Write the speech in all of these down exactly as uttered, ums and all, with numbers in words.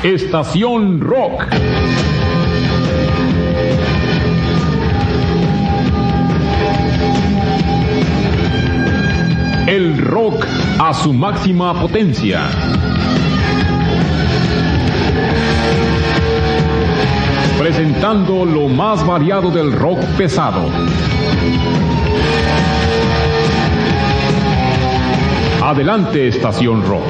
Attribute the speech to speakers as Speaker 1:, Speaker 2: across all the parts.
Speaker 1: Estación Rock. El rock a su máxima potencia. Presentando lo más variado del rock pesado. Adelante, Estación Rock.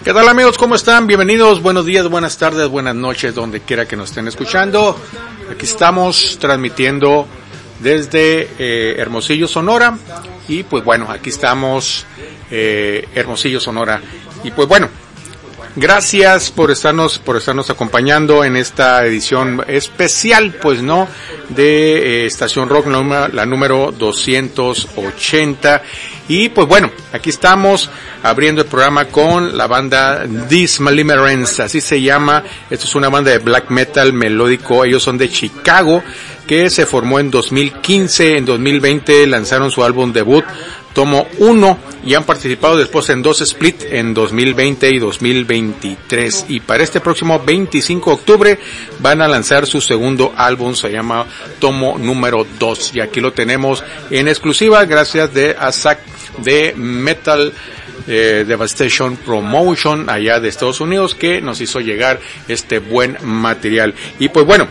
Speaker 2: ¿Qué tal, amigos? ¿Cómo están? Bienvenidos, buenos días, buenas tardes, buenas noches, donde quiera que nos estén escuchando. Aquí estamos transmitiendo desde eh, Hermosillo, Sonora. Y pues bueno, aquí estamos, eh, Hermosillo, Sonora. Y pues bueno, gracias por estarnos, por estarnos acompañando en esta edición especial, pues no, de eh, Estación Rock, la número doscientos ochenta. Y pues bueno, aquí estamos abriendo el programa con la banda Dismalimerence, así se llama. Esto es una banda de black metal melódico. Ellos son de Chicago, que se formó en dos mil quince. En dos mil veinte lanzaron su álbum debut, Tomo uno, y han participado después en dos split en dos mil veinte y dos mil veintitrés. Y para este próximo veinticinco de octubre van a lanzar su segundo álbum, se llama Tomo número dos. Y aquí lo tenemos en exclusiva gracias de a Zach de Metal eh, Devastation Promotion allá de Estados Unidos, que nos hizo llegar este buen material. Y pues bueno,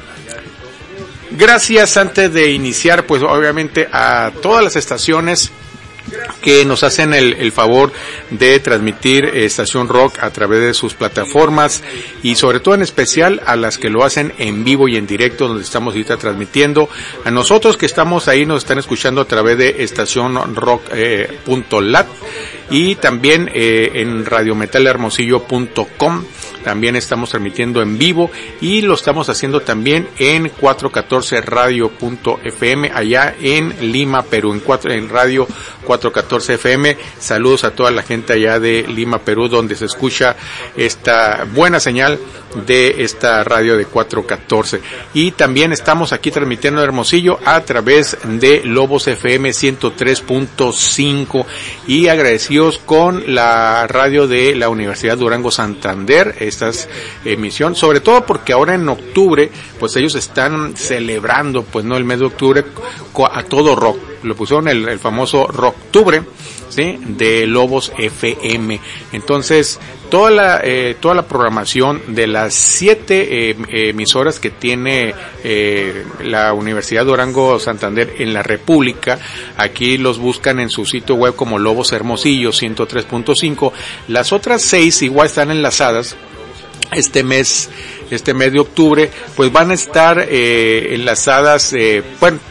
Speaker 2: gracias antes de iniciar, pues obviamente a todas las estaciones que nos hacen el, el favor de transmitir Estación Rock a través de sus plataformas, y sobre todo en especial a las que lo hacen en vivo y en directo, donde estamos ahorita transmitiendo. A nosotros que estamos ahí, nos están escuchando a través de estación rock punto lat y también eh, en radio metal hermosillo punto com. También estamos transmitiendo en vivo y lo estamos haciendo también en cuatrocientos catorce radio punto f m allá en Lima, Perú, en, cuatro, en radio cuatrocientos catorce F M. Saludos a toda la gente allá de Lima, Perú, donde se escucha esta buena señal de esta radio de cuatrocientos catorce. Y también estamos aquí transmitiendo en Hermosillo a través de Lobos F M ciento tres punto cinco, y agradecidos con la radio de la Universidad Durango Santander, esta emisión, sobre todo porque ahora en octubre, pues ellos están celebrando, pues no, el mes de octubre a todo rock. Lo pusieron el, el famoso Rocktubre, ¿sí?, de Lobos F M. Entonces, toda la eh, toda la programación de las siete eh, emisoras que tiene eh, la Universidad Durango Santander en la República, aquí los buscan en su sitio web como Lobos Hermosillo ciento tres punto cinco. Las otras seis igual están enlazadas. Este mes, este mes de octubre, pues van a estar eh, enlazadas, eh, bueno,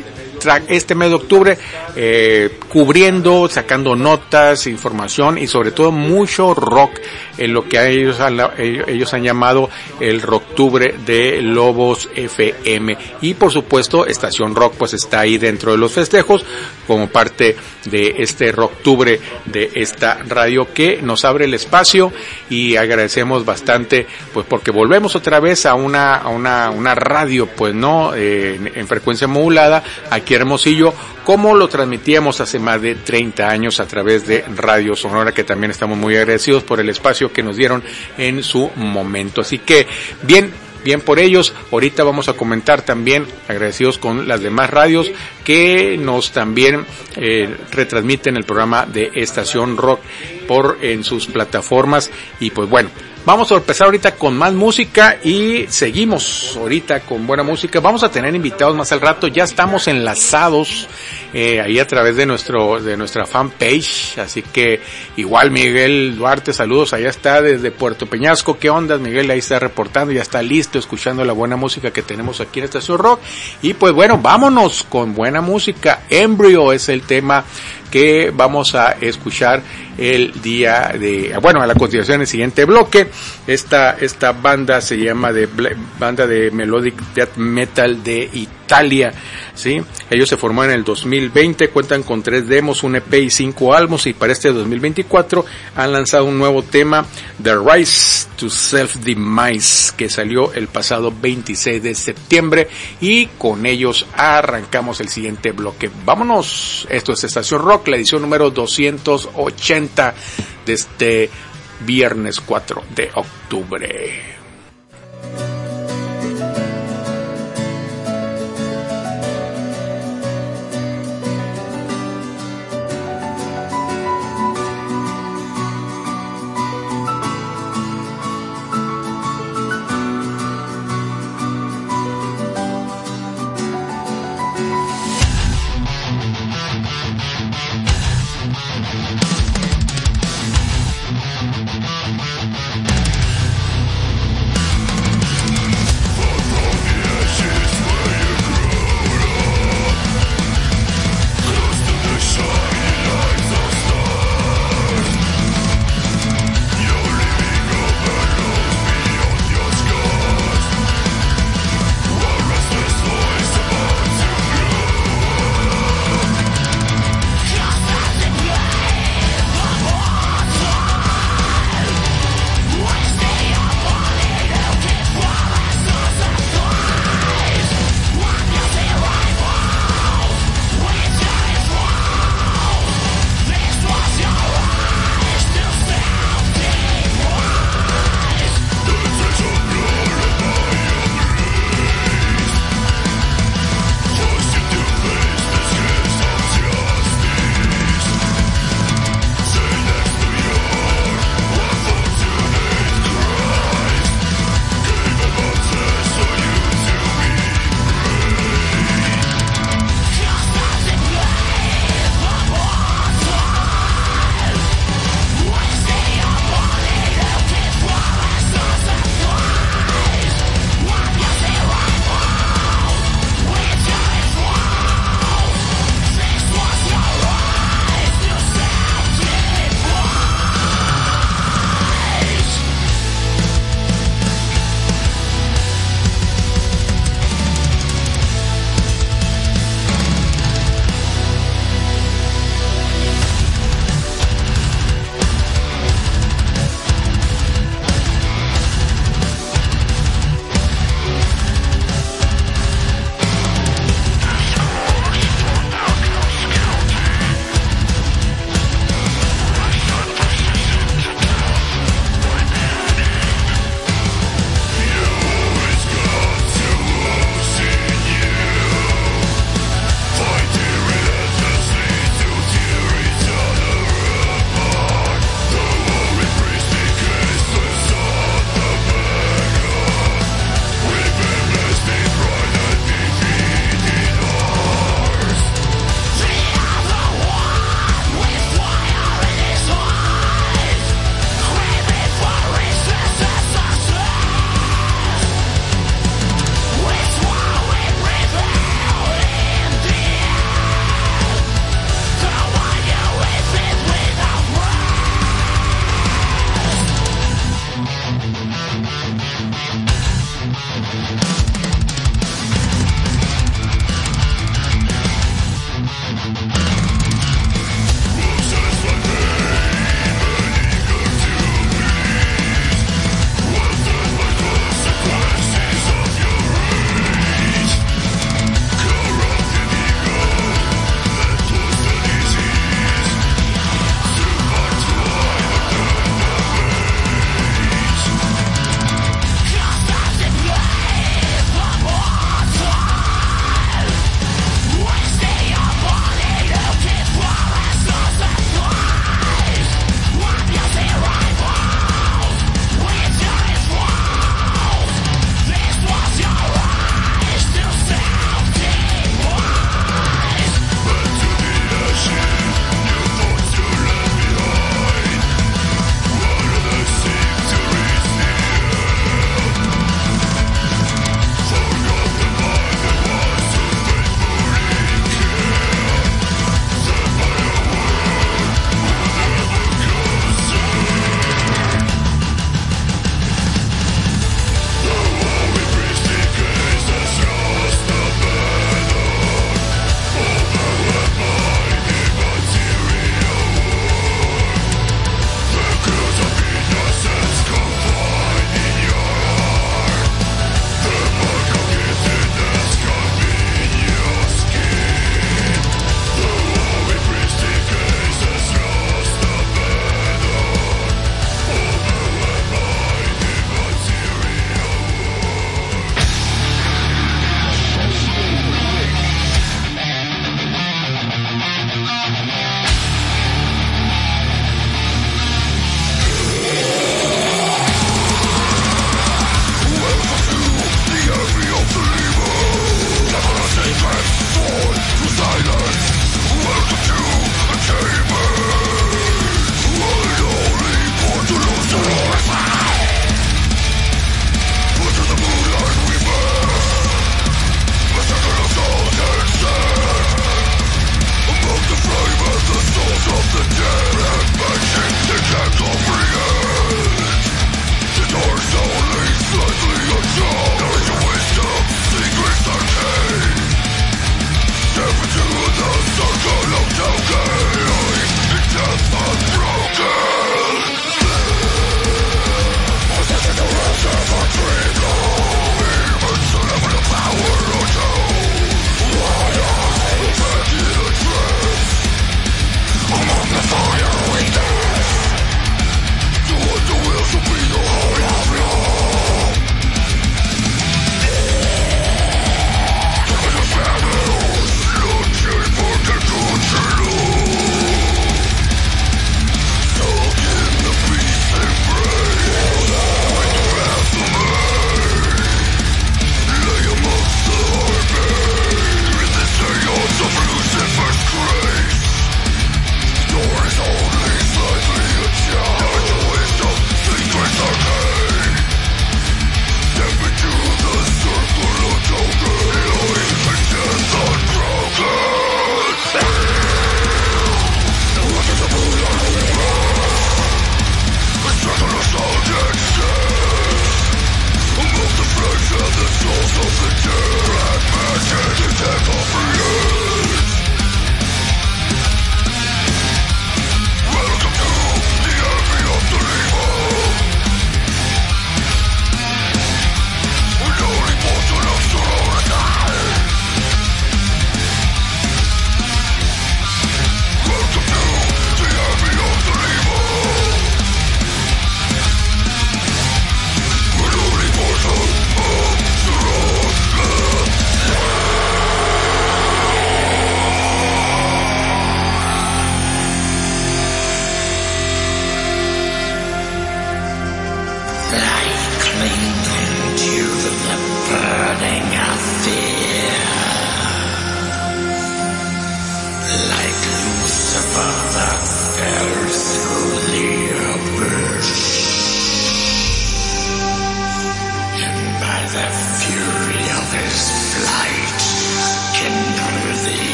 Speaker 2: este mes de octubre, eh, cubriendo, sacando notas, información y sobre todo mucho rock, en lo que ellos han, ellos han llamado el Rocktubre de Lobos F M. Y por supuesto, Estación Rock pues está ahí dentro de los festejos como parte de este Rocktubre de esta radio que nos abre el espacio, y agradecemos bastante pues porque volvemos otra vez a una a una una radio pues no eh, en, en frecuencia modulada aquí en Hermosillo, como lo transmitíamos hace más de treinta años a través de Radio Sonora, que también estamos muy agradecidos por el espacio que nos dieron en su momento. Así que bien, bien por ellos. Ahorita vamos a comentar también, agradecidos con las demás radios que nos también eh, retransmiten el programa de Estación Rock por en sus plataformas. Y pues bueno, vamos a empezar ahorita con más música y seguimos ahorita con buena música. Vamos a tener invitados más al rato. Ya estamos enlazados eh, ahí a través de nuestro de nuestra fanpage. Así que igual Miguel Duarte, saludos. Allá está desde Puerto Peñasco. ¿Qué onda, Miguel? Ahí está reportando, ya está listo, escuchando la buena música que tenemos aquí en Estación Rock. Y pues bueno, vámonos con buena música. Embryo es el tema que vamos a escuchar el día de, bueno, a la continuación el siguiente bloque. Esta esta banda se llama de banda de melodic death metal de Italia, ¿sí? Ellos se formaron en el dos mil veinte, cuentan con tres demos, un E P y cinco álbumes, y para este dos mil veinticuatro han lanzado un nuevo tema, The Rise to Self-Demise, que salió el pasado veintiséis de septiembre, y con ellos arrancamos el siguiente bloque. Vámonos, esto es Estación Rock, la edición número doscientos ochenta de este viernes cuatro de octubre.
Speaker 3: We'll be right back.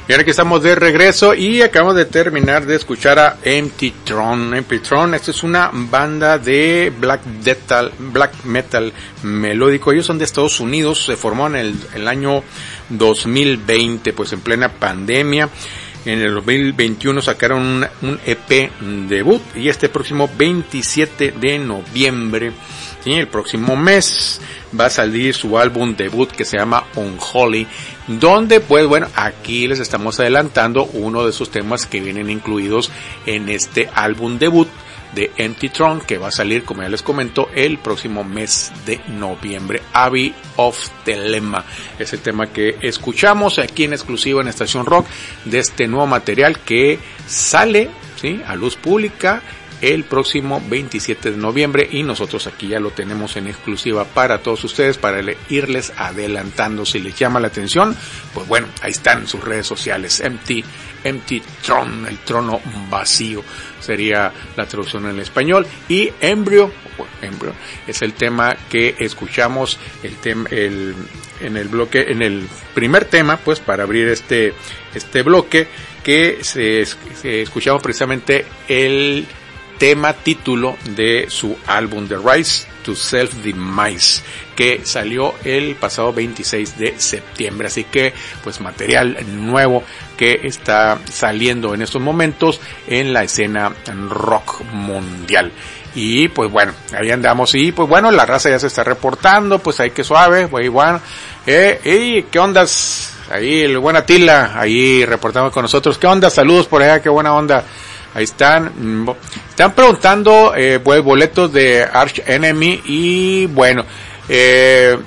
Speaker 2: Bien, aquí estamos de regreso y acabamos de terminar de escuchar a Empty Throne. Empty Throne, esta es una banda de black metal, black metal melódico. Ellos son de Estados Unidos, se formó en el, el año dos mil veinte, pues en plena pandemia. En el dos mil veintiuno sacaron un, un E P debut y este próximo veintisiete de noviembre, ¿sí? El próximo mes va a salir su álbum debut que se llama Unholy, donde pues bueno, aquí les estamos adelantando uno de esos temas que vienen incluidos en este álbum debut de Empty Throne, que va a salir, como ya les comento, el próximo mes de noviembre. Abbey of Thelema es el tema que escuchamos aquí en exclusiva en Estación Rock de este nuevo material que sale, ¿sí?, a luz pública el próximo veintisiete de noviembre, y nosotros aquí ya lo tenemos en exclusiva para todos ustedes, para irles adelantando. Si les llama la atención, pues bueno, ahí están sus redes sociales. Empty, Empty Throne, el trono vacío sería la traducción en español, y Embryo, bueno, Embryo es el tema que escuchamos el tema el en el bloque, en el primer tema, pues para abrir este este bloque, que se, se escuchamos precisamente el tema título de su álbum The Rise to Self-Demise, que salió el pasado veintiséis de septiembre. Así que pues material nuevo que está saliendo en estos momentos en la escena rock mundial. Y pues bueno, ahí andamos, y pues bueno, la raza ya se está reportando, pues ahí que suave, pues bueno, eh, y qué ondas, ahí el buen Atila, ahí reportando con nosotros, qué onda, saludos por allá, qué buena onda. Ahí están, están preguntando eh, pues, boletos de Arch Enemy, y bueno, eh,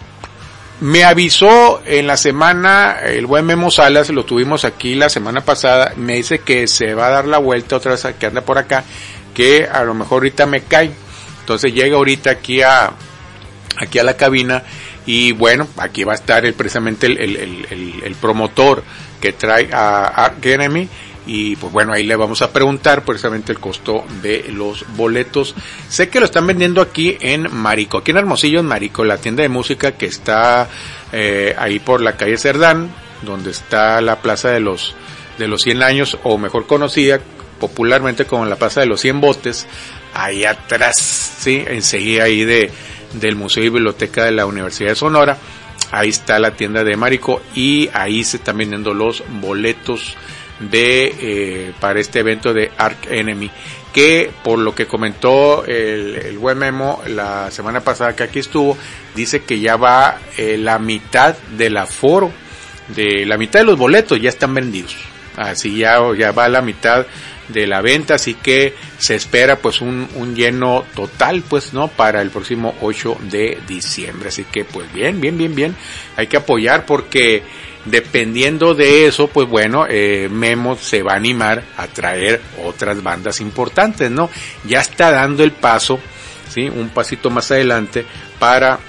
Speaker 2: me avisó en la semana el buen Memo Salas, lo tuvimos aquí la semana pasada, me dice que se va a dar la vuelta otra vez, que anda por acá, que a lo mejor ahorita me cae, entonces llega ahorita aquí a aquí a la cabina, y bueno, aquí va a estar el, precisamente el, el, el, el promotor que trae a Arch Enemy. Y pues bueno, ahí le vamos a preguntar precisamente el costo de los boletos. Sé que lo están vendiendo aquí en Marico, aquí en Hermosillo, en Marico, la tienda de música que está eh, ahí por la calle Cerdán, donde está la plaza de los de los cien años, o mejor conocida popularmente como la plaza de los cien botes, ahí atrás, sí, enseguida ahí de del Museo y Biblioteca de la Universidad de Sonora. Ahí está la tienda de Marico, y ahí se están vendiendo los boletos de eh, para este evento de Arch Enemy, que por lo que comentó el, el buen Memo la semana pasada que aquí estuvo, dice que ya va eh, la mitad del aforo, de la mitad de los boletos ya están vendidos, así ya, ya va la mitad de la venta, así que se espera pues un, un lleno total, pues no, para el próximo ocho de diciembre, así que pues bien, bien, bien, bien, hay que apoyar, porque dependiendo de eso, pues bueno, eh, Memo se va a animar a traer otras bandas importantes, ¿no? Ya está dando el paso, ¿sí? Un pasito más adelante para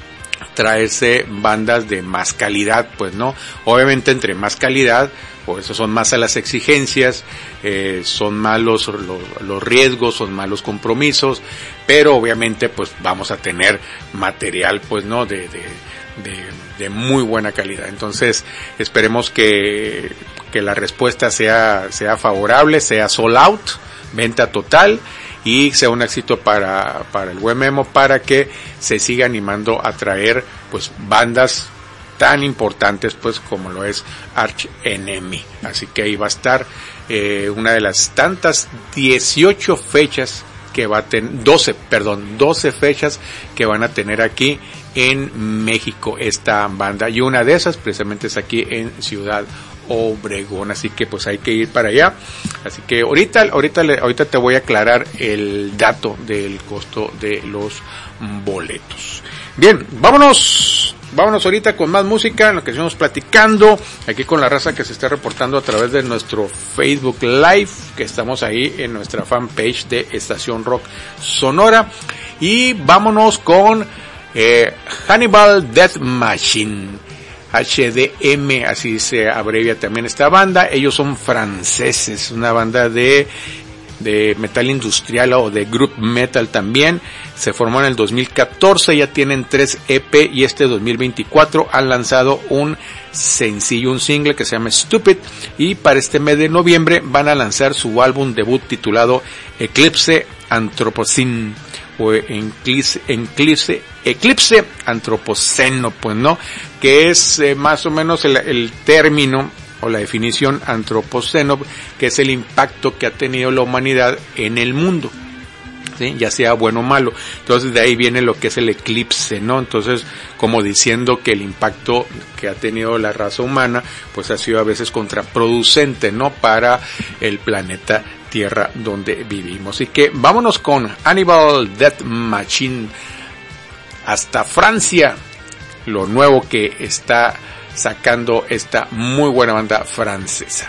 Speaker 2: traerse bandas de más calidad, pues, ¿no? Obviamente entre más calidad, pues eso son más a las exigencias, eh, son más los, los, los riesgos, son más los compromisos, pero obviamente pues vamos a tener material, pues, ¿no? De, de, de, de muy buena calidad. Entonces esperemos que, que la respuesta sea, sea favorable, sea sold out, venta total, y sea un éxito para, para el buen Memo, para que se siga animando a traer pues bandas tan importantes pues como lo es Arch Enemy. Así que ahí va a estar eh, una de las tantas dieciocho fechas que va a tener, doce, perdón, doce fechas que van a tener aquí en México esta banda, y una de esas precisamente es aquí en Ciudad Obregón, así que pues hay que ir para allá. Así que ahorita ahorita ahorita te voy a aclarar el dato del costo de los boletos. Bien, vámonos vámonos ahorita con más música, en lo que estamos platicando aquí con la raza que se está reportando a través de nuestro Facebook Live, que estamos ahí en nuestra fanpage de Estación Rock Sonora, y vámonos con eh, Hannibal Death Machine, H D M, así se abrevia también esta banda. Ellos son franceses, una banda de de metal industrial o de group metal también. Se formó en el dos mil catorce, ya tienen tres E P y este dos mil veinticuatro han lanzado un sencillo, un single que se llama Stupid, y para este mes de noviembre van a lanzar su álbum debut titulado Eclipse Anthropocene o Eclipse, Eclipse, Eclipse Antropoceno, pues no, que es eh, más o menos el, el término o la definición antropoceno, que es el impacto que ha tenido la humanidad en el mundo, ¿sí? Ya sea bueno o malo. Entonces de ahí viene lo que es el eclipse, ¿no? Entonces, como diciendo que el impacto que ha tenido la raza humana, pues ha sido a veces contraproducente, ¿no? Para el planeta Tierra donde vivimos. Así que vámonos con Hannibal Death Machine hasta Francia, lo nuevo que está sacando esta muy buena banda francesa.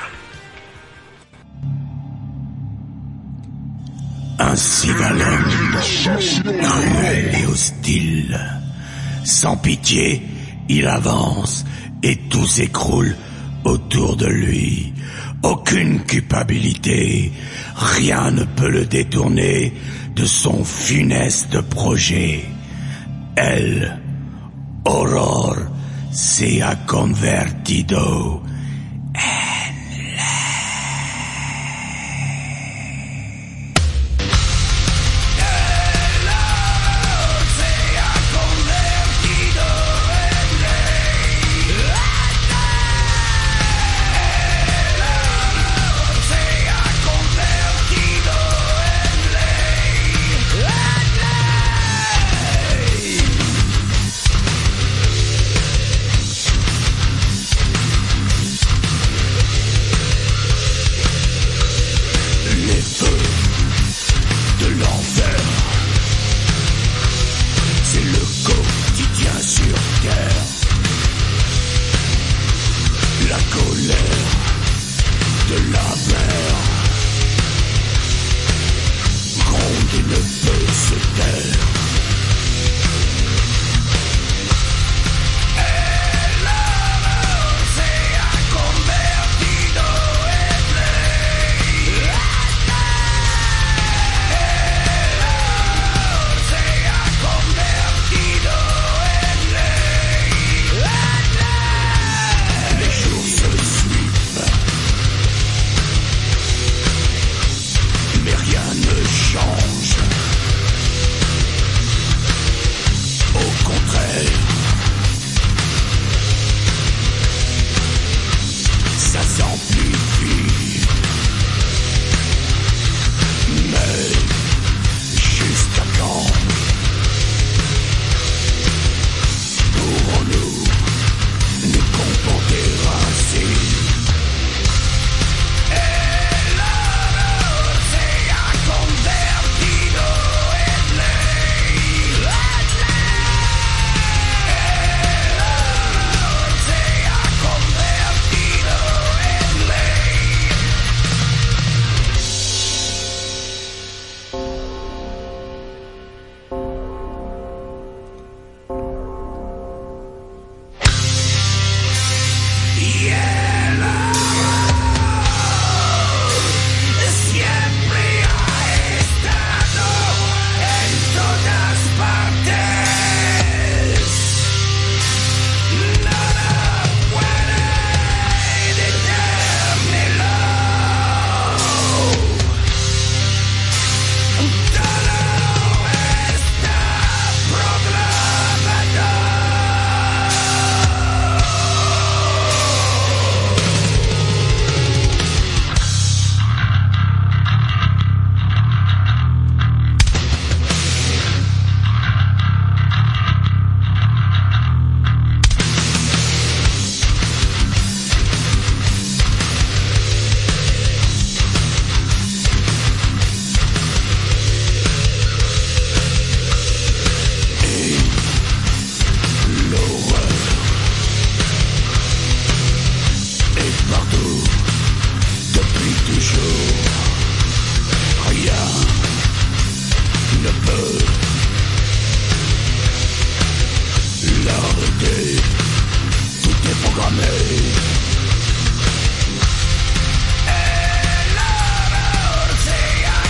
Speaker 3: Ainsi va l'homme, cruel et hostile. Sans pitié, il avance et tout s'écroule autour de lui. Aucune culpabilité, rien ne peut le détourner de son funeste projet. Elle, Aurore, se ha convertido en ley.
Speaker 4: El amor se ha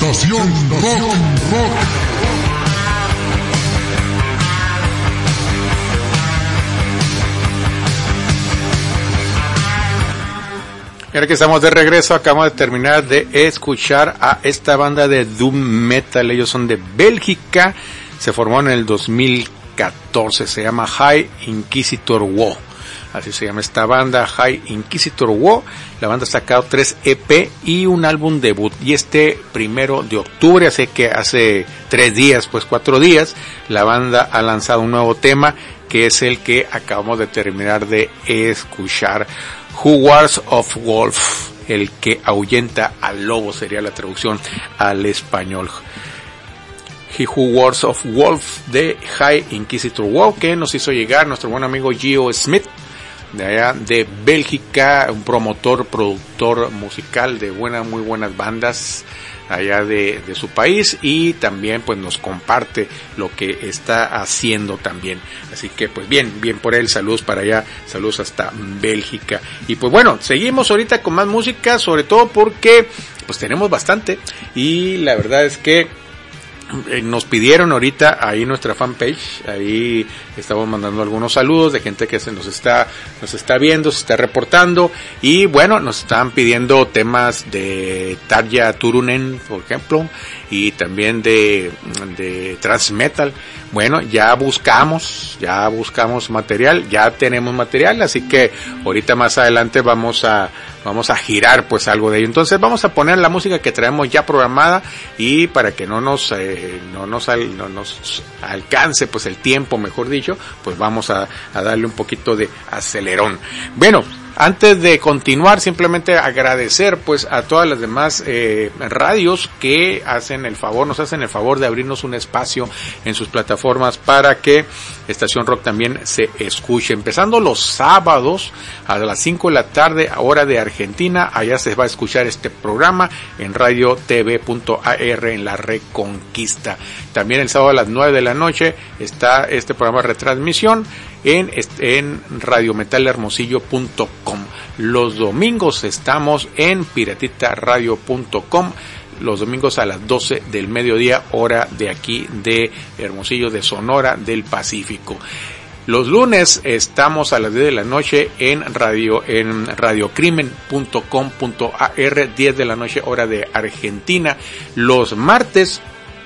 Speaker 4: Estación Rock, Rock.
Speaker 2: Ahora que estamos de regreso, acabamos de terminar de escuchar a esta banda de Doom Metal. Ellos son de Bélgica, se formó en el dos mil catorce, se llama High Inquisitor War. Así se llama esta banda, High Inquisitor War. La banda ha sacado tres E P y un álbum debut. Y este primero de octubre, así que hace tres días, pues cuatro días, la banda ha lanzado un nuevo tema, que es el que acabamos de terminar de escuchar. Who Wars of Wolf, el que ahuyenta al lobo, sería la traducción al español. He Who Wars of Wolf de High Inquisitor War, que nos hizo llegar nuestro buen amigo Gio Smith, de allá de Bélgica, un promotor, productor musical de buenas, muy buenas bandas allá de, de su país, y también pues nos comparte lo que está haciendo también. Así que pues bien, bien por él, saludos para allá, saludos hasta Bélgica. Y pues bueno, seguimos ahorita con más música, sobre todo porque pues tenemos bastante, y la verdad es que nos pidieron ahorita ahí nuestra fanpage, ahí estamos mandando algunos saludos de gente que se nos está nos está viendo, se está reportando, y bueno, nos están pidiendo temas de Tarja Turunen, por ejemplo, y también de de thrash metal. Bueno, ya buscamos, ya buscamos material, ya tenemos material, así que ahorita más adelante vamos a vamos a girar pues algo de ello. Entonces vamos a poner la música que traemos ya programada, y para que no nos eh, no nos al, no nos alcance pues el tiempo, mejor dicho, pues vamos a, a darle un poquito de acelerón. Bueno, antes de continuar, simplemente agradecer pues a todas las demás eh, radios que hacen el favor, nos hacen el favor de abrirnos un espacio en sus plataformas para que Estación Rock también se escuche. Empezando los sábados a las cinco de la tarde, hora de Argentina, allá se va a escuchar este programa en radio t v punto a r en la Reconquista. También el sábado a las nueve de la noche está este programa de retransmisión en, en radio metal hermosillo punto com. Los domingos estamos en piratita radio punto com, los domingos a las doce del mediodía, hora de aquí de Hermosillo, de Sonora del Pacífico. Los lunes estamos a las diez de la noche en radio en radiocrimen punto com punto a r, diez de la noche hora de Argentina. Los martes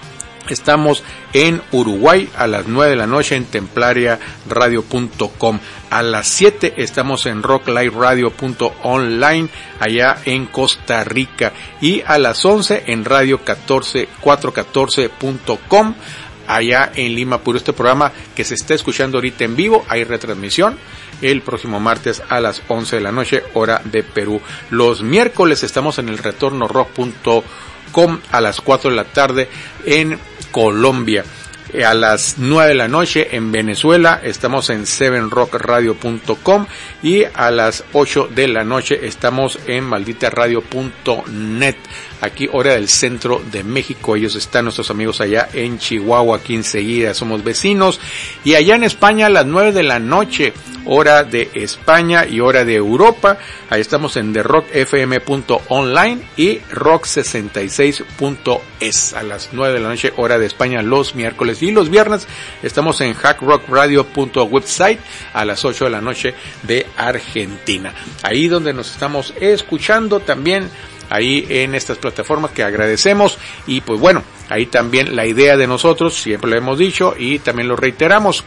Speaker 2: estamos en Uruguay a las nueve de la noche en templaria radio punto com. A las siete estamos en rock live radio punto online allá en Costa Rica, y a las once en radio catorce cuatrocientos catorce punto com allá en Lima, Perú. Este programa que se está escuchando ahorita en vivo, hay retransmisión el próximo martes a las once de la noche hora de Perú. Los miércoles estamos en el retorno rock punto com a las cuatro de la tarde en Colombia. A las nueve de la noche en Venezuela estamos en seven rock radio punto com, y a las ocho de la noche estamos en maldita radio punto net, aquí hora del centro de México. Ellos están, nuestros amigos allá en Chihuahua, aquí enseguida, somos vecinos. Y allá en España a las nueve de la noche, hora de España y hora de Europa, ahí estamos en the rock f m punto online y rock sesenta y seis punto es a las nueve de la noche hora de España los miércoles. Y los viernes estamos en hack rock radio punto website a las ocho de la noche de Argentina, ahí donde nos estamos escuchando también, ahí en estas plataformas que agradecemos. Y pues bueno, ahí también la idea de nosotros, siempre lo hemos dicho y también lo reiteramos,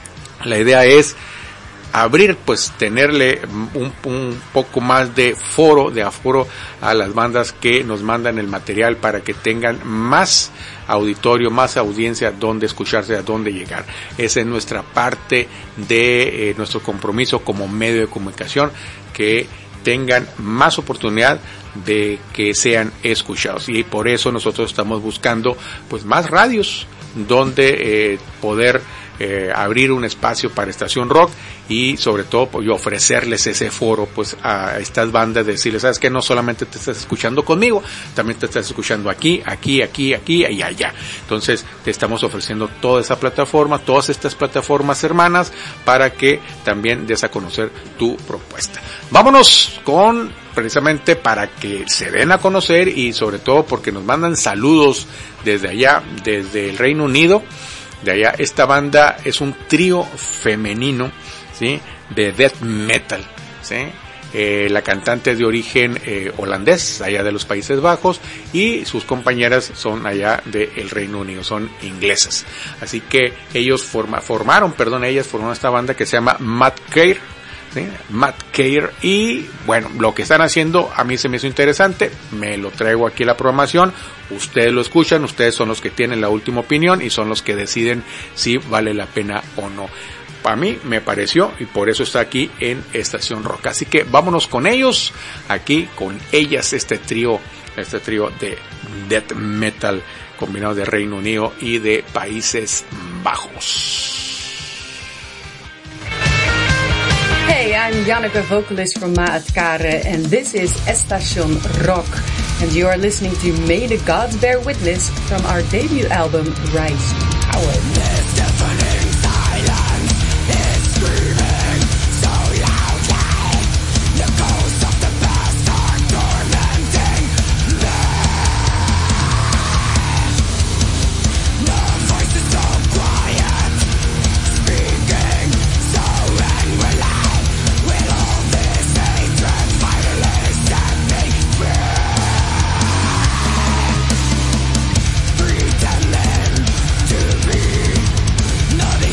Speaker 2: la idea es abrir, pues tenerle un, un poco más de foro, de aforo a las bandas que nos mandan el material, para que tengan más auditorio, más audiencia donde escucharse, a dónde llegar. Esa es nuestra parte de eh, nuestro compromiso como medio de comunicación, que tengan más oportunidad de que sean escuchados, y por eso nosotros estamos buscando pues más radios donde eh, poder eh, abrir un espacio para Estación Rock y sobre todo pues, ofrecerles ese foro pues a estas bandas, decirles, sabes que no solamente te estás escuchando conmigo, también te estás escuchando aquí, aquí, aquí, aquí y allá. Entonces te estamos ofreciendo toda esa plataforma, todas estas plataformas hermanas para que también des a conocer tu propuesta. Vámonos con precisamente para que se den a conocer y sobre todo porque nos mandan saludos desde allá, desde el Reino Unido. De allá, esta banda es un trío femenino, ¿sí? De death metal, ¿sí? Eh, la cantante es de origen eh, holandés, allá de los Países Bajos, y sus compañeras son allá del Reino Unido, son inglesas. Así que ellos forma, formaron, perdón, ellas formaron esta banda que se llama Matt Care, ¿sí? Matt Care, y bueno, lo que están haciendo a mí se me hizo interesante, me lo traigo aquí a la programación, ustedes lo escuchan, ustedes son los que tienen la última opinión y son los que deciden si vale la pena o no. A mí me pareció y por eso está aquí en Estación Rock. Así que vámonos con ellos, aquí con ellas, este trío, este trío de death metal combinado de Reino Unido y de Países Bajos.
Speaker 5: Hey, I'm Janneke, vocalist from Maat Kare, and this is Estación Rock. And you are listening to May the Gods Bear Witness from our debut album, Rise Power.
Speaker 3: Not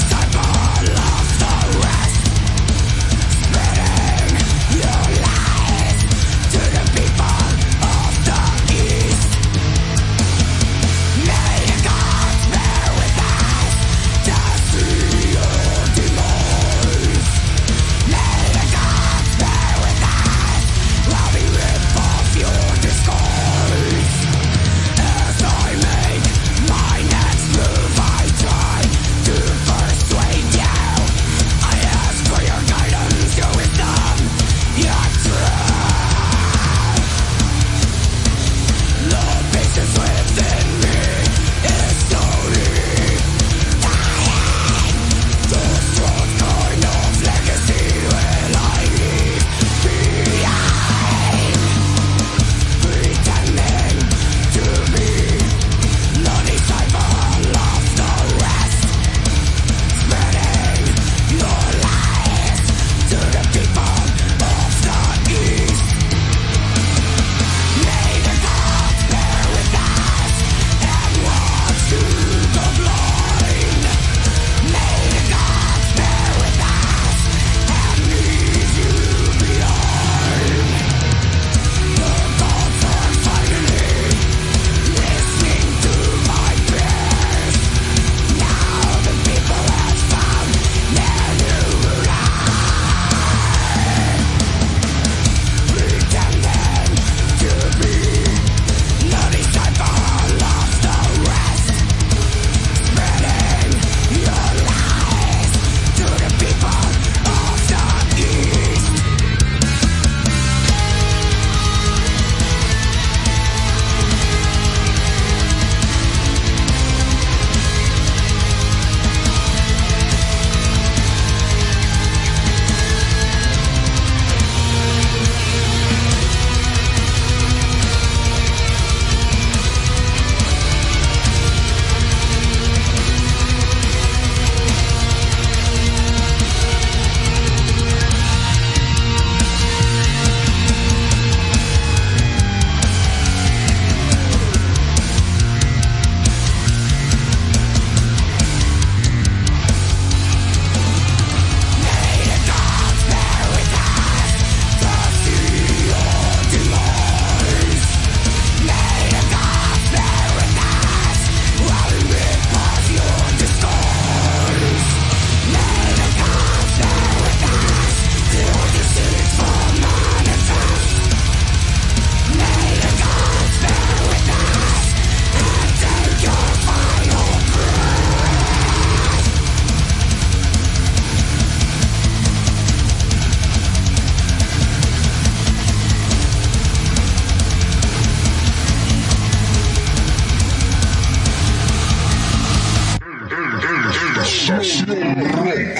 Speaker 4: Estación Rock.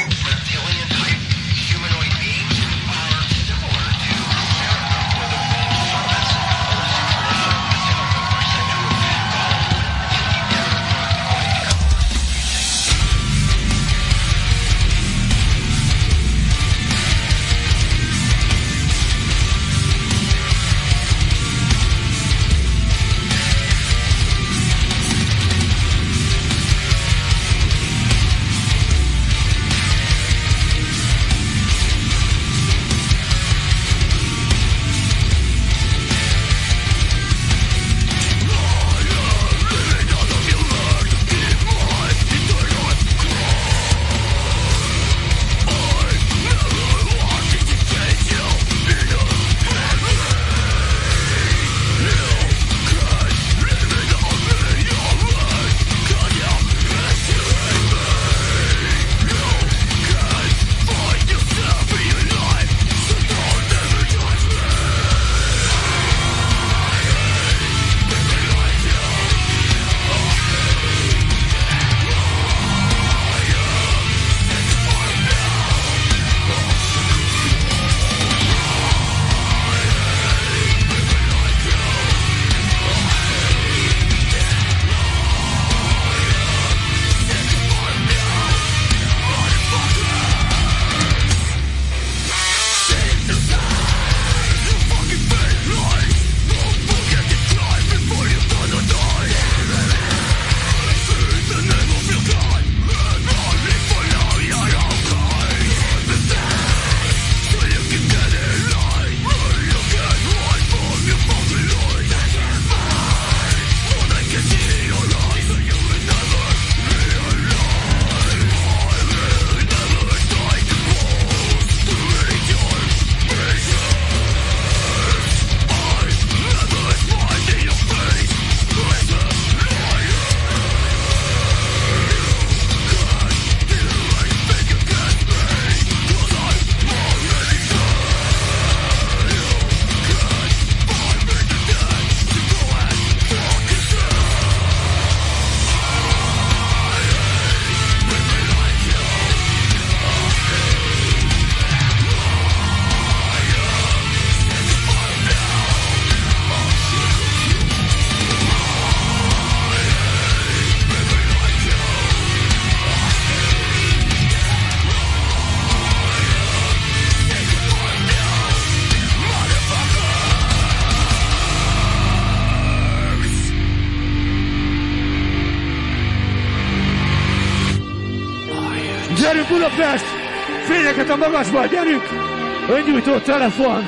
Speaker 6: Gyerünk Budapest! Fényeket a magasba, gyerünk! Öngyújtó telefon!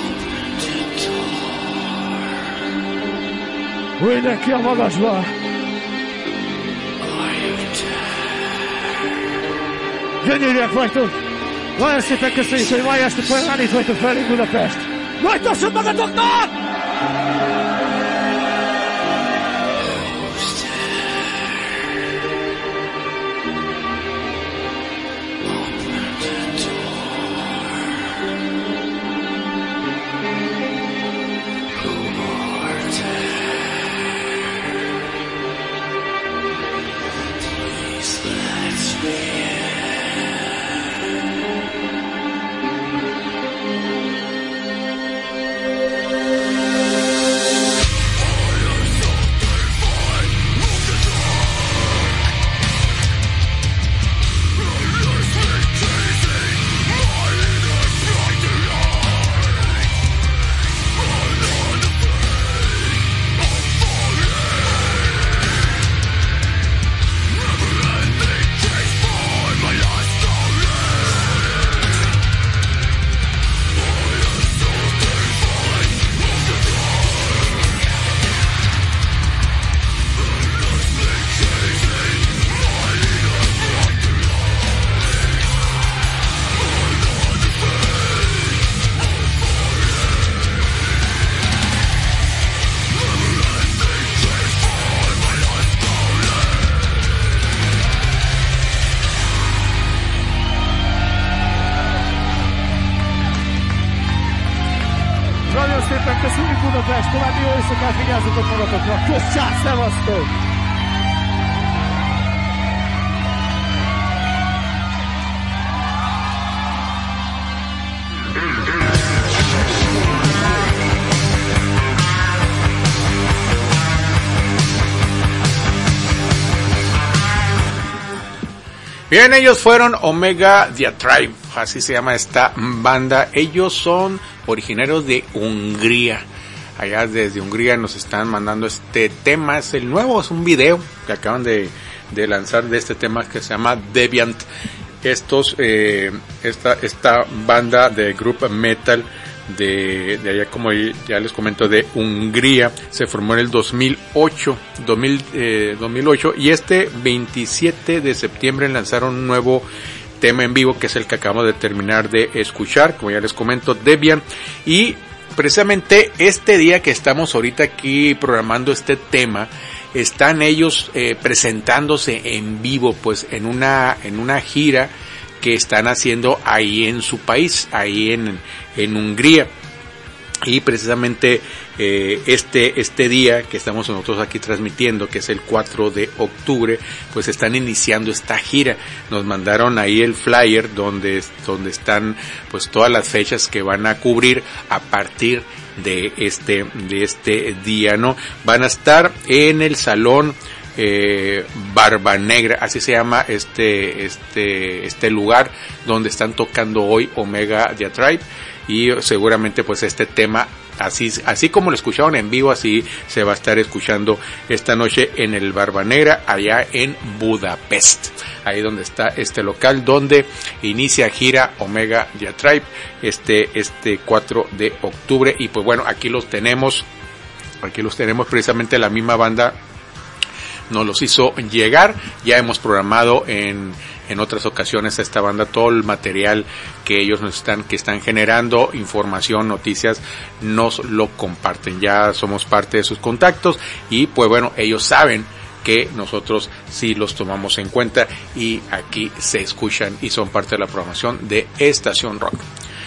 Speaker 6: Mindenki a magasba! Gyönyörűek vagytok! Nagyon szépen köszönjük, hogy mai este folyamán itt vagytok felünk Budapest! Majd tassuk magatoknak! Köszönjük Budapest, további jó éjszakát, vigyázzatok magatokra, köszönjük, szevasztok!
Speaker 2: Bien, ellos fueron Omega Diatribe, así se llama esta banda. Ellos son originarios de Hungría. Allá desde Hungría nos están mandando este tema, es el nuevo, es un video que acaban de, de lanzar de este tema que se llama Deviant. Estos, eh, esta, esta banda de group metal de, de allá, como ya les comento, de Hungría, se formó en el dos mil ocho, dos mil, eh, dos mil ocho, y este veintisiete de septiembre lanzaron un nuevo tema en vivo, que es el que acabamos de terminar de escuchar, como ya les comento, Deviant. Y precisamente este día que estamos ahorita aquí programando este tema, están ellos eh, presentándose en vivo, pues en una en una gira que están haciendo ahí en su país, ahí en en Hungría. Y precisamente eh, este este día que estamos nosotros aquí transmitiendo, que es el cuatro de octubre, pues están iniciando esta gira. Nos mandaron ahí el flyer donde donde están pues todas las fechas que van a cubrir a partir de este de este día, ¿no? Van a estar en el salón eh, Barba Negra, así se llama este este este lugar donde están tocando hoy Omega Diatribe. Y seguramente pues este tema, así así como lo escucharon en vivo, así se va a estar escuchando esta noche en el Barba Negra, allá en Budapest, ahí donde está este local donde inicia gira Omega Diatribe este este cuatro de octubre. Y pues bueno, aquí los tenemos, aquí los tenemos precisamente la misma banda nos los hizo llegar. Ya hemos programado en en otras ocasiones a esta banda todo el material que ellos nos están que están generando, información, noticias, nos lo comparten. Ya somos parte de sus contactos y pues bueno, ellos saben que nosotros sí los tomamos en cuenta y aquí se escuchan y son parte de la programación de Estación Rock.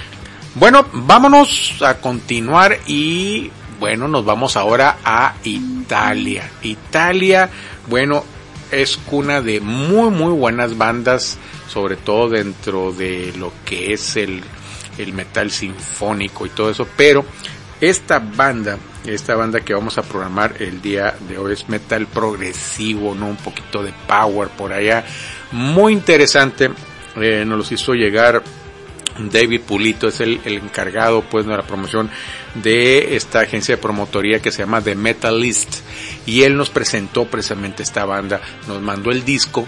Speaker 2: Bueno, vámonos a continuar y bueno, nos vamos ahora a Italia. Italia, bueno, es cuna de muy muy buenas bandas, sobre todo dentro de lo que es el, el metal sinfónico y todo eso, pero esta banda, esta banda que vamos a programar el día de hoy es metal progresivo, ¿no? Un poquito de power por allá, muy interesante. Eh, nos los hizo llegar David Pulito, es el, el encargado pues de la promoción de esta agencia de promotoría que se llama The Metalist, y él nos presentó precisamente esta banda, nos mandó el disco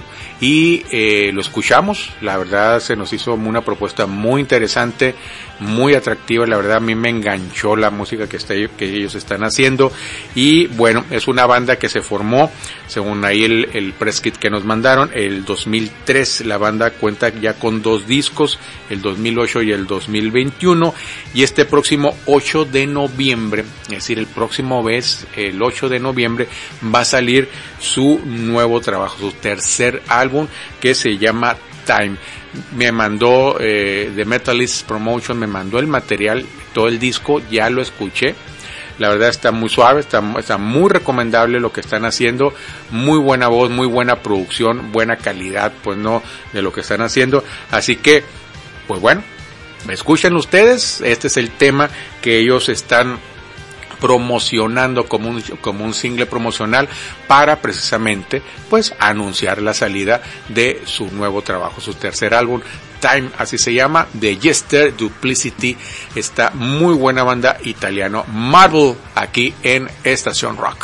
Speaker 2: y eh, lo escuchamos. La verdad se nos hizo una propuesta muy interesante, muy atractiva. La verdad a mí me enganchó la música que, está, que ellos están haciendo. Y bueno, es una banda que se formó, según ahí el, el press kit que nos mandaron, el dos mil tres. La banda cuenta ya con dos discos, el dos mil ocho y el dos mil veintiuno, y este próximo ocho de noviembre, es decir, el próximo mes, el ocho de noviembre, va a salir su nuevo trabajo, su tercer álbum, que se llama Time. Me mandó eh, The Metalist Promotion, me mandó el material, todo el disco, ya lo escuché. La verdad está muy suave, está, está muy recomendable lo que están haciendo, muy buena voz, muy buena producción, buena calidad, pues no, de lo que están haciendo. Así que, pues bueno, escuchen ustedes, este es el tema que ellos están promocionando como un, como un single promocional para precisamente pues anunciar la salida de su nuevo trabajo, su tercer álbum, Time, así se llama, de Jester Duplicity, esta muy buena banda italiano Marble, aquí en Estación Rock.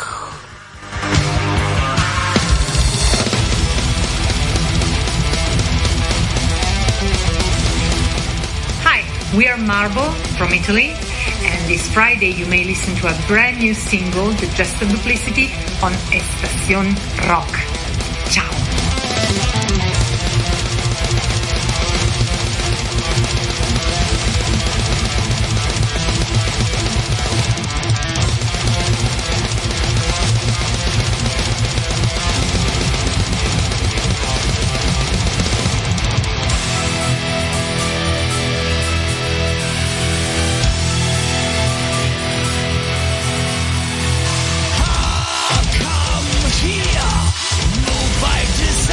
Speaker 7: Hi, we are Marble from Italy. And this Friday you may listen to a brand new single, The Jester Duplicity, on Estación Rock. Ciao.
Speaker 3: Here, no fight is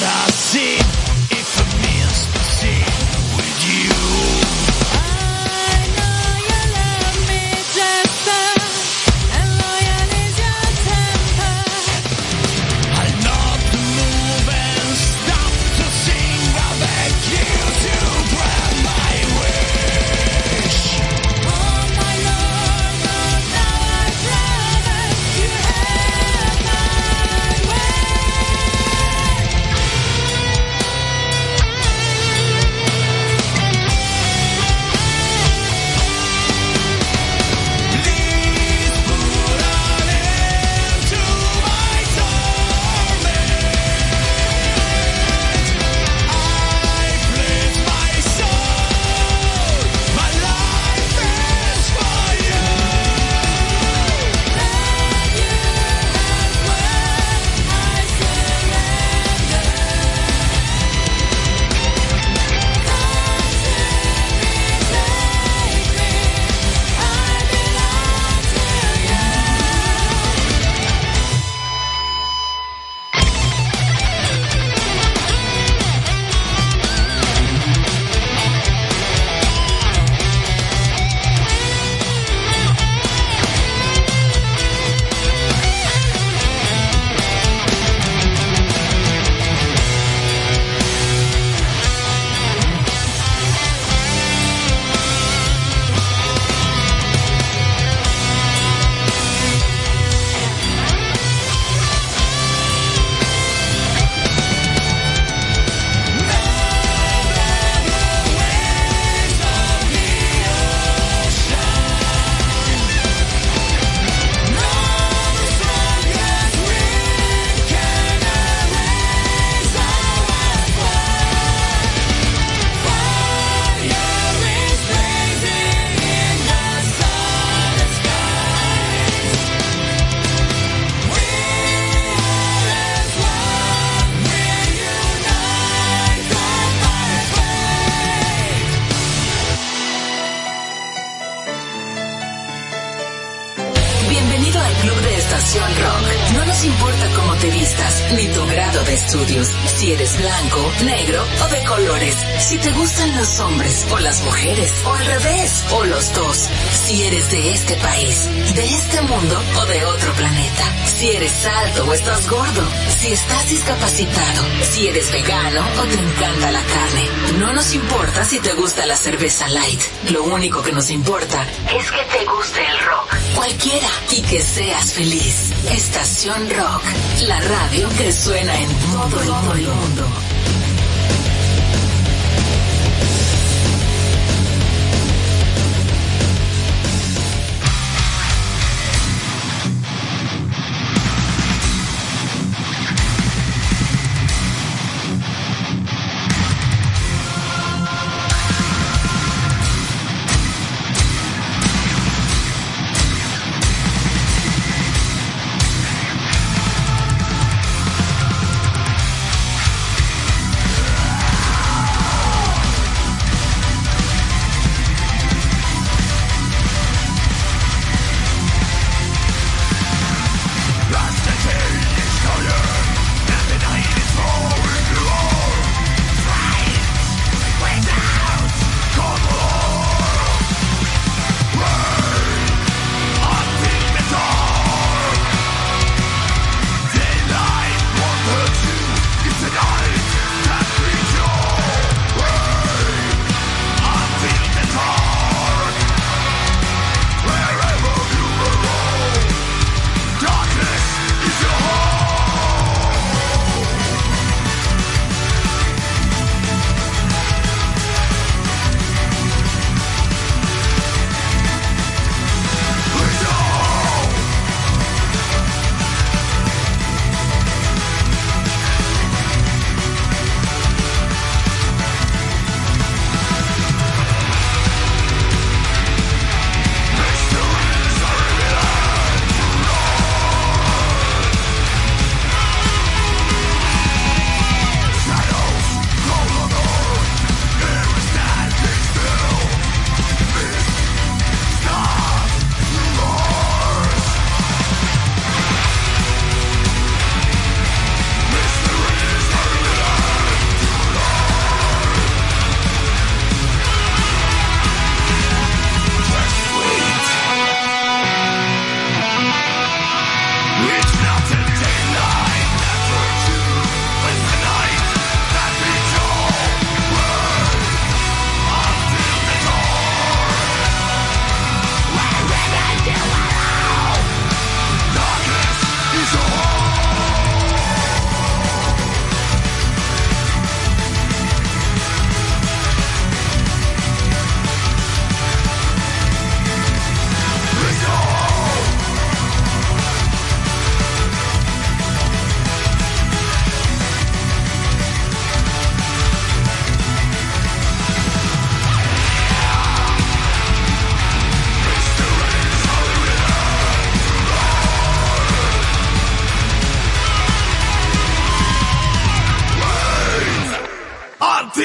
Speaker 3: I see if it means to see with you.
Speaker 8: I know you love me, Jester, and loyal is your temper.
Speaker 3: I not to move and stop to sing. I beg you to grant my wish.
Speaker 8: Oh my Lord, Lord, thou art lover, you have my way.
Speaker 3: Please put an end to my torment. I pledge my soul, my life is for you.
Speaker 8: Let you have word, I surrender. Come to me, take me, I belong to you.
Speaker 9: Bienvenido al Club de Estación Rock. No nos importa cómo te vistas, ni tu grado de estudios, si eres blanco, negro o de colores, si te gustan los hombres o las mujeres, o al revés, o los dos, si eres de este país, de este mundo o de otro planeta, si eres alto o estás gordo, si estás discapacitado, si eres vegano o te encanta la carne. No nos importa si te gusta la cerveza light, lo único que nos importa es que te guste el rock, cualquiera, y que seas feliz. Estación Rock, la radio que suena en todo el mundo.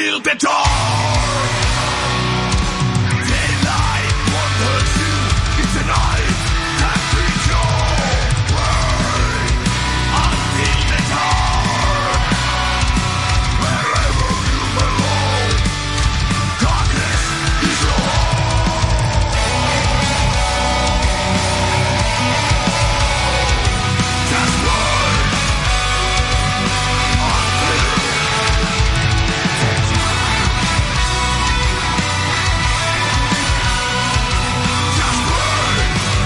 Speaker 3: steel guitar. Daylight wonders you. It's a night that brings your brain. A steel guitar. Wherever you belong, darkness is wrong. Just burn until just burn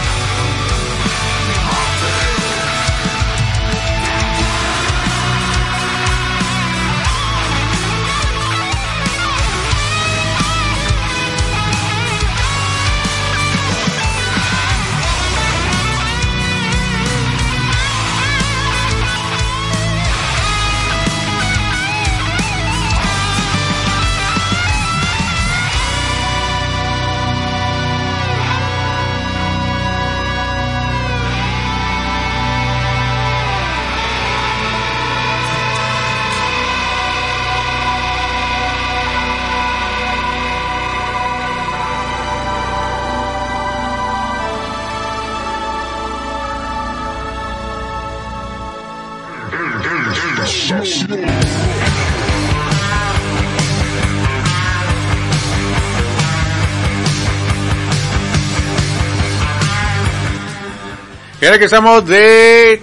Speaker 2: Y ahora que estamos de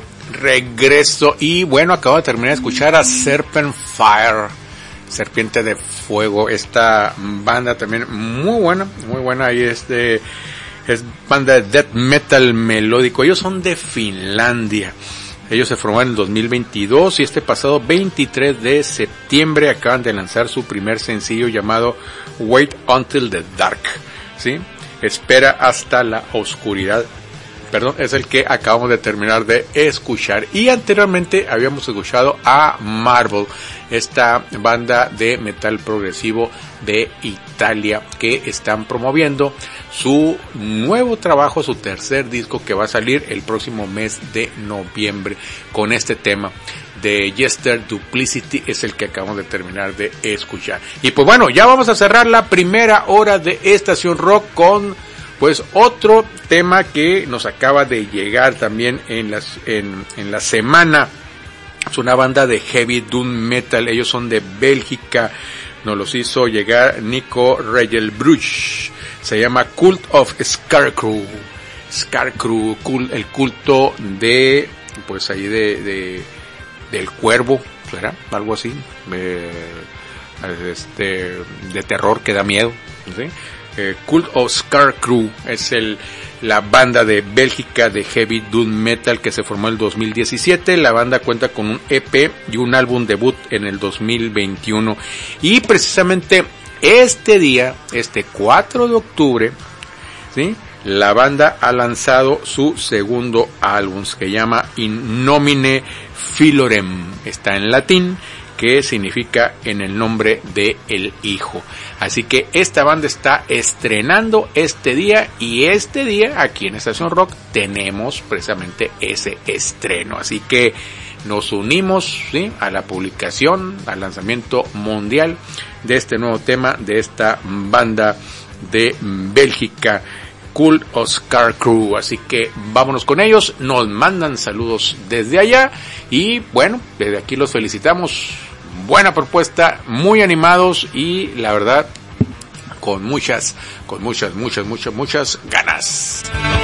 Speaker 2: regreso y bueno, acabo de terminar de escuchar a Serpent Fire, Serpiente de Fuego, esta banda también muy buena, muy buena, ahí es de, es banda de death metal melódico, ellos son de Finlandia, ellos se formaron en el dos mil veintidós y este pasado veintitrés de septiembre acaban de lanzar su primer sencillo llamado Wait Until the Dark, ¿sí? Espera hasta la oscuridad. Perdón, es el que acabamos de terminar de escuchar. Y anteriormente habíamos escuchado a Marble, esta banda de metal progresivo de Italia que están promoviendo su nuevo trabajo, su tercer disco que va a salir el próximo mes de noviembre con este tema de Jester Duplicity, es el que acabamos de terminar de escuchar. Y pues bueno, ya vamos a cerrar la primera hora de Estación Rock con pues otro tema que nos acaba de llegar también en las en, en la semana. Es una banda de heavy doom metal, ellos son de Bélgica, nos los hizo llegar Nico Regelbruch, se llama Cult of Scarecrow, Scarecrow, cult, el culto de, pues ahí de, de del cuervo, ¿será? Algo así, de, este, de terror que da miedo, ¿sí? Eh, Cult of Scarecrow es el la banda de Bélgica de heavy doom metal que se formó en el dos mil diecisiete. La banda cuenta con un E P y un álbum debut en el dos mil veintiuno y precisamente este día, este cuatro de octubre, ¿sí?, la banda ha lanzado su segundo álbum que se llama In Nomine Filorem, está en latín, que significa en el nombre de el Hijo. Así que esta banda está estrenando este día y este día aquí en Estación Rock tenemos precisamente ese estreno. Así que nos unimos, ¿sí?, a la publicación, al lanzamiento mundial de este nuevo tema de esta banda de Bélgica, Cult of Scarecrow. Así que vámonos con ellos, nos mandan saludos desde allá y bueno, desde aquí los felicitamos. Buena propuesta, muy animados y la verdad con muchas, con muchas, muchas, muchas, muchas ganas.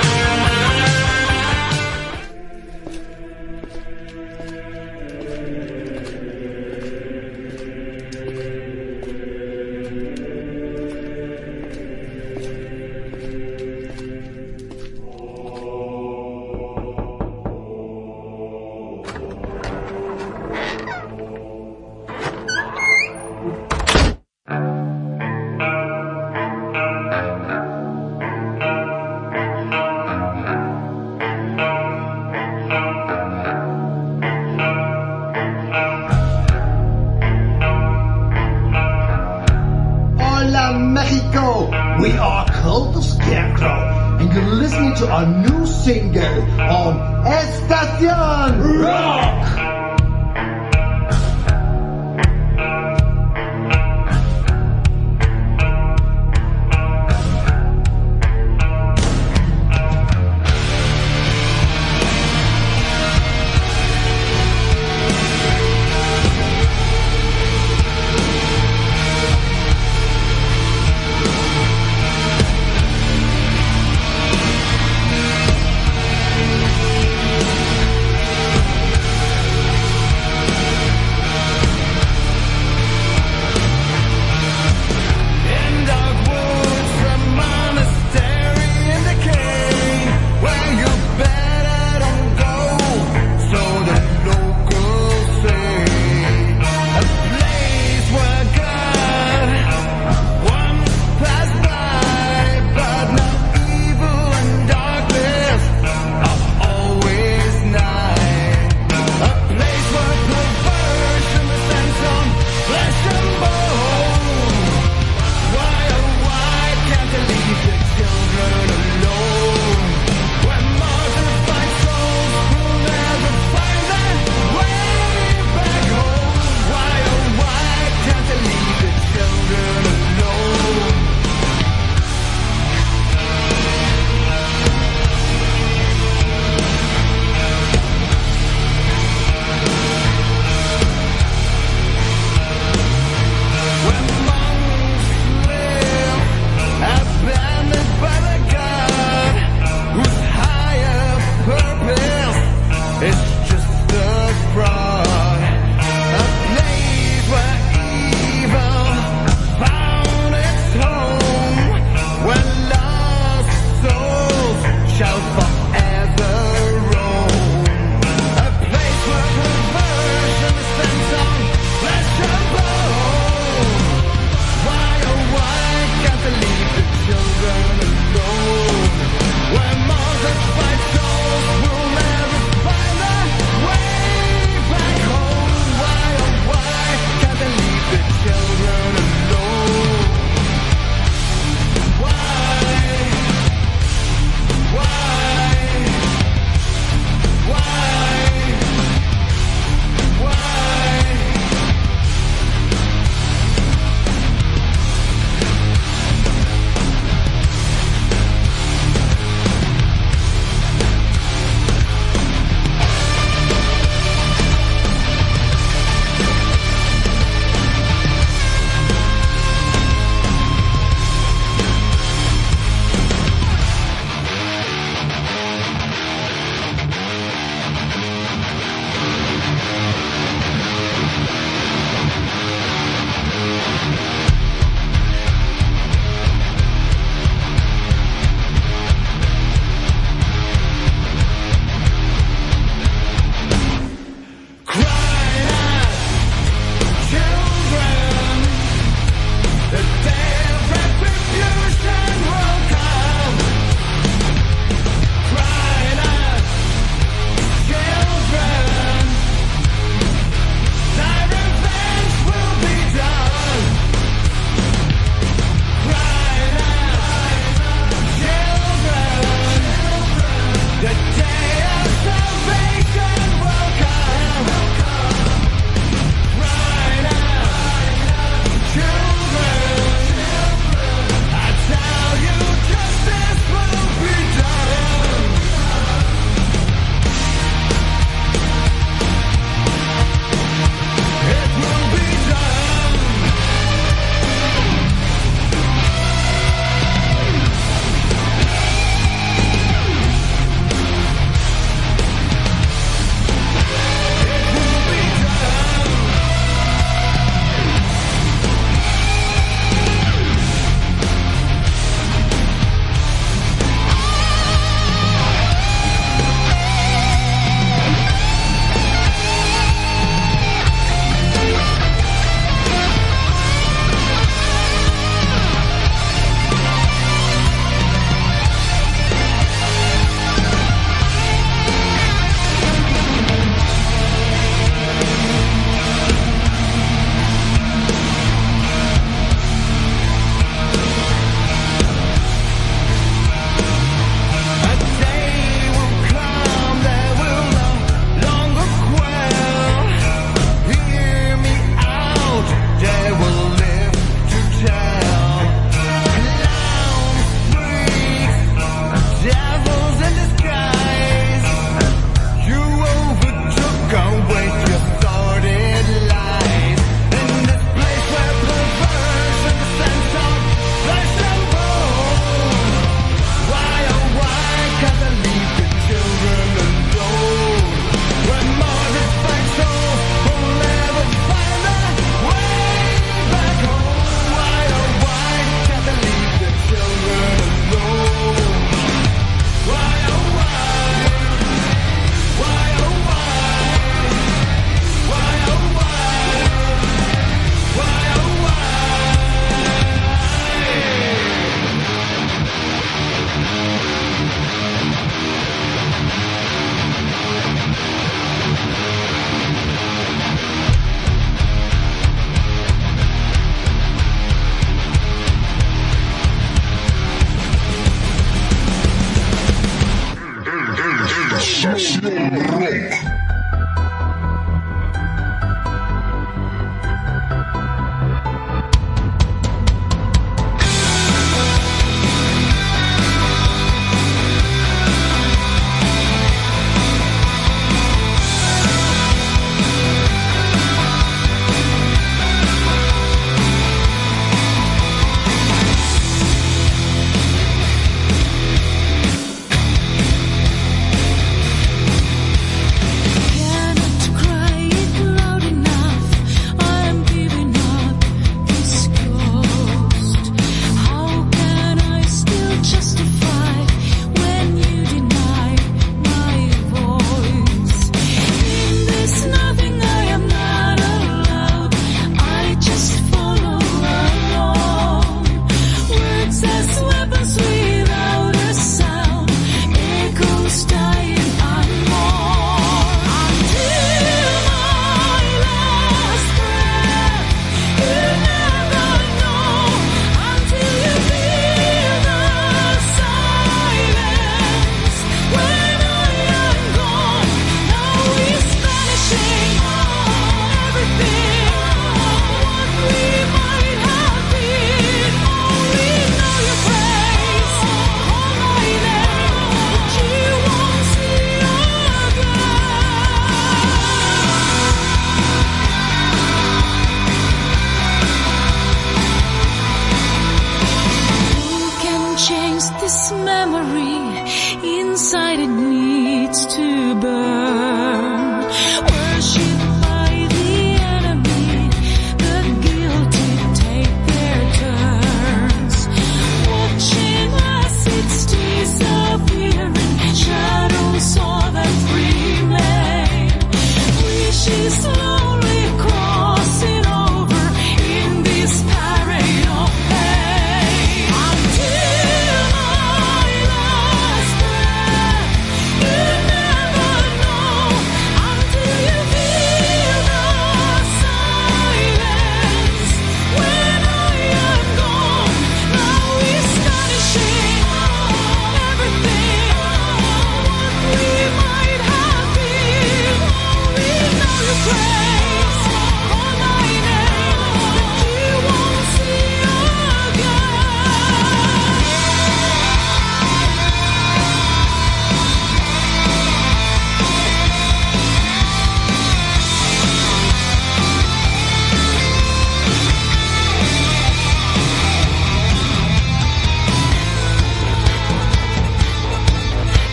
Speaker 10: We are Cult of Scarecrow, and you're listening to our new single on Estación Rock.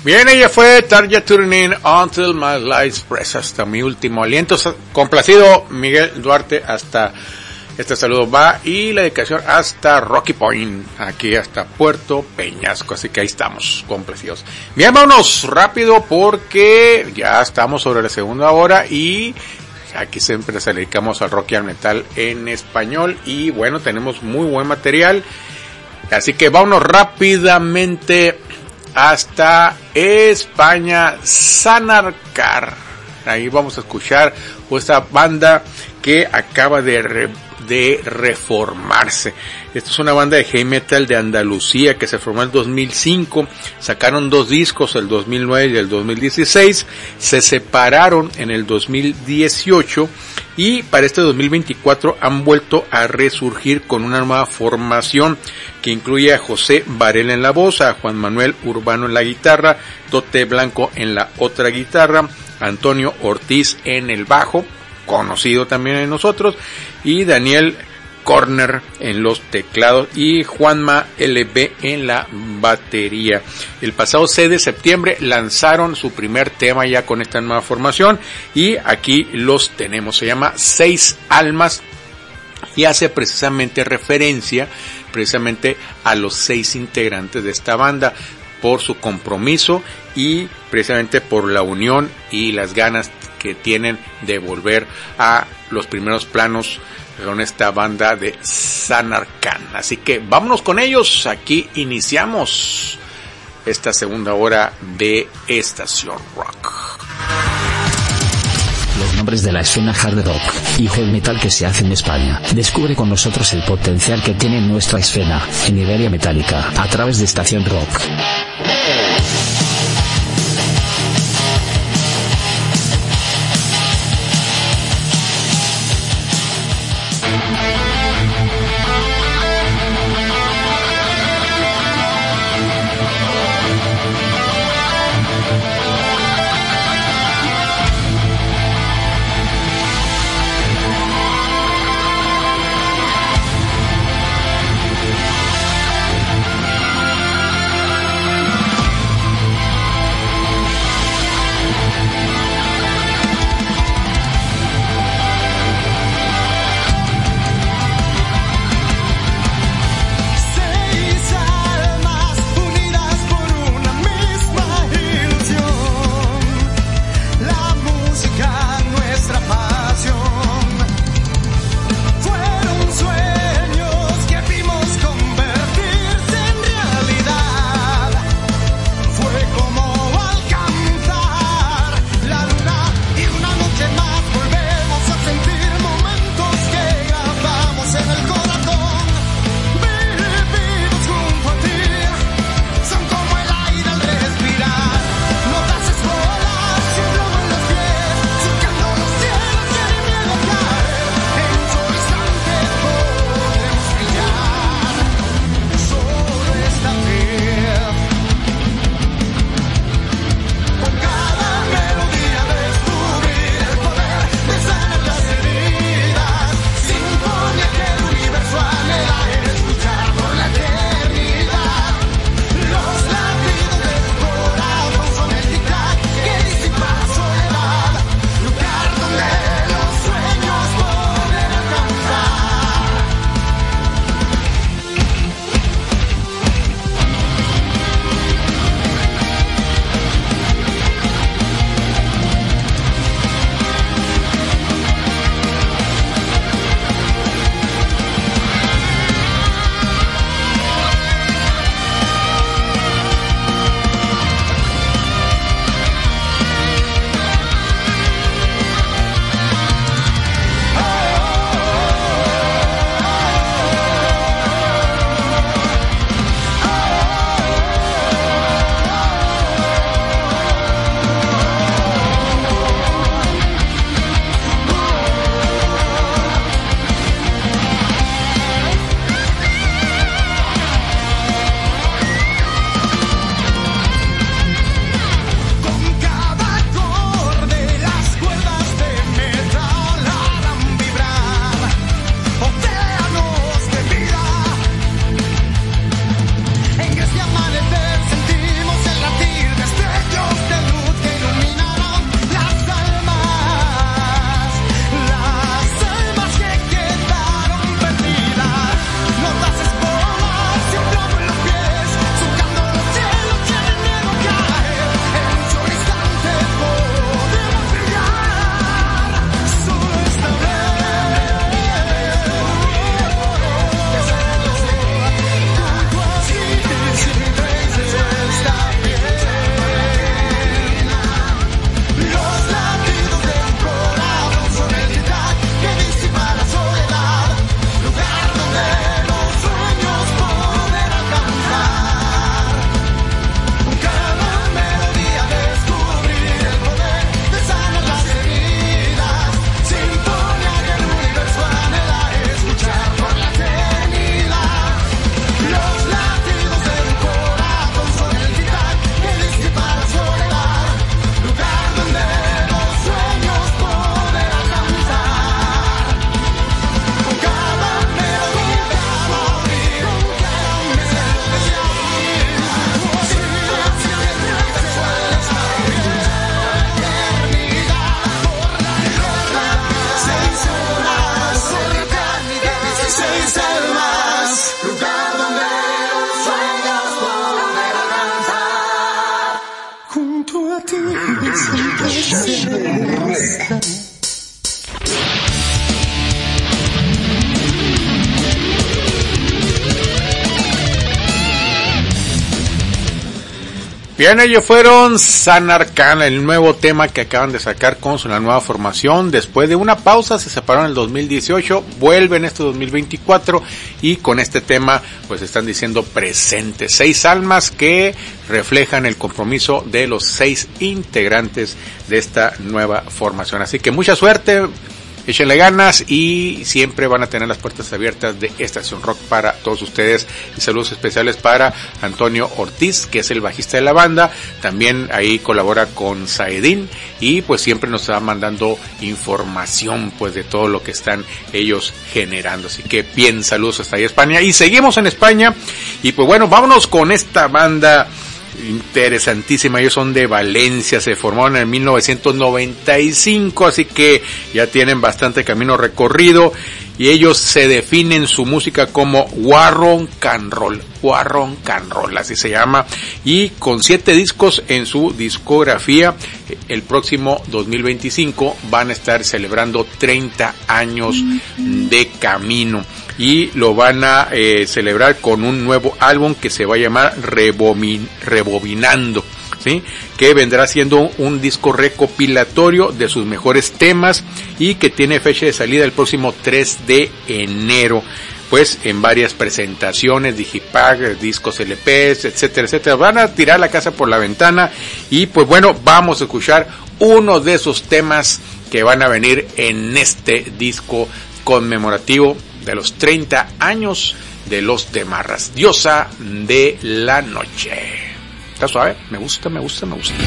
Speaker 2: Bien, ella fue Tarja Turunen, Until My Life's Breath, hasta mi último aliento. Complacido, Miguel Duarte, hasta este saludo va, y la dedicación hasta Rocky Point, aquí hasta Puerto Peñasco, así que ahí estamos, complacidos. Bien, vámonos rápido porque ya estamos sobre la segunda hora y aquí siempre se dedicamos al rock y al metal en español y bueno, tenemos muy buen material, así que vámonos rápidamente hasta España, Sanarkar. Ahí vamos a escuchar esta banda que acaba de, re, de reformarse. Esta es una banda de heavy metal de Andalucía que se formó en el dos mil cinco. Sacaron dos discos, el dos mil nueve y el dos mil dieciséis. Se separaron en el dos mil dieciocho y para este dos mil veinticuatro han vuelto a resurgir con una nueva formación que incluye a José Varela en la voz, a Juan Manuel Urbano en la guitarra, Tote Blanco en la otra guitarra, Antonio Ortiz en el bajo, conocido también en nosotros, y Daniel Corner en los teclados y Juanma L B en la batería. El pasado seis de septiembre lanzaron su primer tema ya con esta nueva formación y aquí los tenemos. Se llama Seis Almas y hace precisamente referencia precisamente a los seis integrantes de esta banda por su compromiso y precisamente por la unión y las ganas que tienen de volver a los primeros planos con esta banda de Sanarkar. Así que vámonos con ellos. Aquí iniciamos esta segunda hora de Estación Rock.
Speaker 11: Los nombres de la escena hard rock y heavy metal que se hace en España. Descubre con nosotros el potencial que tiene nuestra escena en Iberia Metálica a través de Estación Rock.
Speaker 3: junto a ti siempre estaré.
Speaker 2: Bien, ellos fueron San Arcana, el nuevo tema que acaban de sacar con su la nueva formación. Después de una pausa, se separaron en el dos mil dieciocho, vuelven este dos mil veinticuatro y con este tema pues están diciendo presente. Seis almas que reflejan el compromiso de los seis integrantes de esta nueva formación. Así que mucha suerte. Échenle ganas y siempre van a tener las puertas abiertas de Estación Rock para todos ustedes. Y saludos especiales para Antonio Ortiz, que es el bajista de la banda. También ahí colabora con Saedín y pues siempre nos está mandando información pues de todo lo que están ellos generando. Así que bien, saludos hasta ahí España. Y seguimos en España y pues bueno, vámonos con esta banda interesantísima. Ellos son de Valencia, se formaron en mil novecientos noventa y cinco, así que ya tienen bastante camino recorrido y ellos se definen su música como Warron Can Roll, Warron Can Roll, así se llama, y con siete discos en su discografía. El próximo dos mil veinticinco van a estar celebrando treinta años de camino y lo van a eh, celebrar con un nuevo álbum que se va a llamar Rebobin, Rebobinando, ¿sí? Que vendrá siendo un disco recopilatorio de sus mejores temas y que tiene fecha de salida el próximo tres de enero. Pues en varias presentaciones, Digipack, discos L Pes, etcétera, etcétera. Van a tirar la casa por la ventana y pues bueno, vamos a escuchar uno de esos temas que van a venir en este disco conmemorativo de los treinta años de los Demarras, Diosa de la Noche. Está suave, me gusta, me gusta, me gusta.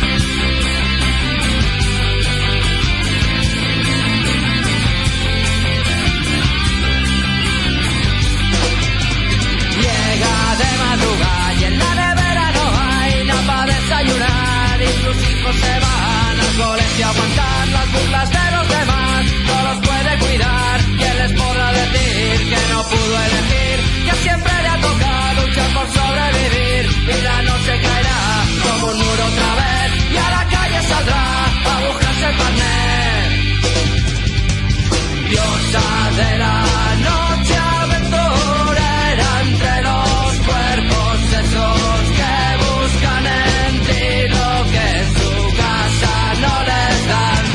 Speaker 3: Llega de madrugada y en la nevera no hay nada para desayunar y sus hijos se van al colegio a aguantar las burlas de los demás. No los puede cuidar, ¿quién les podrá decir que no pudo elegir? Que siempre le ha tocado luchar por sobrevivir y la noche caerá como un muro otra vez y a la calle saldrá a buscarse el carnet. Diosa de la noche, aventurera entre los cuerpos esos que buscan en ti lo que en su casa no les dan.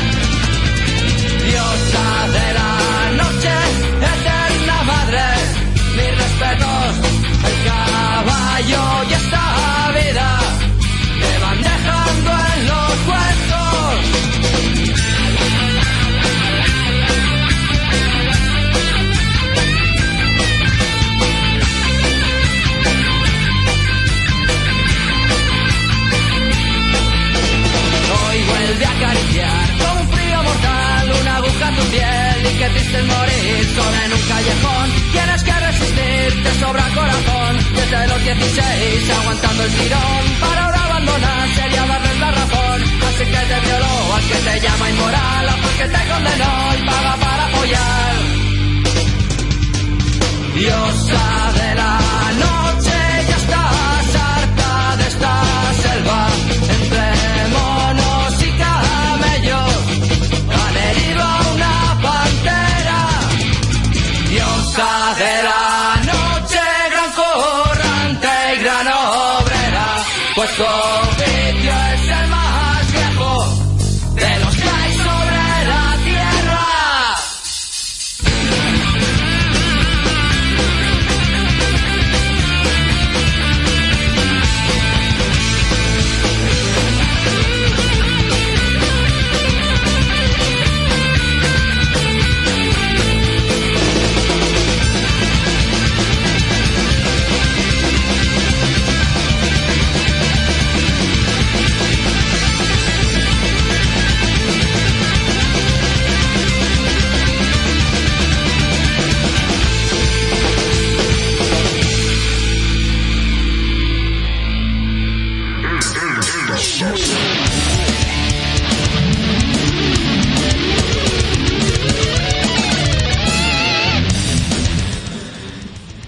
Speaker 3: Diosa de la noche, eterna madre, mis respetos, el caballo y esta vida te van dejando en los huesos. Hoy vuelve a acariciar con un frío mortal una aguja a tu piel y que triste es morir sola en un callejón. Tienes que resistir, te sobra corazón. Desde los dieciséis aguantando el tirón. Para ahora abandonar sería darles la razón. Así que te violó al que te llama inmoral, al que te condenó y paga para apoyar. Diosa de la noche, ya estás harta de esta selva. Entre monos y camellos han herido a una pantera. Diosa de la noche, gran corrante y gran obrera,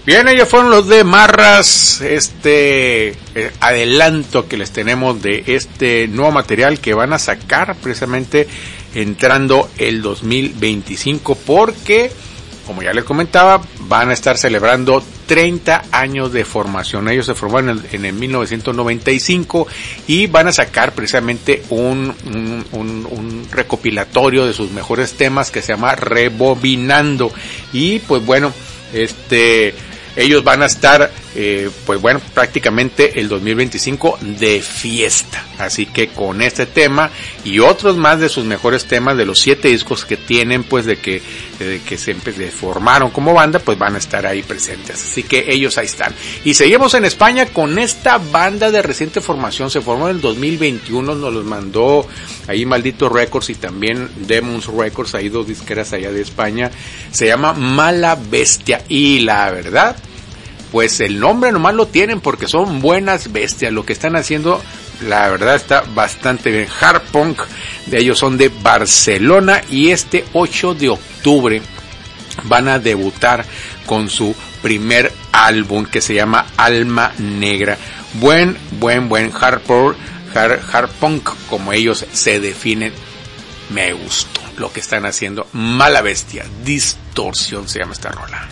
Speaker 2: Bien, ellos fueron los de Marras, este eh, adelanto que les tenemos de este nuevo material que van a sacar precisamente entrando el dos mil veinticinco, porque, como ya les comentaba, van a estar celebrando treinta años de formación. Ellos se formaron en, en el mil novecientos noventa y cinco y van a sacar precisamente un, un, un, un recopilatorio de sus mejores temas que se llama Rebobinando. Y pues bueno, este... ellos van a estar, eh, pues bueno, prácticamente el dos mil veinticinco de fiesta. Así que con este tema y otros más de sus mejores temas, de los siete discos que tienen, pues de que, de que se de formaron como banda, pues van a estar ahí presentes. Así que ellos ahí están. Y seguimos en España con esta banda de reciente formación. Se formó en el dos mil veintiuno, nos los mandó ahí Maldito Records y también Demons Records, ahí dos disqueras allá de España. Se llama Mala Bestia y la verdad, pues el nombre nomás lo tienen porque son buenas bestias. Lo que están haciendo, la verdad, está bastante bien. Hard Punk, de ellos son de Barcelona y este ocho de octubre van a debutar con su primer álbum que se llama Alma Negra. Buen, buen, buen hard, por, hard, hard punk, como ellos se definen. Me gustó lo que están haciendo. Mala Bestia, Distorsión se llama esta rola.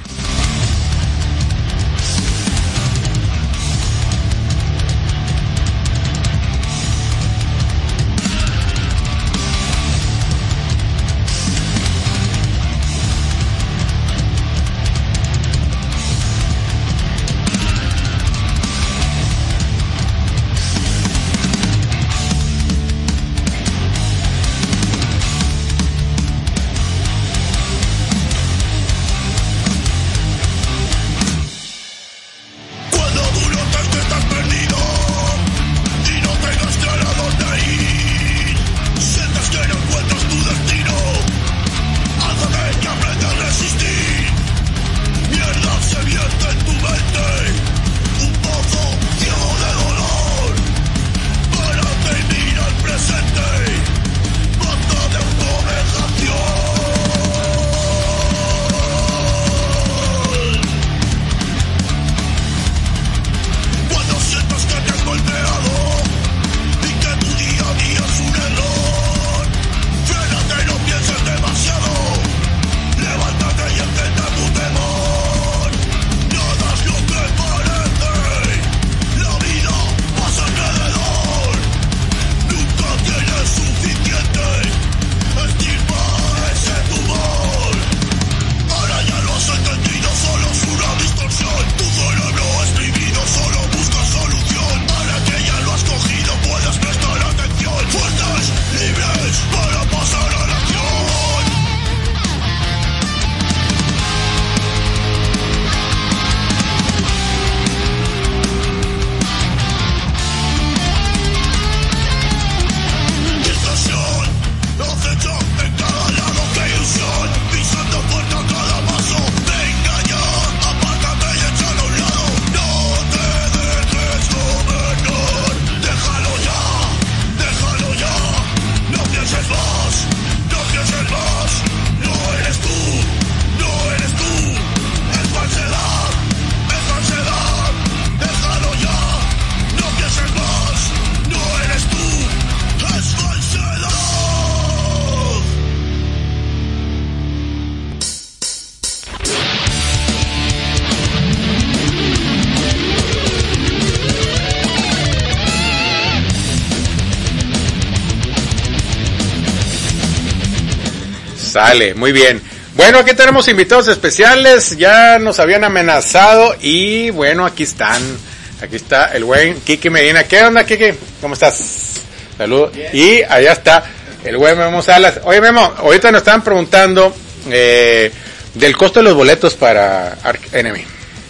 Speaker 2: Sale, muy bien. Bueno, aquí tenemos invitados especiales, ya nos habían amenazado y bueno, aquí están. Aquí está el buen Kiki Medina. ¿Qué onda, Kiki? ¿Cómo estás? Saludos. Y allá está el buen Memo Salas. Oye, Memo, ahorita nos estaban preguntando eh, del costo de los boletos para Arch Enemy.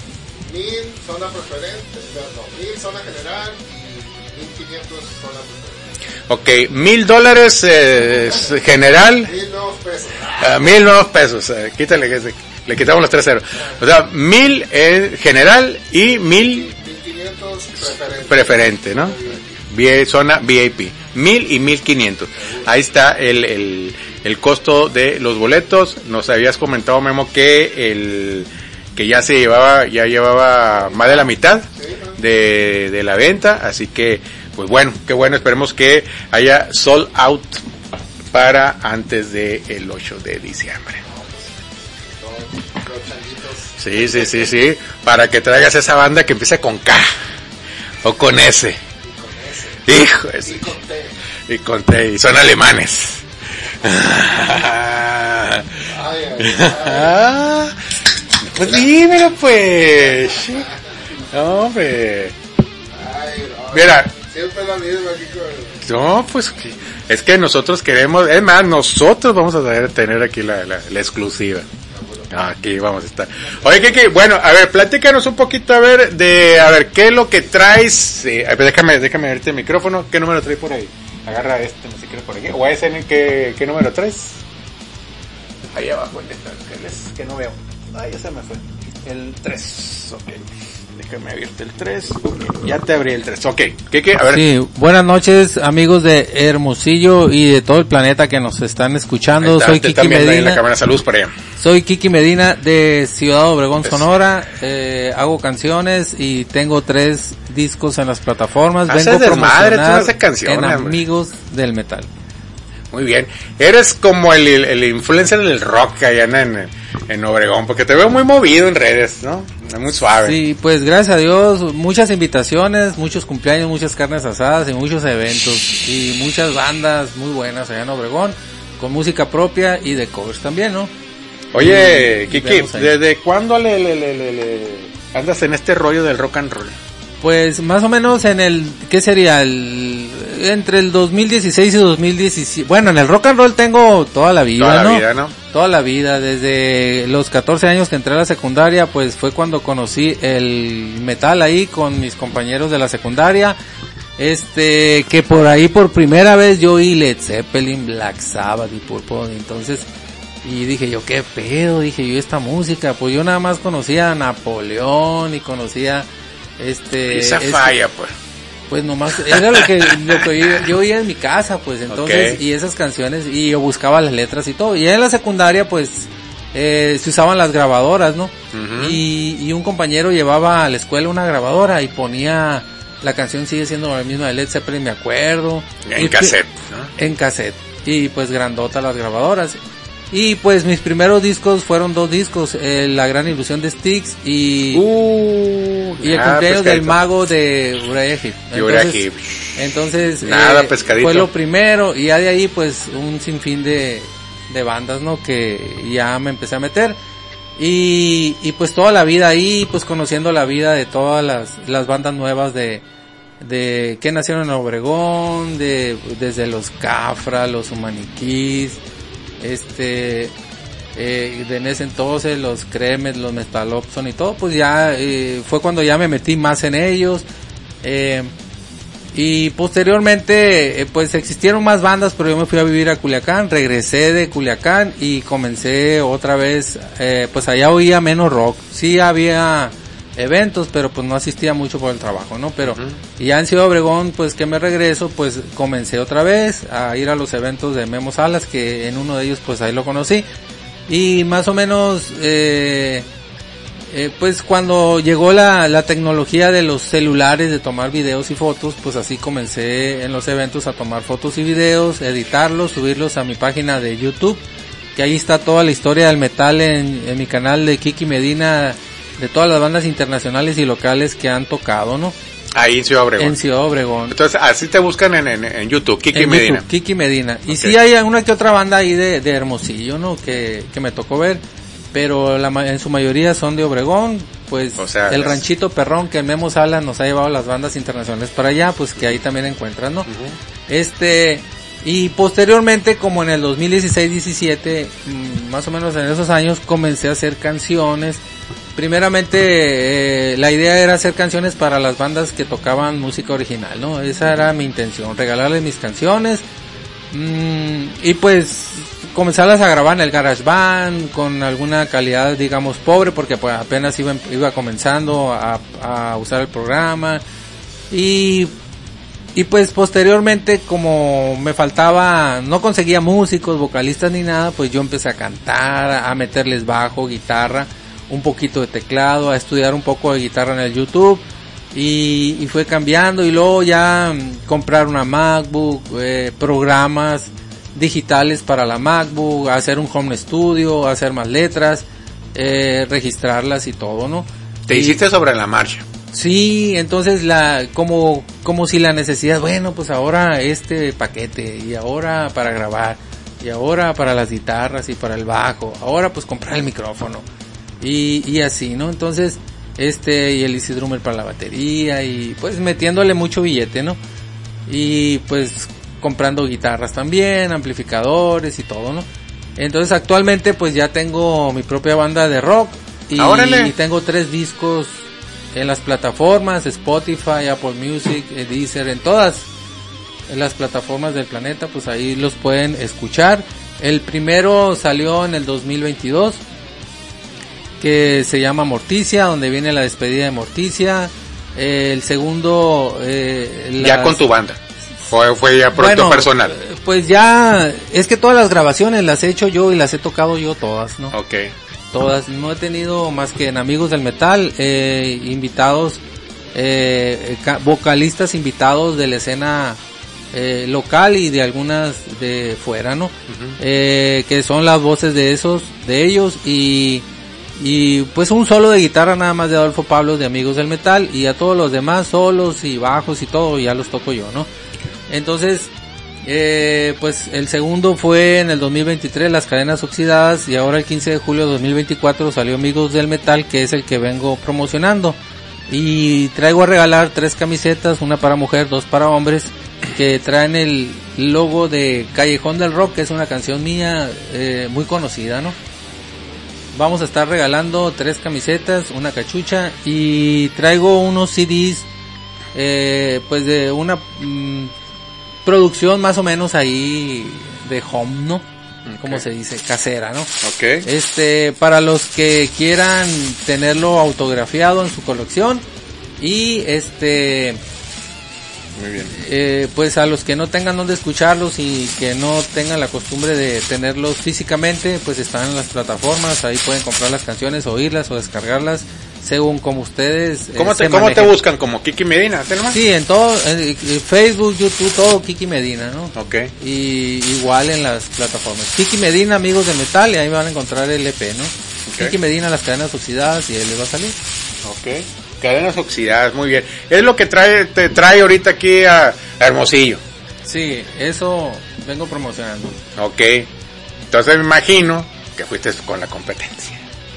Speaker 12: Mil zona preferente, no, mil zona general y mil quinientos zona preferente.
Speaker 2: Ok, mil dólares eh, general.
Speaker 12: Mil nuevos pesos.
Speaker 2: Uh, mil nuevos pesos. Uh, quítale, le, le quitamos los tres ceros. O sea, mil en general y mil
Speaker 12: preferente,
Speaker 2: preferente, ¿no? V I P, zona V I P. Mil y mil quinientos. Ahí está el, el, el costo de los boletos. Nos habías comentado, Memo, que el que ya se llevaba, ya llevaba más de la mitad de, de la venta, así que, pues bueno, qué bueno, esperemos que haya sold out para antes del ocho de diciembre. Sí, sí, sí, sí, para que traigas esa banda que empiece con K, o con S, hijo, ese. Y con T, y son alemanes. Ah, pues dímelo pues. No, hombre. Mira.
Speaker 12: Siempre la misma aquí con...
Speaker 2: No, pues es que nosotros queremos, es más, nosotros vamos a tener aquí la, la, la exclusiva. Aquí vamos a estar. Oye, Kiki, bueno, a ver, platícanos un poquito, a ver, de, a ver, ¿qué es lo que traes? Eh, a ver, déjame, déjame verte el micrófono. ¿Qué número traes por ahí? Agarra este, no sé qué por aquí. ¿O ese en el que, qué número traes? Ahí abajo, el de que, es, que no veo. Ay, ya se me fue. El tres, ok. Déjame abrirte el tres. Okay. Ya te abrí el tres. Ok. ¿Qué, qué? A ver.
Speaker 13: Sí, buenas noches, amigos de Hermosillo y de todo el planeta que nos están escuchando.
Speaker 2: Está,
Speaker 13: Soy Kiki Medina.
Speaker 2: En la cámara, saludos para allá.
Speaker 13: Soy Kiki Medina de Ciudad Obregón, Sonora. Eh, hago canciones y tengo tres discos en las plataformas.
Speaker 2: Haces
Speaker 13: Vengo a
Speaker 2: desmadre, tú
Speaker 13: promocionar
Speaker 2: haces canciones,
Speaker 13: en
Speaker 2: hombre.
Speaker 13: Amigos del Metal.
Speaker 2: Muy bien. Eres como el, el, el influencer del rock allá en, en, en Obregón, porque te veo muy movido en redes, ¿no? Muy suave.
Speaker 13: Sí, pues gracias a Dios, muchas invitaciones, muchos cumpleaños, muchas carnes asadas y muchos eventos y muchas bandas muy buenas allá en Obregón, con música propia y de covers también, ¿no?
Speaker 2: Oye,
Speaker 13: Y
Speaker 2: Kiki, ¿desde cuándo le, le, le, le, le andas en este rollo del rock and roll?
Speaker 13: Pues más o menos en el, ¿qué sería? El, entre el dos mil dieciséis y dos mil diecisiete. Bueno, en el rock and roll tengo toda la vida,
Speaker 2: Toda la
Speaker 13: ¿no?
Speaker 2: vida, ¿no?
Speaker 13: Toda la vida, desde los catorce años que entré a la secundaria, pues fue cuando conocí el metal ahí con mis compañeros de la secundaria. Este, que por ahí por primera vez yo oí Led Zeppelin, Black Sabbath y Purple, entonces, y dije yo, ¿qué pedo? Dije yo, esta música, pues yo nada más conocía a Napoleón y conocía este...
Speaker 2: Esa
Speaker 13: este,
Speaker 2: falla, pues.
Speaker 13: Pues nomás, era lo que, lo que yo, yo oía en mi casa, pues entonces,
Speaker 2: Okay.
Speaker 13: y esas canciones, y yo buscaba las letras y todo, y en la secundaria pues, eh, se usaban las grabadoras, ¿no?
Speaker 2: Ujú.
Speaker 13: y, y un compañero llevaba a la escuela una grabadora y ponía, la canción sigue siendo la misma de Led Zeppelin, me acuerdo.
Speaker 2: En
Speaker 13: Y-
Speaker 2: cassette, ¿no?
Speaker 13: En cassette, y pues grandota las grabadoras. Y pues mis primeros discos fueron dos discos, eh, La Gran Ilusión de Styx y,
Speaker 2: Uh,
Speaker 13: y el
Speaker 2: ah,
Speaker 13: cumpleaños del
Speaker 2: pescadito.
Speaker 13: mago de Uriah Heep.
Speaker 2: De Uriah
Speaker 13: Entonces,
Speaker 2: Heep.
Speaker 13: entonces
Speaker 2: Nada,
Speaker 13: eh,
Speaker 2: pescadito.
Speaker 13: fue lo primero y ya de ahí pues un sinfín de, de bandas, ¿no? Que ya me empecé a meter y, y pues toda la vida ahí, pues conociendo la vida de todas las, las bandas nuevas de, de que nacieron en Obregón, de, desde los Cafra, los Humaniquís, este, eh, de en ese entonces los Cremes, los Metalopson y todo, pues ya eh, fue cuando ya me metí más en ellos. Eh, y posteriormente eh, pues existieron más bandas, pero yo me fui a vivir a Culiacán, regresé de Culiacán y comencé otra vez, eh, pues allá oía menos rock, sí había eventos, pero pues no asistía mucho por el trabajo, ¿no? Pero y ya en Ciudad Obregón, pues que me regreso, pues comencé otra vez a ir a los eventos de Memo Salas, que en uno de ellos pues ahí lo conocí, y más o menos eh, eh, pues cuando llegó la, la tecnología de los celulares de tomar videos y fotos, pues así comencé en los eventos a tomar fotos y videos, editarlos, subirlos a mi página de YouTube, que ahí está toda la historia del metal en, en mi canal de Kiki Medina, de todas las bandas internacionales y locales que han tocado, ¿no?
Speaker 2: Ahí en Ciudad Obregón.
Speaker 13: En Ciudad Obregón.
Speaker 2: Entonces, así te buscan en, en, en YouTube, Kiki
Speaker 13: En
Speaker 2: Medina.
Speaker 13: YouTube, Kiki Medina. Y
Speaker 2: Ok.
Speaker 13: sí hay una que otra banda ahí de, de Hermosillo, ¿no? Que, que me tocó ver, pero la, ma- en su mayoría son de Obregón, pues
Speaker 2: O sea,
Speaker 13: el
Speaker 2: las-
Speaker 13: Ranchito Perrón que en Memo Salas nos ha llevado las bandas internacionales para allá, pues que ahí también encuentran, ¿no? Este, y posteriormente, como en el dos mil dieciséis diecisiete, mm, más o menos en esos años, comencé a hacer canciones. Primeramente, eh, la idea era hacer canciones para las bandas que tocaban música original, ¿no? Esa era mi intención, regalarles mis canciones, mm, y pues comenzarlas a grabar en el GarageBand con alguna calidad, digamos, pobre, porque pues apenas iba, iba comenzando a, a usar el programa, y y pues posteriormente, como me faltaba, no conseguía músicos, vocalistas ni nada, pues yo empecé a cantar, a meterles bajo, guitarra. un poquito de teclado, a estudiar un poco de guitarra en el YouTube. Y, y fue cambiando, y luego ya mm, comprar una MacBook, eh, programas digitales para la MacBook, hacer un home studio, hacer más letras, eh, registrarlas y todo, ¿no?
Speaker 2: Te
Speaker 13: y,
Speaker 2: hiciste sobre la marcha.
Speaker 13: Sí, entonces la como como si la necesidad, bueno, pues ahora este paquete, y ahora para grabar, y ahora para las guitarras y para el bajo, ahora pues comprar el micrófono y, y así, ¿no? Entonces este y el Easy Drummer para la batería, y pues metiéndole mucho billete, ¿no? Y pues comprando guitarras también, amplificadores y todo, ¿no? Entonces actualmente pues ya tengo mi propia banda de rock y, y tengo tres discos en las plataformas Spotify, Apple Music, Deezer, en todas en las plataformas del planeta, pues ahí los pueden escuchar. El primero salió en el dos mil veintidós, que se llama Morticia, donde viene la despedida de Morticia. Eh, el segundo... Eh, las...
Speaker 2: Ya con tu banda. ¿O fue ya proyecto
Speaker 13: bueno,
Speaker 2: personal?
Speaker 13: Pues ya... Es que todas las grabaciones las he hecho yo y las he tocado yo todas, ¿no?
Speaker 2: Ok.
Speaker 13: Todas. No he tenido más que en Amigos del Metal, eh, invitados, eh, vocalistas invitados de la escena eh, local y de algunas de fuera, ¿no? Uh-huh. Eh, que son las voces de esos, de ellos, y... Y pues un solo de guitarra nada más de Adolfo Pablos de Amigos del Metal, y a todos los demás solos y bajos y todo ya los toco yo, ¿no? Entonces, eh, pues el segundo fue en el dos mil veintitrés, Las Cadenas Oxidadas, y ahora el quince de julio de dos mil veinticuatro salió Amigos del Metal, que es el que vengo promocionando. Y traigo a regalar tres camisetas, una para mujer, dos para hombres, que traen el logo de Callejón del Rock, que es una canción mía eh, muy conocida, ¿no? Vamos a estar regalando tres camisetas, una cachucha, y traigo unos C Ds, eh, pues de una mm, producción más o menos ahí de home, ¿no? Okay. Como se dice, casera, ¿no?
Speaker 2: Okay.
Speaker 13: Este, para los que quieran tenerlo autografiado en su colección, y este...
Speaker 2: Muy bien.
Speaker 13: Eh, pues a los que no tengan donde escucharlos y que no tengan la costumbre de tenerlos físicamente, pues están en las plataformas, ahí pueden comprar las canciones, oírlas o descargarlas según como ustedes.
Speaker 2: ¿Cómo,
Speaker 13: eh,
Speaker 2: te, ¿cómo te buscan? ¿Como Kiki Medina? ¿Tenemos?
Speaker 13: Sí, en todo, en Facebook, YouTube, todo Kiki Medina, ¿no?
Speaker 2: Ok.
Speaker 13: Y igual en las plataformas. Kiki Medina, Amigos de Metal, y ahí van a encontrar el E P, ¿no? Okay. Kiki Medina, Las Cadenas Oxidadas, y él les va a salir.
Speaker 2: Ok. Cadenas Oxidadas, muy bien. Es lo que trae te trae ahorita aquí a, a Hermosillo.
Speaker 13: Sí, eso vengo promocionando.
Speaker 2: Ok. Entonces me imagino que fuiste con la competencia.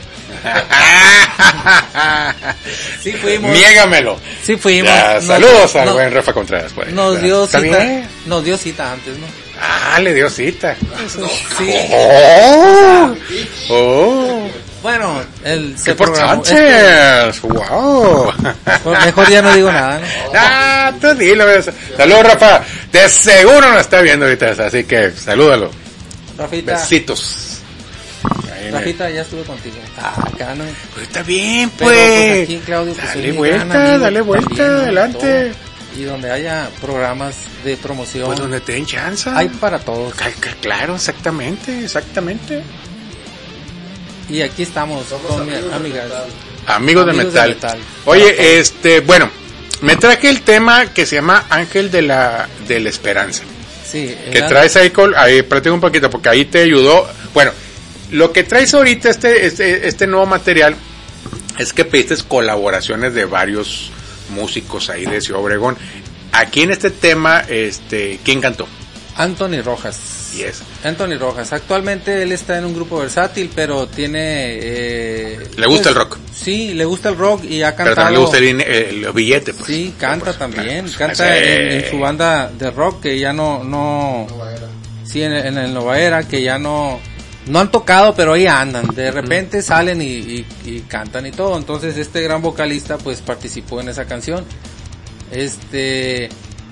Speaker 13: Sí fuimos.
Speaker 2: Niégamelo.
Speaker 13: Sí fuimos.
Speaker 2: Ya,
Speaker 13: nos,
Speaker 2: saludos al
Speaker 13: no,
Speaker 2: buen Rafa Contreras. Pues.
Speaker 13: Nos dio cita.
Speaker 2: Bien?
Speaker 13: Nos dio cita antes, ¿no?
Speaker 2: Ah, le dio cita.
Speaker 13: Eso, sí.
Speaker 2: Oh. Oh.
Speaker 13: Bueno, el
Speaker 2: se programó. Este, wow.
Speaker 13: Mejor ya no digo nada, ¿no?
Speaker 2: Ah, tú dilo. Saludos, Rafa. De seguro nos está viendo ahorita, así que salúdalo.
Speaker 13: Rafita.
Speaker 2: Besitos.
Speaker 13: Rafita, ya estuve contigo. Ah, acá no.
Speaker 2: Pues está bien, pues. Pero, pues aquí, Claudio, pues, dale vuelta, dale vuelta, también, adelante.
Speaker 13: Todo. Y donde haya programas de promoción.
Speaker 2: Pues donde te den chance.
Speaker 13: Hay para todos.
Speaker 2: Claro, exactamente, exactamente.
Speaker 13: Y aquí estamos con mi amiga.
Speaker 2: Amigos de metal. de metal. Oye, este, bueno, me traje el tema que se llama Ángel de la de la Esperanza.
Speaker 13: Sí.
Speaker 2: Que traes ahí, ahí platico un poquito porque ahí te ayudó. Bueno, lo que traes ahorita este este este nuevo material es que pediste colaboraciones de varios músicos ahí de Ciudad Obregón. Aquí en este tema, este, ¿quién cantó?
Speaker 13: Anthony Rojas.
Speaker 2: Yes.
Speaker 13: Anthony Rojas. Actualmente él está en un grupo versátil, pero tiene... Eh,
Speaker 2: ¿Le gusta
Speaker 13: pues,
Speaker 2: el rock?
Speaker 13: Sí, le gusta el rock y ha cantado...
Speaker 2: Pero también le gusta el, el, el billete, pues.
Speaker 13: Sí, canta
Speaker 2: pues,
Speaker 13: también.
Speaker 2: Pues,
Speaker 13: canta
Speaker 2: ese...
Speaker 13: en, en su banda de rock que ya no... no sí, en, en el Nova Era, que ya no... No han tocado, pero ahí andan. De repente salen y, y, y cantan y todo. Entonces este gran vocalista pues participó en esa canción. Este...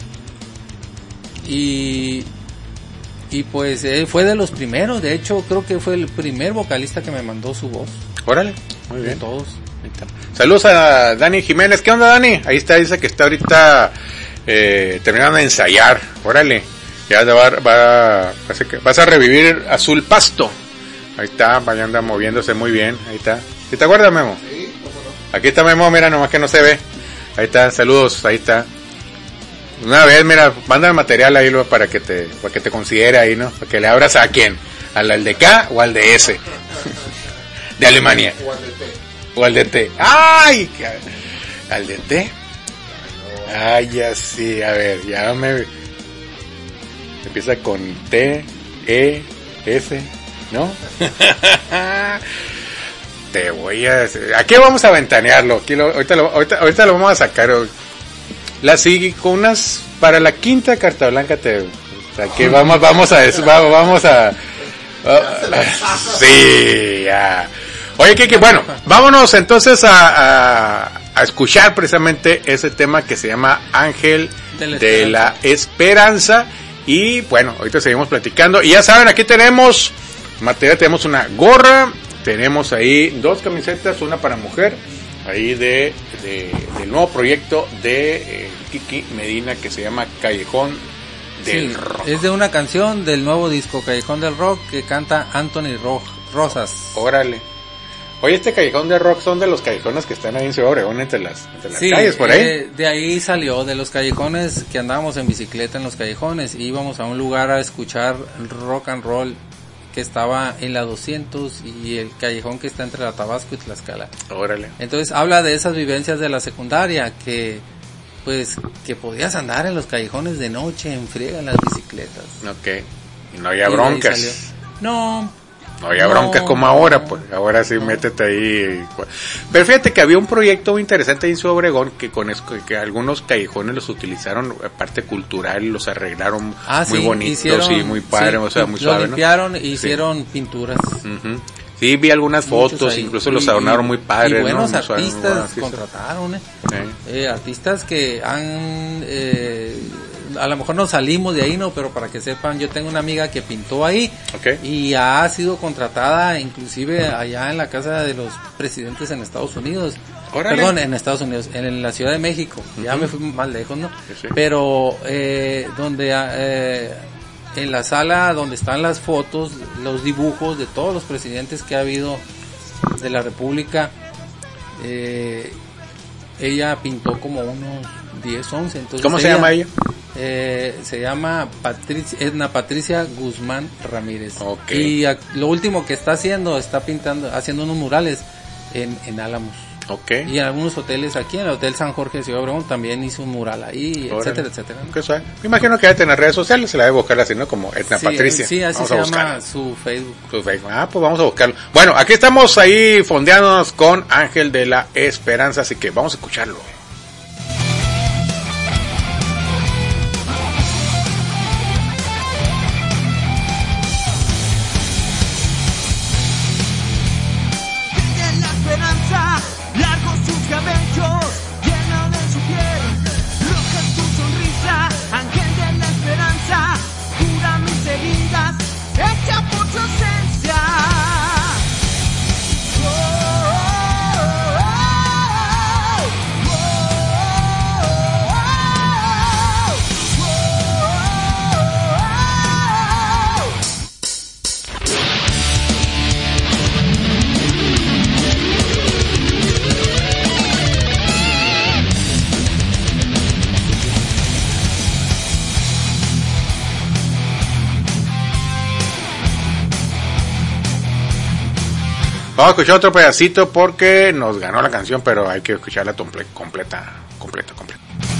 Speaker 13: Y... Y pues él fue de los primeros, de hecho creo que fue el primer vocalista que me mandó su voz.
Speaker 2: Órale, muy bien.
Speaker 13: De todos.
Speaker 2: Saludos a Dani Jiménez. ¿Qué onda, Dani? Ahí está, dice que está ahorita eh, terminando de ensayar. Órale, ya va, va, parece que vas a revivir Azul Pasto. Ahí está, vaya, anda moviéndose muy bien. Ahí está. ¿Sí te acuerdas, Memo?
Speaker 12: Sí, cómo no.
Speaker 2: Aquí está Memo, mira, nomás que no se ve. Ahí está, saludos, ahí está. Una vez, mira, mándame material ahí luego para que te para que te considere ahí, ¿no? Para que le abras a quién, al, al de K o al de S. De Alemania.
Speaker 12: O al de T.
Speaker 2: O al de T. ¡Ay! ca- ¿Al de T? Ay, ya sí, a ver, ya me... Empieza con T, E, S, ¿no? Te voy a... Aquí vamos a ventanearlo. Aquí lo, ahorita, lo, ahorita, ahorita lo vamos a sacar. Las unas para la quinta carta blanca te... O sea, que vamos, vamos a... Vamos, vamos a... Uh, sí, ya. Oye, Kiki, bueno, vámonos entonces a, a, a escuchar precisamente ese tema que se llama Ángel
Speaker 13: De la
Speaker 2: de la Esperanza. Y bueno, ahorita seguimos platicando. Y ya saben, aquí tenemos material, tenemos una gorra, tenemos ahí dos camisetas, una para mujer, ahí de, de del nuevo proyecto de eh, Kiki Medina que se llama Callejón del
Speaker 13: Sí,
Speaker 2: Rock.
Speaker 13: es de una canción del nuevo disco Callejón del Rock que canta Anthony Ro- Rosas.
Speaker 2: Órale. Oye, este Callejón del Rock son de los callejones que están ahí en Ciudad Obregón, entre las, entre las
Speaker 13: Sí,
Speaker 2: calles, por ahí.
Speaker 13: eh, de ahí salió, de los callejones que andábamos en bicicleta en los callejones, íbamos a un lugar a escuchar rock and roll que estaba en la doscientos y el callejón que está entre la Tabasco y Tlaxcala.
Speaker 2: Órale.
Speaker 13: Entonces habla de esas vivencias de la secundaria, que pues que podías andar en los callejones de noche en friega en las bicicletas.
Speaker 2: Ok. Y no había
Speaker 13: Y de ahí
Speaker 2: broncas.
Speaker 13: salió. No,
Speaker 2: No había
Speaker 13: No,
Speaker 2: broncas como ahora,
Speaker 13: no,
Speaker 2: pues. Ahora sí, métete ahí. Pero fíjate que había un proyecto muy interesante ahí en Ciudad Obregón que con eso, que algunos callejones los utilizaron, parte cultural, los arreglaron
Speaker 13: ah,
Speaker 2: muy
Speaker 13: sí,
Speaker 2: bonitos
Speaker 13: hicieron-
Speaker 2: y muy padre,
Speaker 13: sí,
Speaker 2: o sea, muy
Speaker 13: lo
Speaker 2: suave, ¿no?
Speaker 13: limpiaron y
Speaker 2: Sí.
Speaker 13: hicieron pinturas.
Speaker 2: Ujú. Sí, vi algunas
Speaker 13: Muchos
Speaker 2: fotos,
Speaker 13: ahí.
Speaker 2: incluso los
Speaker 13: Y-
Speaker 2: adornaron muy padres,
Speaker 13: y buenos
Speaker 2: ¿no? Muy suave, muy
Speaker 13: artistas
Speaker 2: buenos artistas.
Speaker 13: contrataron, eh.
Speaker 2: Sí.
Speaker 13: Eh, artistas que han eh, a lo mejor no salimos de ahí, no, pero para que sepan, yo tengo una amiga que pintó ahí
Speaker 2: Okay.
Speaker 13: y ha sido contratada inclusive allá en la casa de los presidentes en Estados Unidos.
Speaker 2: Órale.
Speaker 13: Perdón, en Estados Unidos, en la Ciudad de México. Ya
Speaker 2: Ujú.
Speaker 13: me fui más lejos, ¿no?
Speaker 2: Sí, sí.
Speaker 13: Pero eh, donde eh, en la sala donde están las fotos, los dibujos de todos los presidentes que ha habido de la República, eh, ella pintó como unos diez, once. Entonces
Speaker 2: ¿Cómo se llama ella?
Speaker 13: Eh, se llama Patricia, Edna Patricia Guzmán Ramírez.
Speaker 2: Ok.
Speaker 13: Y a- lo último que está haciendo, está pintando, haciendo unos murales en, en Álamos.
Speaker 2: Ok.
Speaker 13: Y en algunos hoteles aquí, en el Hotel San Jorge de Ciudad Obregón también hizo un mural ahí,
Speaker 2: Órale.
Speaker 13: etcétera, etcétera. ¿no?
Speaker 2: ¿Qué sabe? Me imagino que debe tener redes sociales, se la debe buscar así, ¿no? Como Etna
Speaker 13: Sí,
Speaker 2: Patricia.
Speaker 13: sí, así
Speaker 2: Vamos
Speaker 13: se
Speaker 2: a
Speaker 13: llama
Speaker 2: buscarla.
Speaker 13: su Facebook.
Speaker 2: Su Facebook. Ah, pues vamos a buscarlo. Bueno, aquí estamos ahí fondeándonos con Ángel de la Esperanza, así que vamos a escucharlo.
Speaker 3: De la esperanza, largos sus cabellos, lleno de su piel, roja es tu sonrisa, ángel de la esperanza, cura mis heridas, hecha por su esencia. Oh, oh, oh, oh, oh, oh, oh, oh.
Speaker 2: Vamos a escuchar otro pedacito porque nos ganó la canción, pero hay que escucharla comple- completa, completa, completa.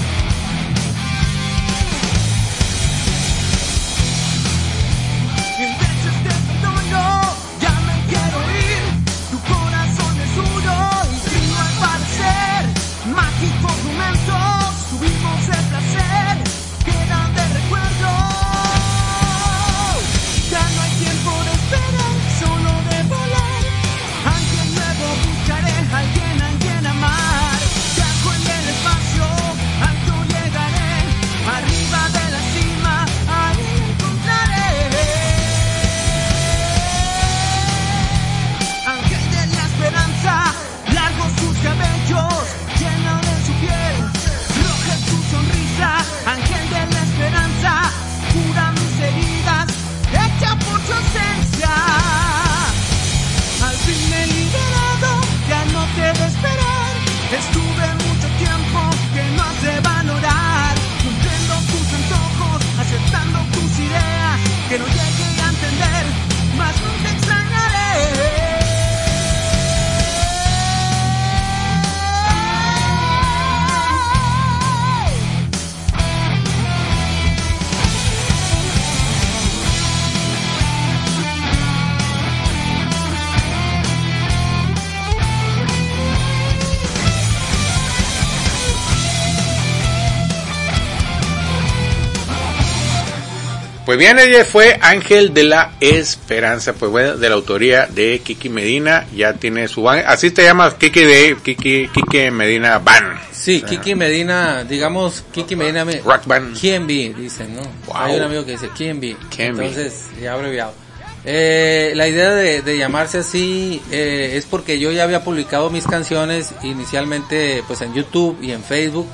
Speaker 3: En veces te perdono, ya me quiero ir. Tu corazón es duro y frío al parecer. Mágicos momentos, tuvimos el placer. Quedan de recuerdo. Ya no hay tiempo de esperar, solo de volar. Alguien nuevo buscaré, alguien a quien amar. Viajo en el espacio, que no llegue a entender, más nunca extrañaré.
Speaker 2: Pues bien, ella fue Ángel de la Esperanza, pues bueno, de la autoría de Kiki Medina, ya tiene su van, así te llamas, Kiki de Kiki, Kiki Medina Band.
Speaker 13: Sí, o sea, Kiki Medina, digamos, Kiki Medina me,
Speaker 2: Rock Band.
Speaker 13: K M B, dicen, ¿no?
Speaker 2: Wow.
Speaker 13: Hay un amigo que dice K M B,
Speaker 2: K M B.
Speaker 13: Entonces, ya abreviado. Eh, la idea de, de llamarse así eh, es porque yo ya había publicado mis canciones inicialmente pues en YouTube y en Facebook.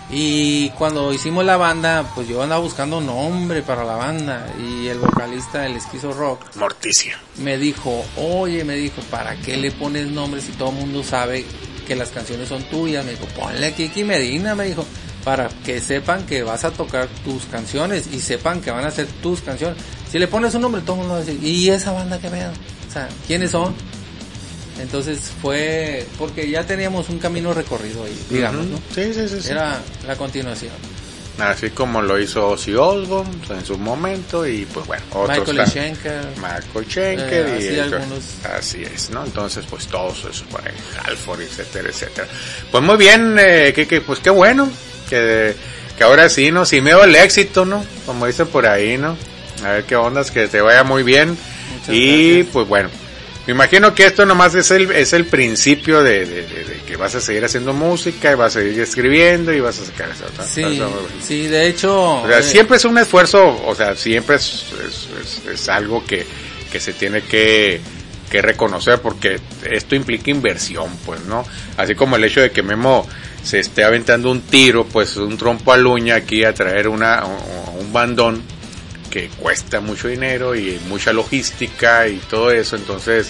Speaker 13: Y cuando hicimos la banda, pues yo andaba buscando nombre para la banda y el vocalista del Esquizo Rock,
Speaker 2: Morticia,
Speaker 13: me dijo, oye, me dijo, ¿para qué le pones nombre si todo el mundo sabe que las canciones son tuyas? Me dijo, ponle Kiki Medina, me dijo, para que sepan que vas a tocar tus canciones y sepan que van a ser tus canciones. Si le pones un nombre, todo el mundo va a decir, ¿y esa banda qué pedo? O sea, ¿quiénes son? Entonces fue porque ya teníamos un camino recorrido ahí, digamos, ¿no?
Speaker 2: Sí, sí, sí, sí.
Speaker 13: Era la continuación.
Speaker 2: Así como lo hizo Ozzy Osbourne en su momento y pues bueno, otros
Speaker 13: Michael Schenker.
Speaker 2: Michael Schenker
Speaker 13: eh,
Speaker 2: y
Speaker 13: así,
Speaker 2: otros,
Speaker 13: algunos.
Speaker 2: así es, ¿no? Entonces pues todos esos por ahí, Halford, etcétera, etcétera. Pues muy bien, eh, que, que pues qué bueno, que, que ahora sí, ¿no? Sin miedo al éxito, ¿no? Como dicen por ahí, ¿no? A ver qué ondas, que te vaya muy bien. Muchas y gracias. Pues bueno. Me imagino que esto nomás es el es el principio de, de, de, de que vas a seguir haciendo música y vas a seguir escribiendo y vas a sacar eso.
Speaker 13: Sí, eso, sí, de hecho...
Speaker 2: O sea,
Speaker 13: eh,
Speaker 2: siempre es un esfuerzo, o sea, siempre es, es, es, es algo que, que se tiene que, que reconocer porque esto implica inversión, pues, ¿no? Así como el hecho de que Memo se esté aventando un tiro, pues un trompo al uña aquí a traer una un, un bandón, que cuesta mucho dinero y mucha logística y todo eso, entonces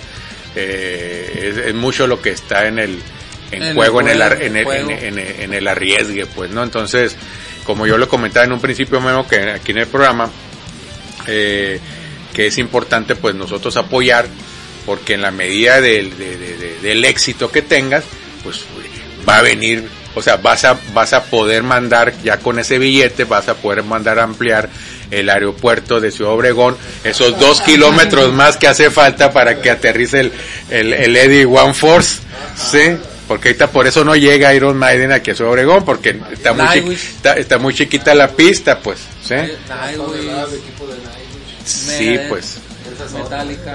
Speaker 2: eh, es, es mucho lo que está en el en, en juego, el en, el, en, el, en, en, en, en el arriesgue, pues, ¿no? Entonces, como yo lo comentaba en un principio, Memo, que aquí en el programa, eh, que es importante, pues, nosotros apoyar, porque en la medida del, de, de, de, del éxito que tengas, pues, va a venir, o sea, vas a, vas a poder mandar, ya con ese billete, vas a poder mandar a ampliar el aeropuerto de Ciudad Obregón, esos dos kilómetros más que hace falta para que aterrice el, el, el Eddie One Force, ¿sí? Porque ahorita por eso no llega Iron Maiden aquí a Ciudad Obregón, porque está muy, chiqui, está, está muy chiquita la pista, pues, ¿sí? Sí, pues.
Speaker 13: Metallica.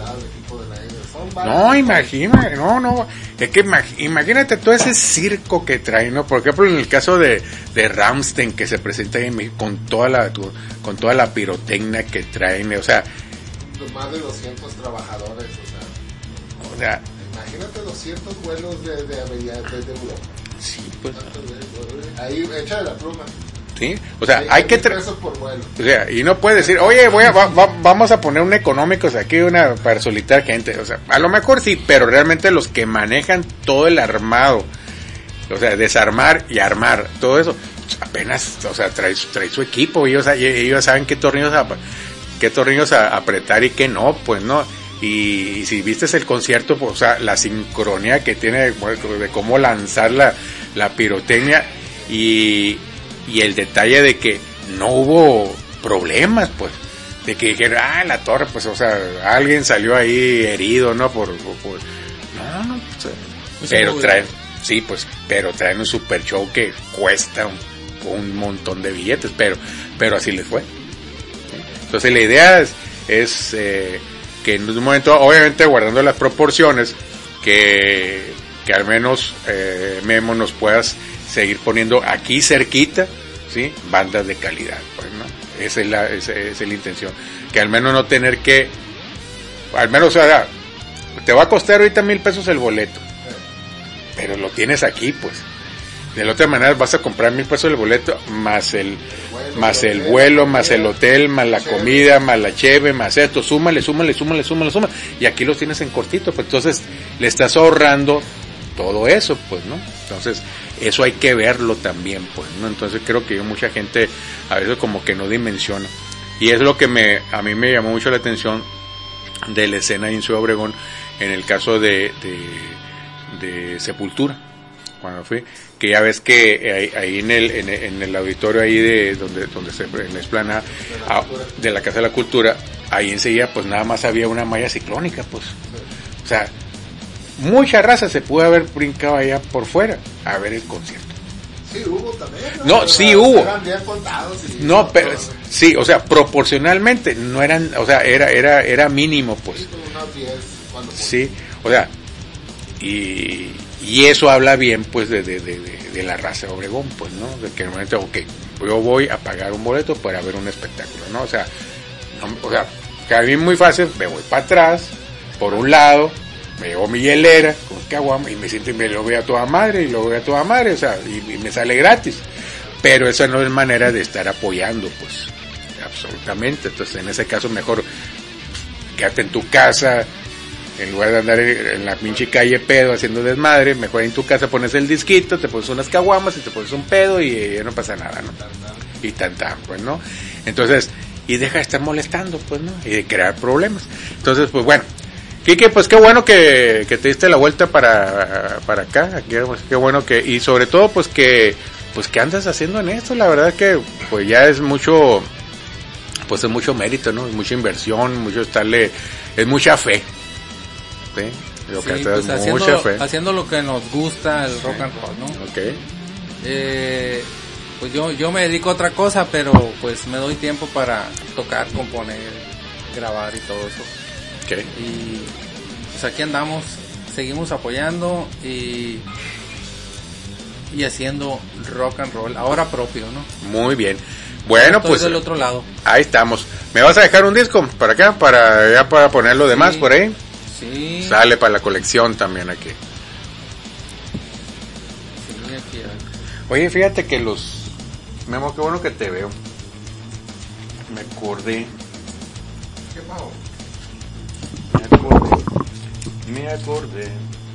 Speaker 2: No, imagina, no, no, es que imagínate todo ese circo que traen, ¿no? Por ejemplo, en el caso de, de Rammstein, que se presenta ahí en México con toda la, con toda la pirotecnia que traen, o sea.
Speaker 12: Más de doscientos trabajadores, o sea.
Speaker 2: O sea.
Speaker 12: Imagínate doscientos vuelos de, de, de, de Europa.
Speaker 2: Sí, pues.
Speaker 12: Ahí, echa de la pluma.
Speaker 2: Sí, o sea, hay, hay que tra-
Speaker 12: por vuelo.
Speaker 2: O sea, y no puede decir, oye, voy a, va, va, vamos a poner un económico, o sea, aquí una para solicitar gente, o sea, a lo mejor sí, pero realmente los que manejan todo el armado, o sea, desarmar y armar, todo eso, apenas, o sea, trae, trae su equipo, y ellos, ellos saben qué tornillos, a, qué tornillos a apretar y qué no, pues, ¿no? Y, y si vistes el concierto, pues, o sea, la sincronía que tiene de, de cómo lanzar la, la pirotecnia y... y el detalle de que no hubo problemas, pues, de que dijeron, ah, la torre, pues, o sea, alguien salió ahí herido, ¿no? Por, por, por no, no, pues, pues pero traen, sí, pues, pero traen un super show que cuesta un, un montón de billetes, pero, pero así les fue. Entonces la idea es, es eh, que en un momento, obviamente guardando las proporciones, que, que al menos eh, Memo nos puedas seguir poniendo aquí cerquita, ¿sí? Bandas de calidad, pues, ¿no? Esa es la, esa, esa es la intención. Que al menos no tener que, al menos, o sea, te va a costar ahorita mil pesos el boleto, pero lo tienes aquí, pues. De la otra manera vas a comprar mil pesos el boleto, más el, más el vuelo, más el hotel, más la comida, más la cheve, más esto, súmale, súmale, súmale, súmale, súmale, y aquí los tienes en cortito, pues entonces le estás ahorrando todo eso, pues, ¿no? Entonces, eso hay que verlo también, pues, ¿no? Entonces creo que mucha gente a veces como que no dimensiona. Y es lo que me a mí me llamó mucho la atención de la escena en Ciudad Obregón, en el caso de, de, de Sepultura, cuando fui, que ya ves que ahí, ahí en el en, en el auditorio ahí de donde donde se en la explanada ah, de la Casa de la Cultura, ahí enseguida pues nada más había una malla ciclónica, pues, o sea, mucha raza se pudo haber brincado allá por fuera a ver el concierto.
Speaker 12: Sí, hubo también.
Speaker 2: No,
Speaker 12: o
Speaker 2: sí
Speaker 12: sea,
Speaker 2: hubo.
Speaker 12: Eran bien contados. Y
Speaker 2: no, pero sí, o sea, proporcionalmente no eran, o sea, era era era mínimo, pues.
Speaker 12: Sí, unos diez, cuando
Speaker 2: sí, o sea, y, y eso habla bien, pues, de, de, de, de, de la raza de Obregón, pues, ¿no? De que en el momento, ok, yo voy a pagar un boleto para ver un espectáculo, ¿no? O sea, no, o sea, que a mí es muy fácil, me voy para atrás, por un lado, me llevo mi hielera con caguama y me siento y me lo voy a toda madre y lo voy a toda madre, o sea, y, y me sale gratis. Pero esa no es manera de estar apoyando, pues, absolutamente. Entonces, en ese caso, mejor quédate en tu casa, en lugar de andar en la pinche calle pedo haciendo desmadre, mejor en tu casa pones el disquito, te pones unas caguamas y te pones un pedo y ya no pasa nada, ¿no? Y tan tan, pues, ¿no? Entonces, y deja de estar molestando, pues, ¿no? Y de crear problemas. Entonces, pues, bueno. Quique, pues qué bueno que, que te diste la vuelta para, para acá, qué, qué bueno que, y sobre todo pues que, pues que andas haciendo en esto, la verdad que pues ya es mucho, pues es mucho mérito, ¿no? Es mucha inversión, mucho estarle, es mucha fe, ¿sí? Lo que
Speaker 13: Sí,
Speaker 2: haces,
Speaker 13: pues haciendo,
Speaker 2: mucha fe.
Speaker 13: haciendo lo que nos gusta, el rock and roll, ¿no?
Speaker 2: Ok.
Speaker 13: Eh, pues yo, yo me dedico a otra cosa, pero pues me doy tiempo para tocar, componer, grabar y todo eso.
Speaker 2: Okay.
Speaker 13: Y pues aquí andamos, seguimos apoyando y y haciendo rock and roll, ahora propio, ¿no?
Speaker 2: Muy bien. Bueno,
Speaker 13: Estoy
Speaker 2: pues
Speaker 13: del otro lado.
Speaker 2: Ahí estamos. ¿Me vas a dejar un disco para acá? Para ya para poner lo demás
Speaker 13: Sí.
Speaker 2: por ahí.
Speaker 13: Sí.
Speaker 2: Sale para la colección también aquí.
Speaker 13: Sí, aquí hay.
Speaker 2: Oye, fíjate que los... Memo, qué bueno que te veo. Me acordé.
Speaker 12: ¿Qué pasó?
Speaker 2: Me acordé. Me acordé.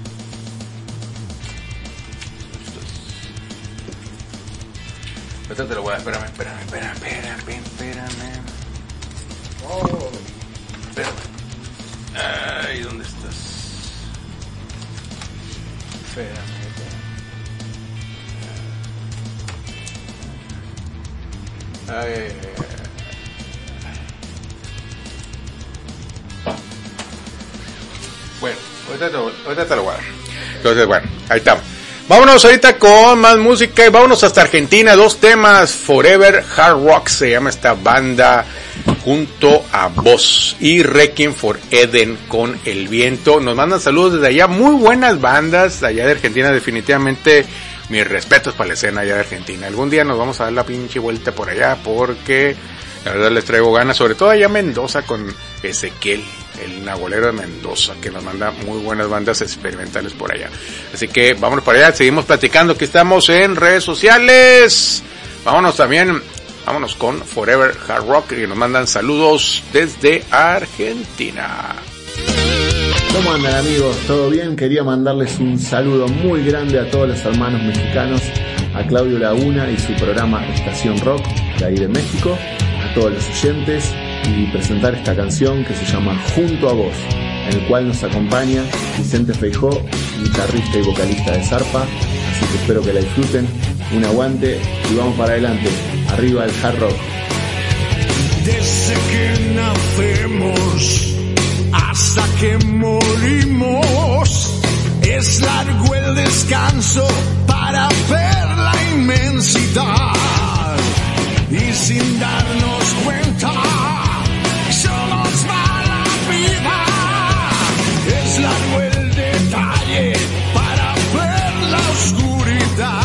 Speaker 2: Ahorita te lo voy a... Espérame, espérame, espérame, espérame, espérame.
Speaker 12: Oh.
Speaker 2: Espérame. Ay, ¿dónde estás? Espérame, espérame. Ay, ay, ay. Bueno, ahorita te, lo- ahorita te lo voy a dar. Entonces, bueno, ahí estamos. Vámonos ahorita con más música y vámonos hasta Argentina. Dos temas, Forever Hard Rock se llama esta banda, junto a Voz, y Requiem for Eden con El Viento. Nos mandan saludos desde allá, muy buenas bandas allá de Argentina, definitivamente mis respetos para la escena allá de Argentina. Algún día nos vamos a dar la pinche vuelta por allá porque la verdad les traigo ganas, sobre todo allá en Mendoza con Ezequiel, el nahualero de Mendoza, que nos manda muy buenas bandas experimentales por allá. Así que vámonos para allá, seguimos platicando, aquí estamos en redes sociales. Vámonos también, vámonos con Forever Hard Rock, que nos mandan saludos desde Argentina.
Speaker 14: ¿Cómo andan, amigos? ¿Todo bien? Quería mandarles un saludo muy grande a todos los hermanos mexicanos, a Claudio Laguna y su programa Estación Rock de ahí de México, a todos los oyentes, y presentar esta canción que se llama Junto a Vos, en el cual nos acompaña Vicente Feijó, guitarrista y vocalista de Zarpa, así que espero que la disfruten. Un aguante y vamos para adelante, arriba el hard rock.
Speaker 15: Desde que nacemos hasta que morimos, es largo el descanso para ver la inmensidad, y sin darnos cuenta se nos va la vida. Es largo el detalle para ver la oscuridad.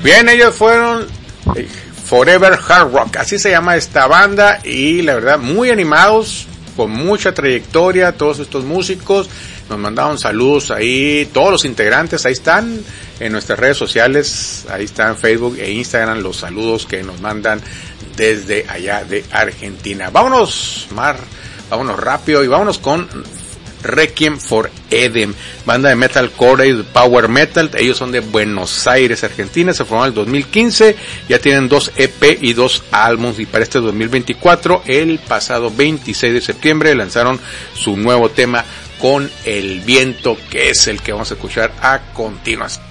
Speaker 2: Bien, ellos fueron eh, Forever Hard Rock, así se llama esta banda, y la verdad muy animados, con mucha trayectoria, todos estos músicos. Nos mandaron saludos ahí, todos los integrantes, ahí están en nuestras redes sociales, ahí están Facebook e Instagram los saludos que nos mandan desde allá de Argentina. Vámonos, Mar, vámonos rápido y vámonos con Requiem for Eden, banda de metalcore y power metal. Ellos son de Buenos Aires, Argentina, se formaron en el dos mil quince, ya tienen dos E P y dos álbumes, y para este dos mil veinticuatro, el pasado veintiséis de septiembre, lanzaron su nuevo tema, Con el Viento, que es el que vamos a escuchar a continuación.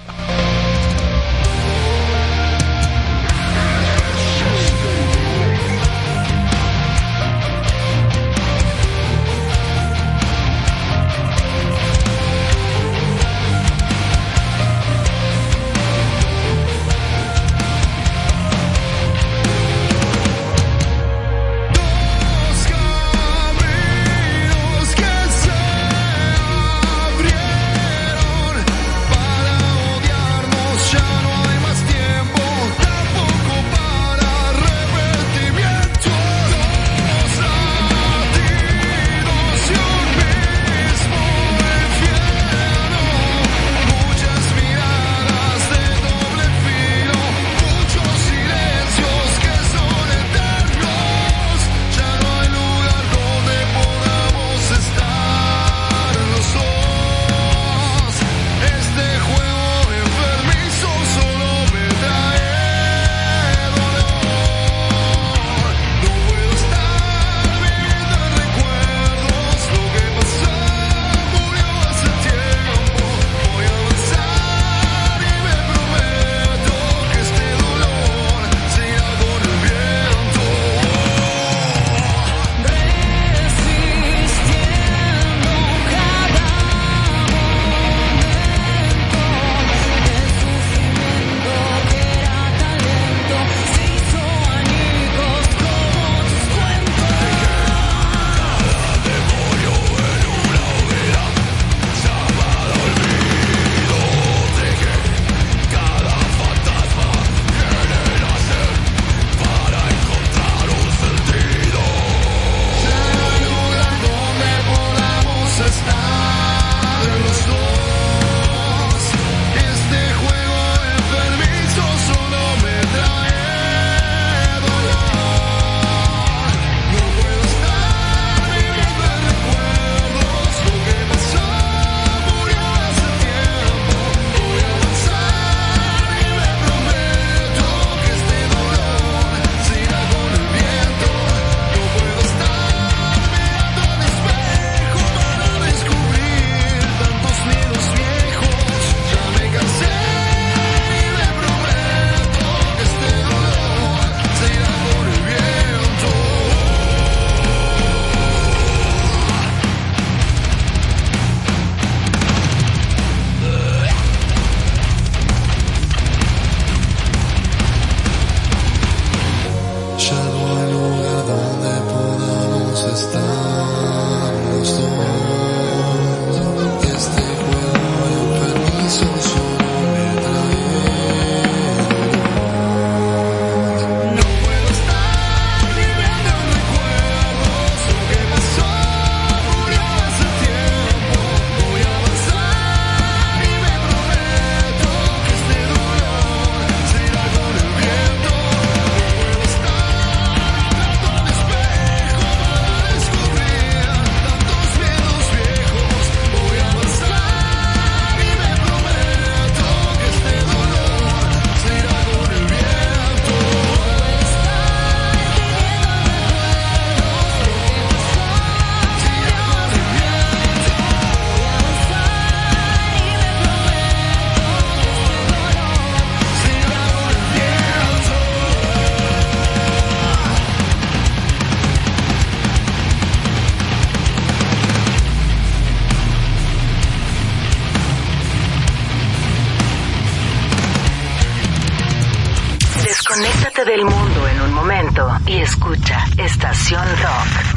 Speaker 9: Desconéctate del mundo en un momento y escucha Estación Rock.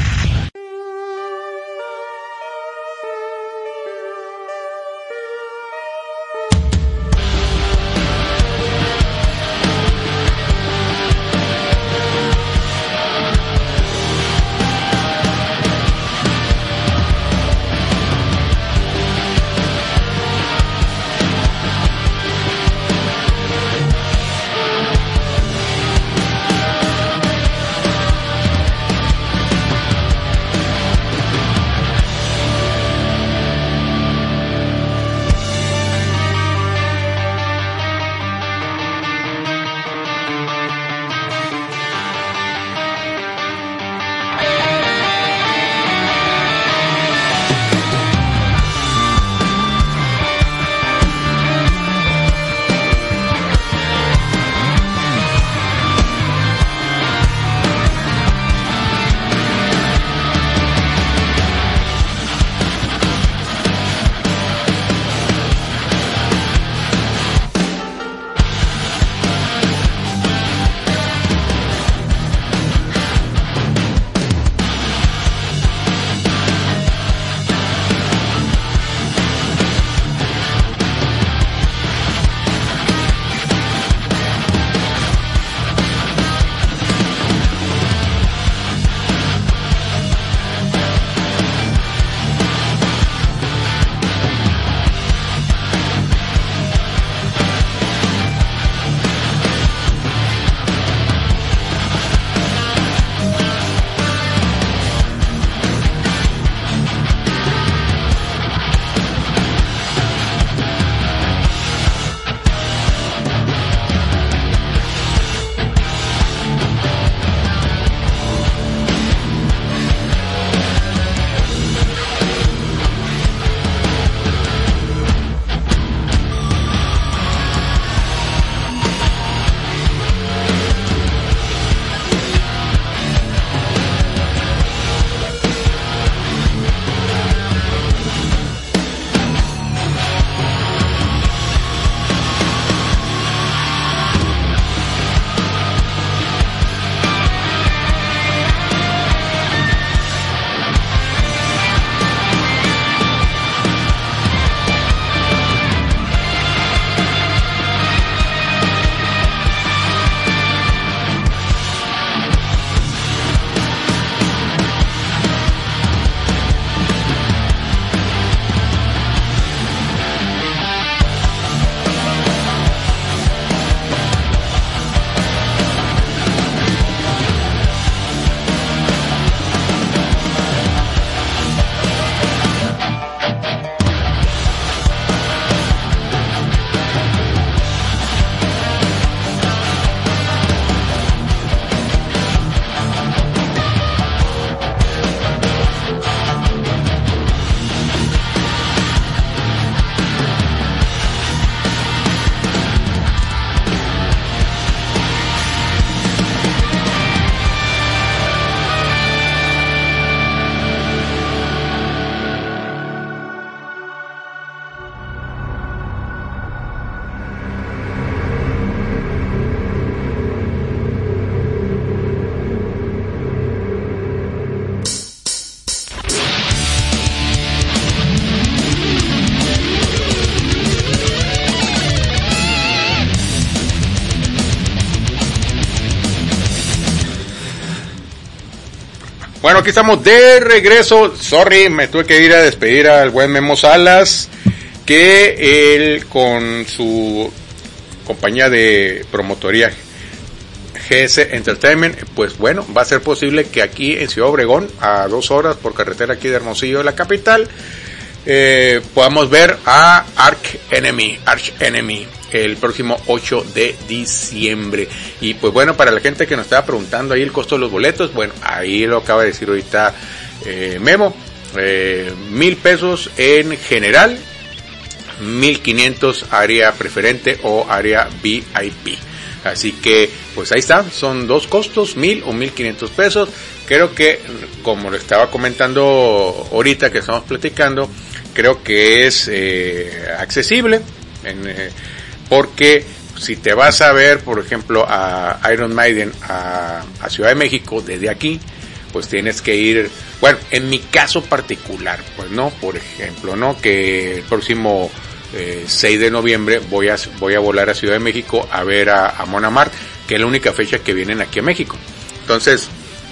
Speaker 2: Bueno, aquí estamos de regreso. Sorry, me tuve que ir a despedir al buen Memo Salas, que él con su compañía de promotoría G S Entertainment, pues bueno, va a ser posible que aquí en Ciudad Obregón, a dos horas por carretera aquí de Hermosillo, la capital, eh, podamos ver a Arch Enemy, Arch Enemy, el próximo ocho de diciembre. Y pues bueno, para la gente que nos estaba preguntando ahí el costo de los boletos, bueno, ahí lo acaba de decir ahorita eh, Memo, eh, mil pesos en general, mil quinientos área preferente o área V I P. Así que, pues ahí está, son dos costos, mil o mil quinientos pesos. Creo que, como le estaba comentando ahorita que estamos platicando, creo que es eh, accesible, en, eh, porque si te vas a ver, por ejemplo, a Iron Maiden a, a Ciudad de México desde aquí, pues tienes que ir, bueno, en mi caso particular, pues no, por ejemplo, no, que el próximo Eh, seis de noviembre voy a voy a volar a Ciudad de México a ver a, a Mon Amarth, que es la única fecha que vienen aquí a México. Entonces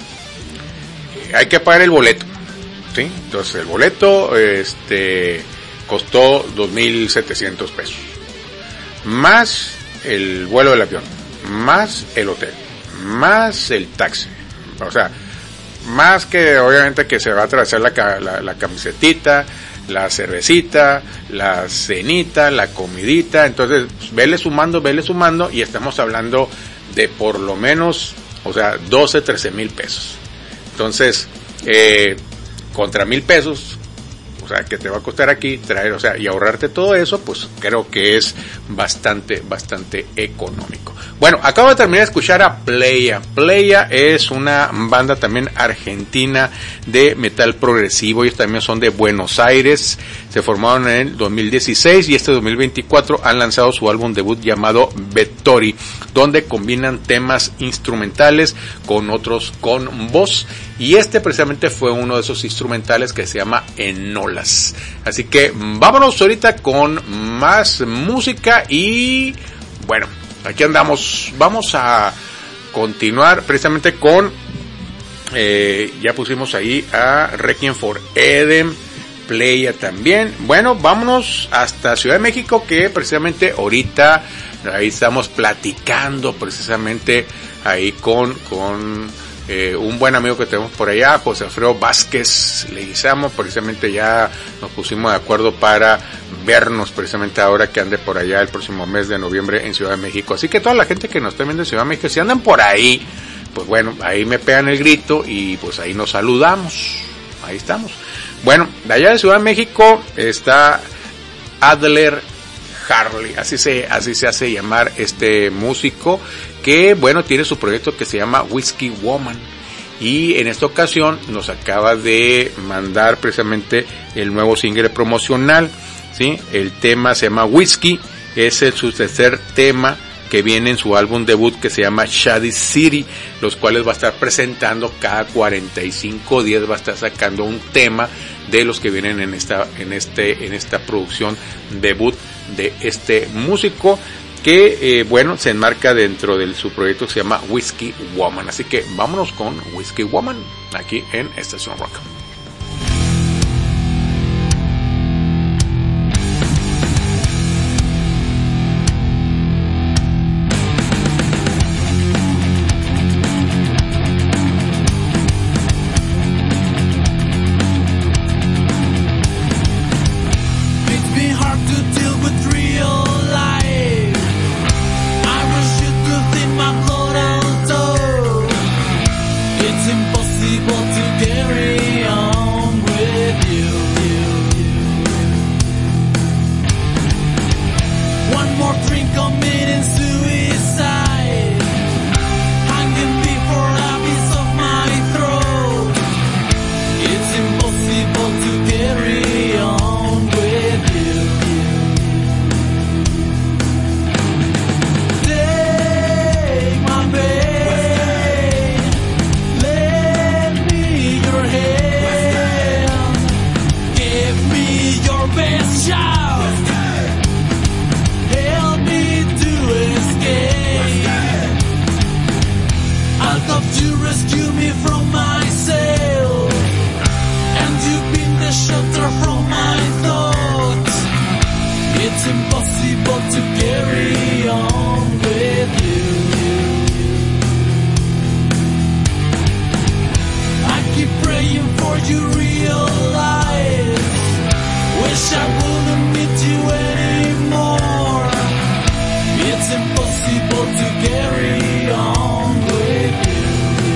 Speaker 2: eh, hay que pagar el boleto, ¿sí? Entonces el boleto este costó dos mil setecientos pesos, más el vuelo del avión, más el hotel, más el taxi, o sea, más que obviamente que se va a atravesar la, la, la camisetita, la cervecita, la cenita, la comidita. Entonces, pues, vele sumando, vele sumando, y estamos hablando de por lo menos, o sea, doce, trece mil pesos. Entonces, eh, contra mil pesos, o sea, que te va a costar aquí traer, o sea, y ahorrarte todo eso, pues creo que es bastante, bastante económico. Bueno, acabo de terminar de escuchar a Playa. Playa es una banda también argentina de metal progresivo. Ellos también son de Buenos Aires. Se formaron en el dos mil dieciséis y este dos mil veinticuatro han lanzado su álbum debut llamado Vettori, donde combinan temas instrumentales con otros con voz. Y este precisamente fue uno de esos instrumentales que se llama Enolas. Así que vámonos ahorita con más música y bueno, aquí andamos. Vamos a continuar precisamente con, eh, ya pusimos ahí a Requiem for Eden, Playa también. Bueno, vámonos hasta Ciudad de México, que precisamente ahorita ahí estamos platicando precisamente ahí con, con eh, un buen amigo que tenemos por allá, José Alfredo Vázquez Leguizamo. Precisamente ya nos pusimos de acuerdo para vernos precisamente ahora que ande por allá el próximo mes de noviembre en Ciudad de México. Así que toda la gente que nos esté viendo en Ciudad de México, si andan por ahí, pues bueno, ahí me pegan el grito y pues ahí nos saludamos. Ahí estamos. Bueno, de allá de Ciudad de México está Adler Harley, así se, así se hace llamar este músico, que bueno, tiene su proyecto que se llama Whiskey Woman, y en esta ocasión nos acaba de mandar precisamente el nuevo single promocional, ¿sí? El tema se llama Whiskey, es el su tercer tema que viene en su álbum debut que se llama Shady City, los cuales va a estar presentando cada cuarenta y cinco días, va a estar sacando un tema de los que vienen en esta en este en esta producción debut de este músico, que eh, bueno, se enmarca dentro de su proyecto que se llama Whiskey Woman. Así que vámonos con Whiskey Woman aquí en Estación Rock.
Speaker 15: It's impossible to carry on. did you realize? Wish I wouldn't meet you anymore. It's impossible to carry on with you.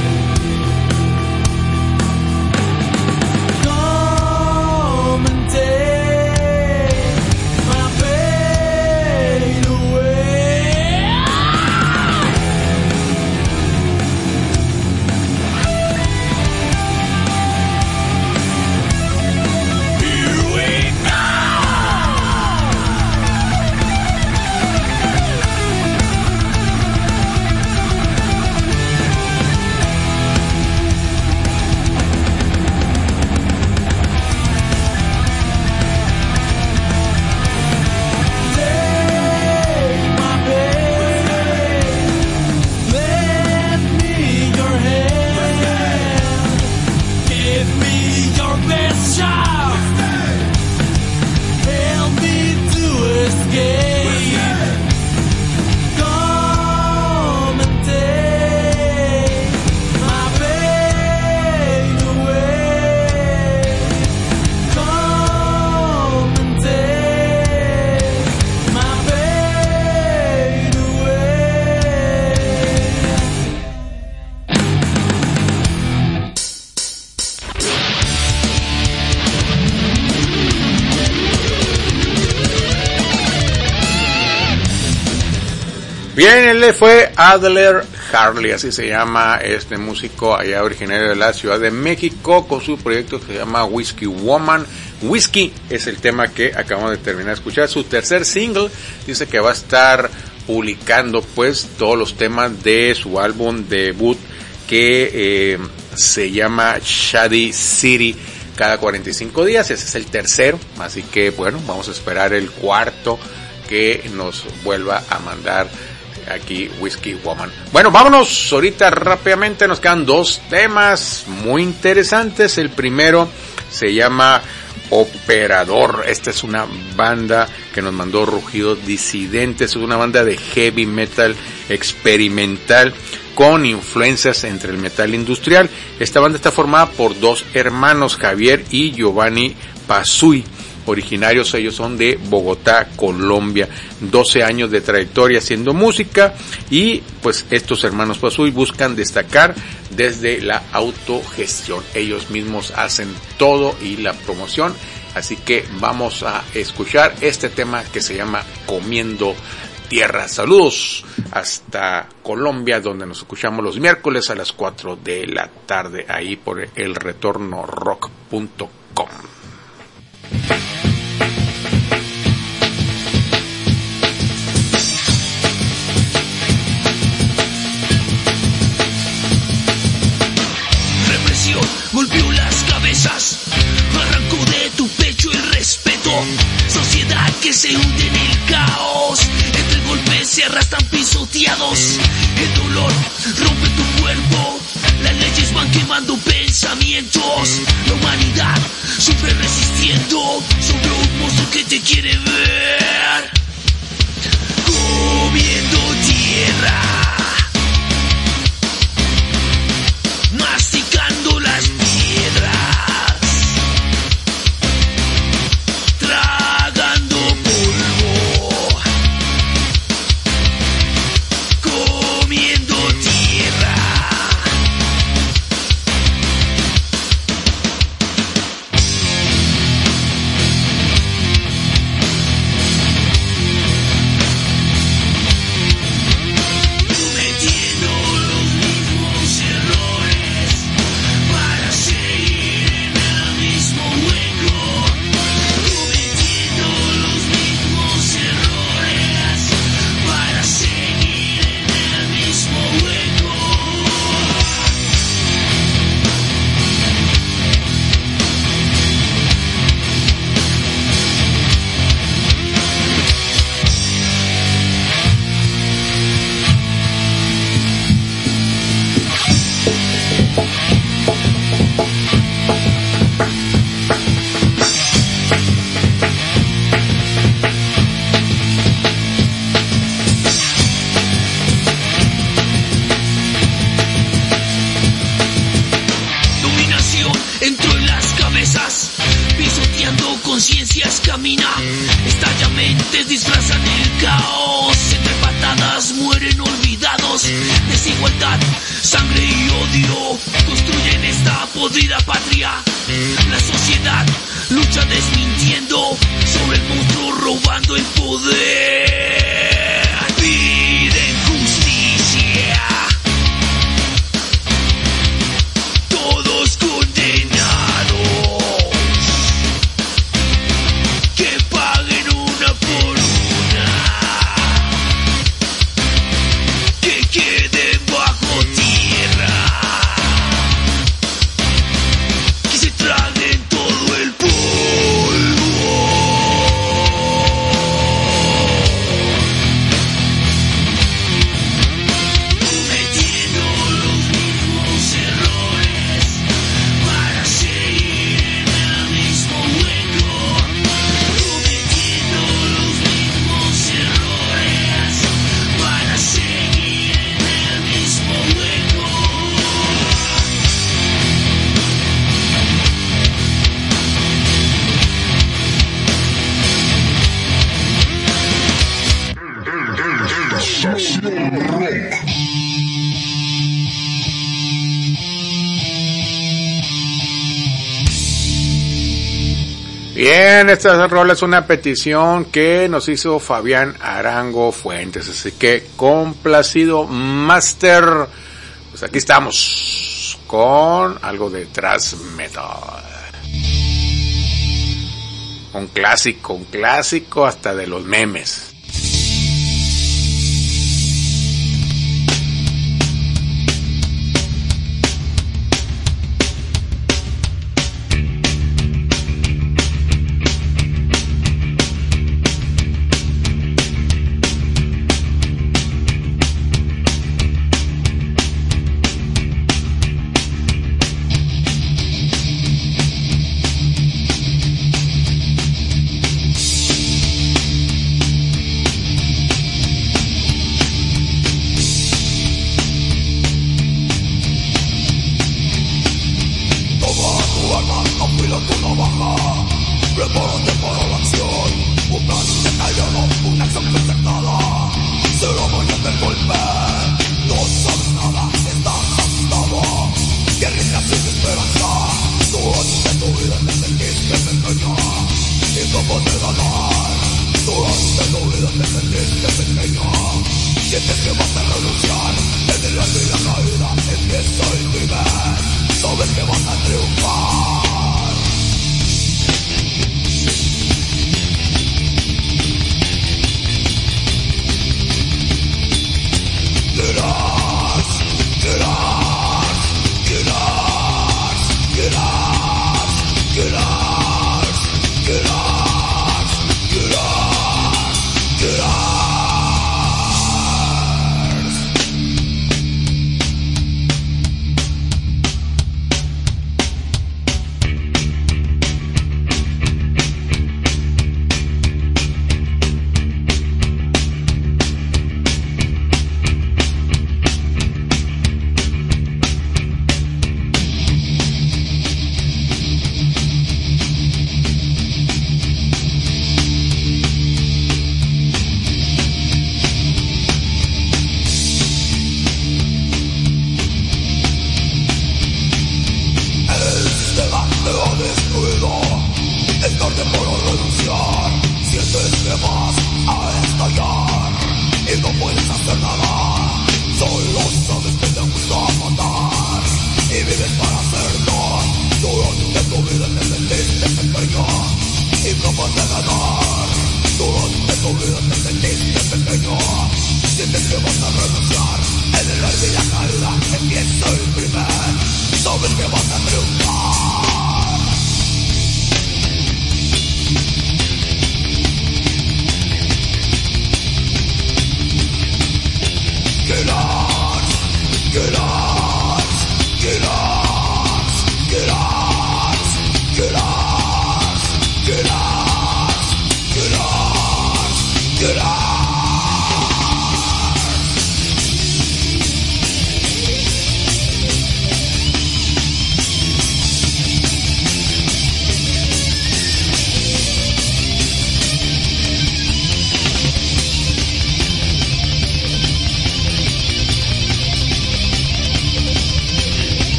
Speaker 15: Come and take my pain away. Here we go. Take my pain, lend me your hand, give me your best shot, help me to escape. Come and take my pain away. Come and take my pain
Speaker 2: Bien, él fue Adler Harley, así se llama este músico allá originario de la Ciudad de México, con su proyecto que se llama Whiskey Woman. Whiskey es el tema que acabamos de terminar de escuchar, su tercer single. Dice que va a estar publicando pues todos los temas de su álbum debut que eh, se llama Shady City cada cuarenta y cinco días. Ese es el tercero, así que bueno, vamos a esperar el cuarto que nos vuelva a mandar aquí Whiskey Woman. Bueno, vámonos ahorita rápidamente, nos quedan dos temas muy interesantes. El primero se llama Operador. Esta es una banda que nos mandó Rugido Disidentes, es una banda de heavy metal experimental con influencias entre el metal industrial. Esta banda está formada por dos hermanos, Javier y Giovanni Pasuy. Originarios ellos son de Bogotá, Colombia, doce años de trayectoria haciendo música, y pues estos hermanos Pasuy buscan destacar desde la autogestión. Ellos mismos hacen todo y la promoción, así que vamos a escuchar este tema que se llama Comiendo Tierra. Saludos hasta Colombia, donde nos escuchamos los miércoles a las cuatro de la tarde, ahí por el retorno rock punto com.
Speaker 15: Volvió las cabezas, arrancó de tu pecho el respeto. Sociedad que se hunde en el caos, entre golpes se arrastran pisoteados. El dolor rompe tu cuerpo, las leyes van quemando pensamientos. La humanidad sufre resistiendo sobre un monstruo que te quiere ver. Comiendo tierra, masticando las piedras, tragando polvo, comiendo tierra. entró en las cabezas, pisoteando conciencias camina, estalla mentes, disfrazan el caos, entre patadas mueren olvidados, desigualdad, sangre y odio, construyen esta podrida patria, la sociedad lucha desmintiendo sobre el monstruo robando el poder, piden justicia, todos condenados, que paguen una por una, que queden bajo tierra, que se traguen todo el polvo. Cometiendo los mismos errores para seguir en el mismo hueco, cometiendo los mismos errores para seguir en el mismo hueco.
Speaker 2: Bien, esta rola es una petición que nos hizo Fabián Arango Fuentes, así que complacido, Master. Pues aquí estamos con algo de thrash metal. Un clásico, un clásico hasta de los memes.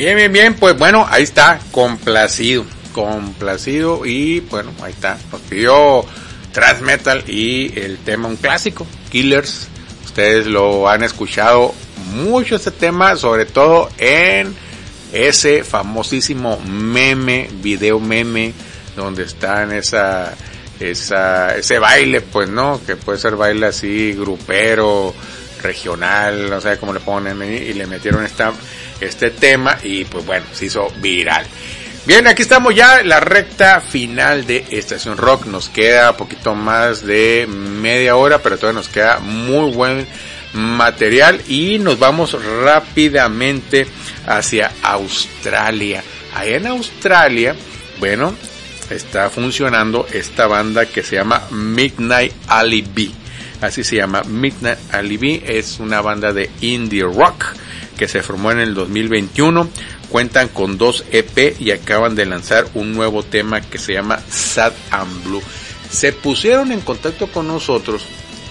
Speaker 2: Bien, bien, bien, pues bueno, ahí está, complacido, complacido y bueno, ahí está, nos pidió thrash metal y el tema, un clásico, Killers. Ustedes lo han escuchado mucho este tema, sobre todo en ese famosísimo meme, video meme, donde está en esa, esa, ese baile, pues no, que puede ser baile así, grupero, regional, no sé cómo le ponen ahí, y le metieron esta, este tema y pues bueno, se hizo viral. Bien, aquí estamos ya en la recta final de Estación Rock, nos queda un poquito más de media hora, pero todavía nos queda muy buen material y nos vamos rápidamente hacia Australia. Allá en Australia, bueno, está funcionando esta banda que se llama Midnight Alibi. Así se llama, Midnight Alibi. Es una banda de indie rock que se formó en el dos mil veintiuno. Cuentan con dos E P y acaban de lanzar un nuevo tema que se llama Sad and Blue. Se pusieron en contacto con nosotros,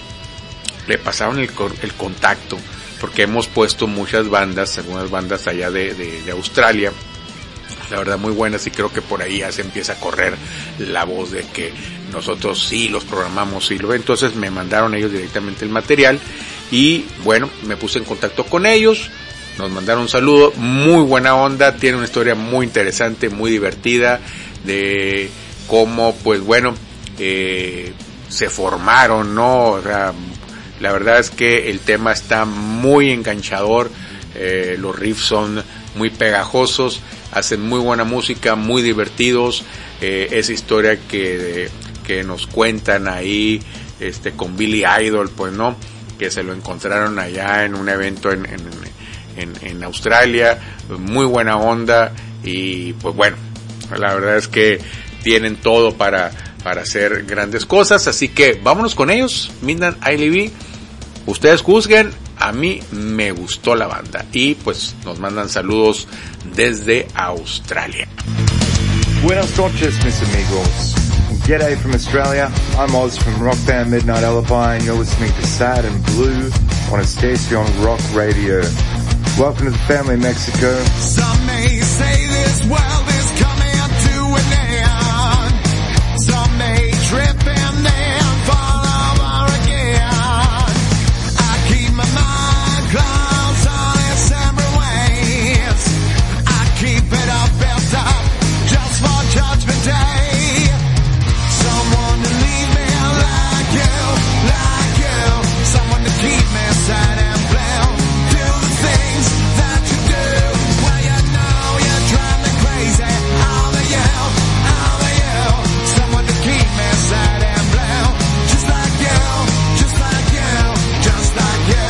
Speaker 2: le pasaron el, el contacto, porque hemos puesto muchas bandas, algunas bandas allá de, de, de Australia, la verdad muy buenas, y creo que por ahí ya se empieza a correr la voz de que nosotros sí los programamos, y lo entonces me mandaron ellos directamente el material y bueno, me puse en contacto con ellos, nos mandaron un saludo, muy buena onda, tiene una historia muy interesante, muy divertida, de cómo pues bueno, eh, se formaron, ¿no? O sea, la verdad es que el tema está muy enganchador, eh, los riffs son muy pegajosos, hacen muy buena música, muy divertidos, eh, esa historia que, que nos cuentan ahí, este, con Billy Idol, pues no, que se lo encontraron allá en un evento en, en, en, en Australia, muy buena onda, y pues bueno, la verdad es que tienen todo para, para hacer grandes cosas, así que vámonos con ellos, Midnight Alibi. Ustedes juzguen, a mí me gustó la banda y pues nos mandan saludos desde Australia.
Speaker 16: Buenas noches, mis amigos. G'day from Australia. I'm Oz from rock band Midnight Alibi and you're listening to Sad and Blue on Estación Rock Radio. Welcome to the family, Mexico.
Speaker 17: Some may say this world is coming to an end. Some may trip and then fall over again. Clouds on its separate ways. I keep it up, built up, just for Judgment Day. Someone to leave me like you, like you. Someone to keep me sad and blue. Do the things that you do, when you know you're driving me crazy. All of you, all of you. Someone to keep me sad and blue. Just like you, just like you, just like you.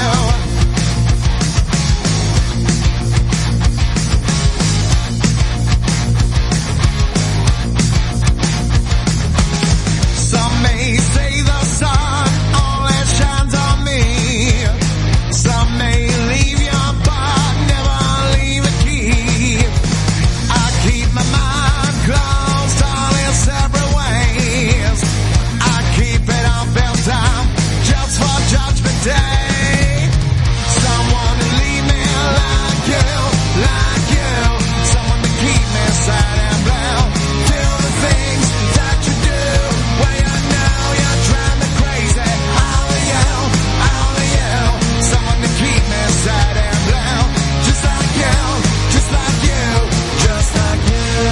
Speaker 17: Some may say the sun only shines on me. Some may leave you but never leave a key. I keep my mind closed all in separate ways. I keep it all built up just for Judgment Day. Someone to leave me like you, like you. Someone to keep me sad and blue. Do the things that you do when you know you're driving me crazy. All of you, all of you. Someone to keep me sad and blue. Just like you, just like you, just like you.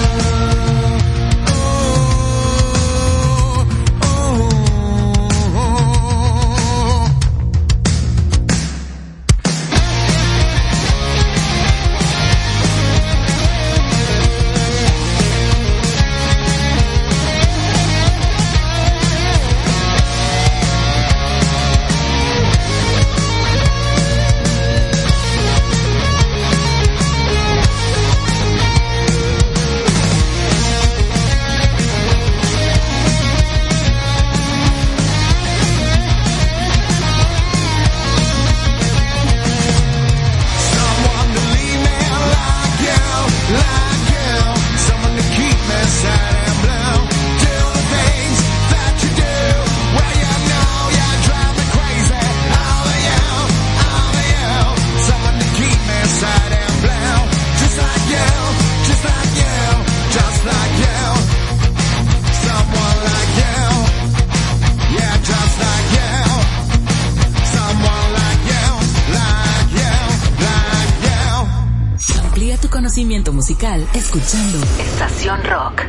Speaker 17: Ooh, ooh.
Speaker 9: conocimiento musical escuchando Estación Rock.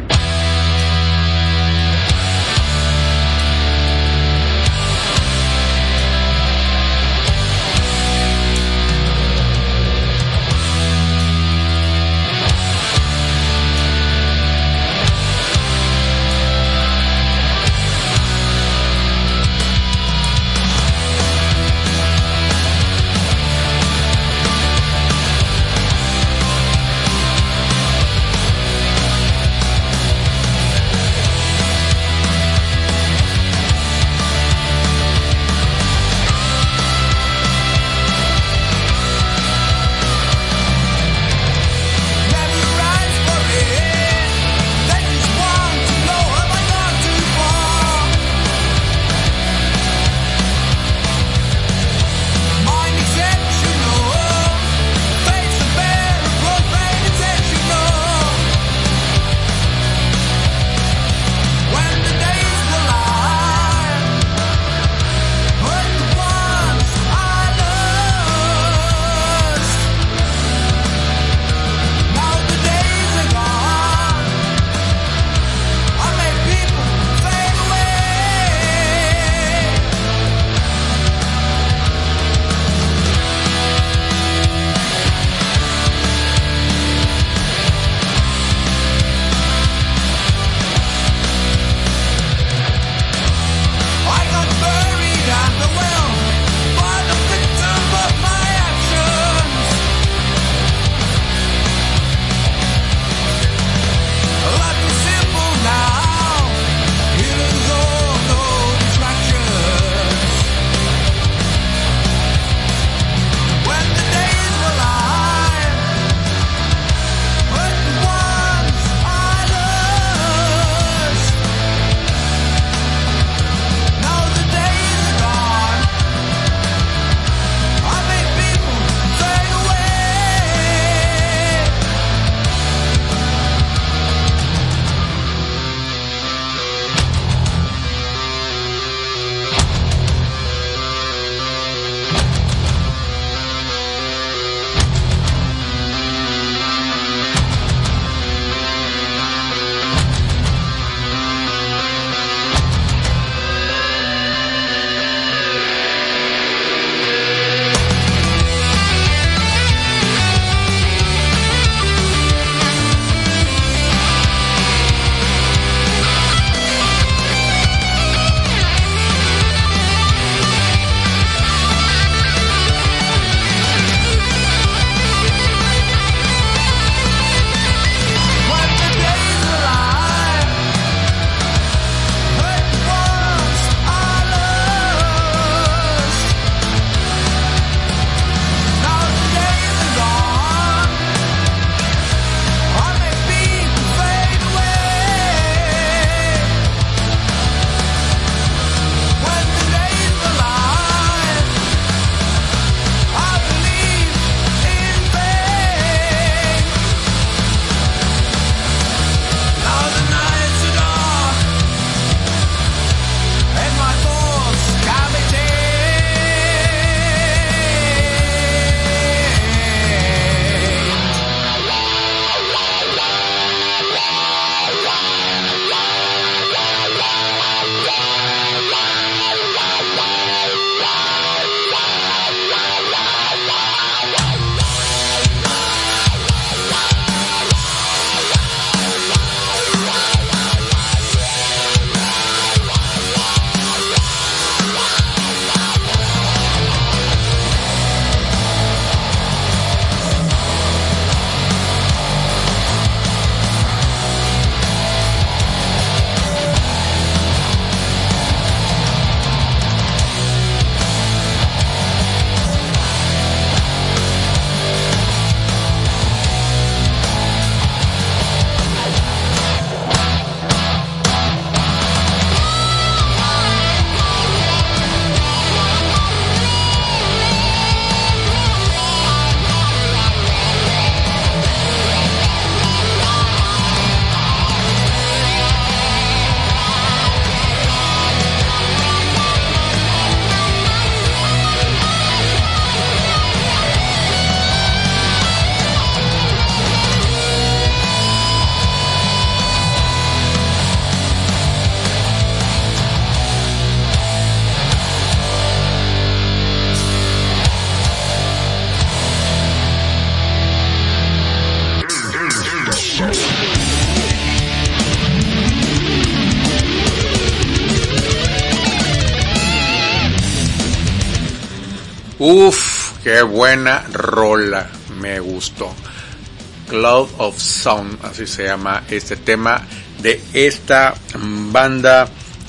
Speaker 2: Uf, qué buena rola, me gustó. Cloud of Sound, así se llama este tema de esta banda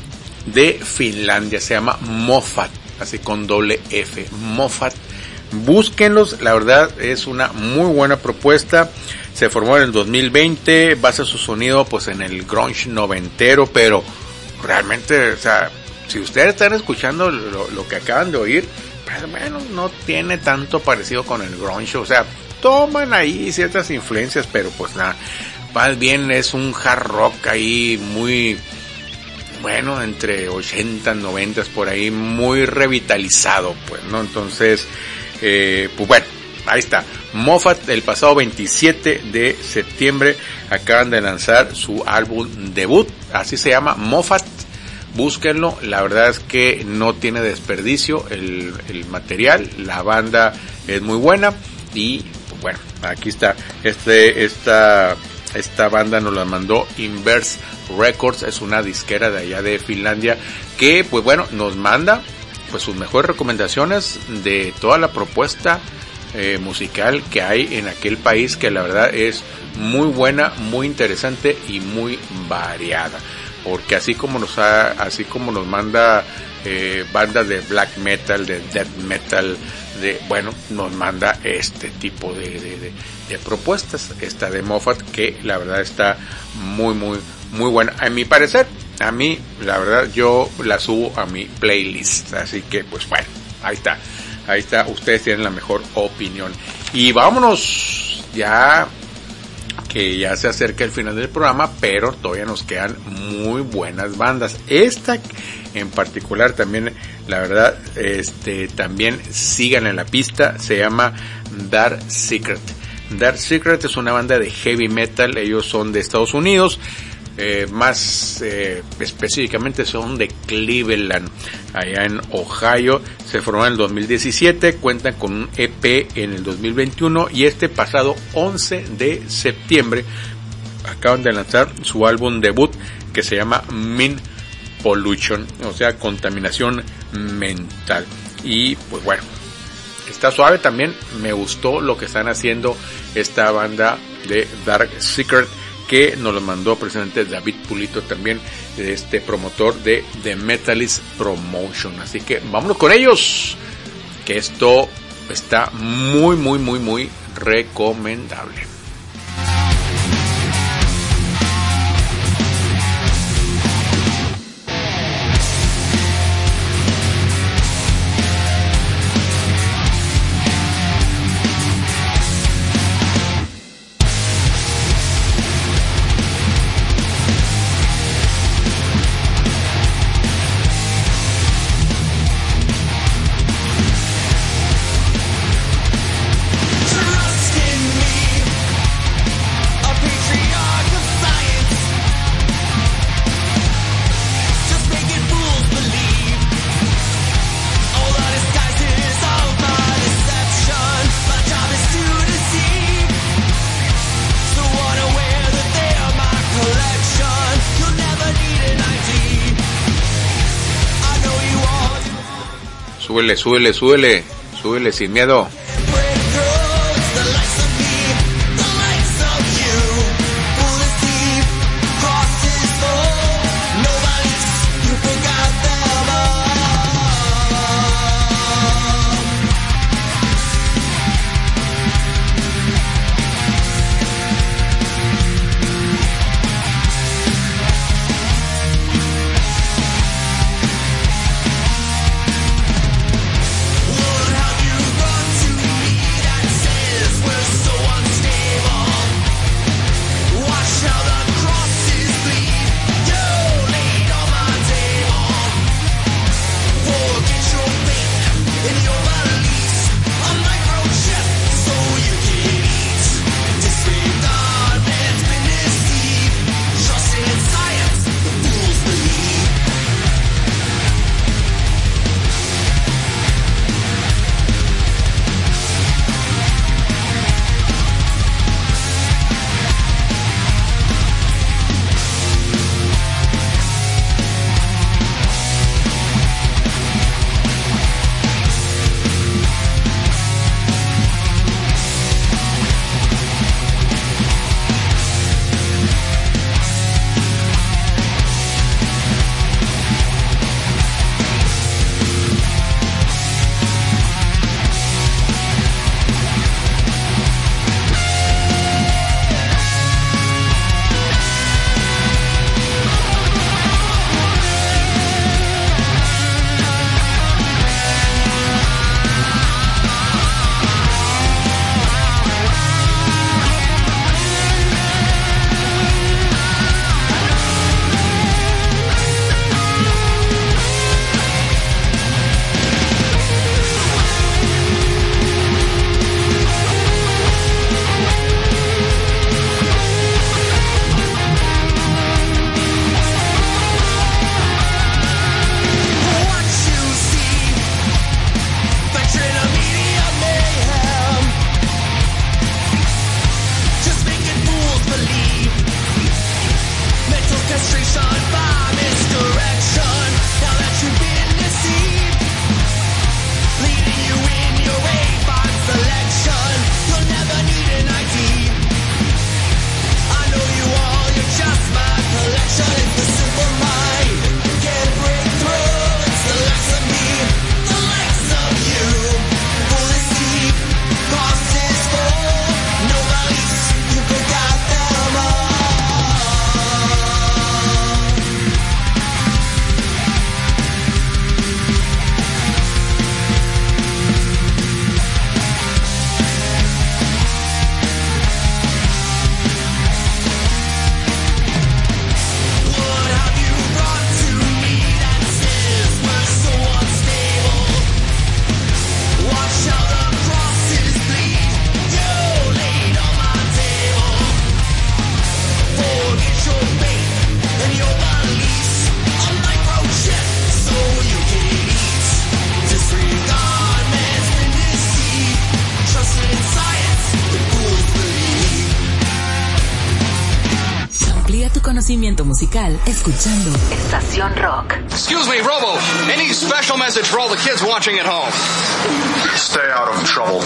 Speaker 2: de Finlandia, se llama Moffat, así con doble F, Moffat. Búsquenlos, la verdad es una muy buena propuesta. Se formó en el dos mil veinte, basa su sonido pues en el grunge noventero, pero realmente, o sea, si ustedes están escuchando lo, lo que acaban de oír, pues bueno, no tiene tanto parecido con el grunge, o sea, toman ahí ciertas influencias, pero pues nada, más bien es un hard rock ahí muy, bueno, entre ochenta, noventa por ahí, muy revitalizado, pues, ¿no? Entonces, eh, pues bueno, ahí está. Moffat, el pasado veintisiete de septiembre, acaban de lanzar su álbum debut, así se llama, Moffat. Búsquenlo, la verdad es que no tiene desperdicio el, el material, la banda es muy buena y pues bueno, aquí está, este, esta, esta banda nos la mandó Inverse Records, es una disquera de allá de Finlandia que pues bueno, nos manda pues sus mejores recomendaciones de toda la propuesta eh, musical que hay en aquel país, que la verdad es muy buena, muy interesante y muy variada. Porque así como nos ha, así como nos manda eh, bandas de black metal, de death metal, de bueno, nos manda este tipo de, de, de, de propuestas, esta de Moffat, que la verdad está muy muy muy buena a mi parecer. A mí la verdad yo la subo a mi playlist, así que pues bueno, ahí está, ahí está, ustedes tienen la mejor opinión. Y vámonos ya, que ya se acerca el final del programa, pero todavía nos quedan muy buenas bandas. Esta en particular también, la verdad, este también sigan en la pista, se llama Dark Secret. Dark Secret es una banda de heavy metal, ellos son de Estados Unidos, eh, más eh, específicamente son de Cleveland, allá en Ohio. Se formó en el dos mil diecisiete, cuentan con un E P en el dos mil veintiuno y este pasado once de septiembre acaban de lanzar su álbum debut que se llama Min Pollution, o sea, contaminación mental. Y pues bueno, está suave también, me gustó lo que están haciendo esta banda de Dark Secret, que nos lo mandó precisamente David Pulito, también este promotor de The Metalist Promotion. Así que vámonos con ellos, que esto está muy muy muy muy recomendable. Súbele, súbele, súbele, súbele sin miedo.
Speaker 17: What have you done to
Speaker 9: conocimiento musical escuchando Estación Rock.
Speaker 18: Excuse me, Robo. Any special message for all the kids watching at home?
Speaker 19: Stay out of trouble.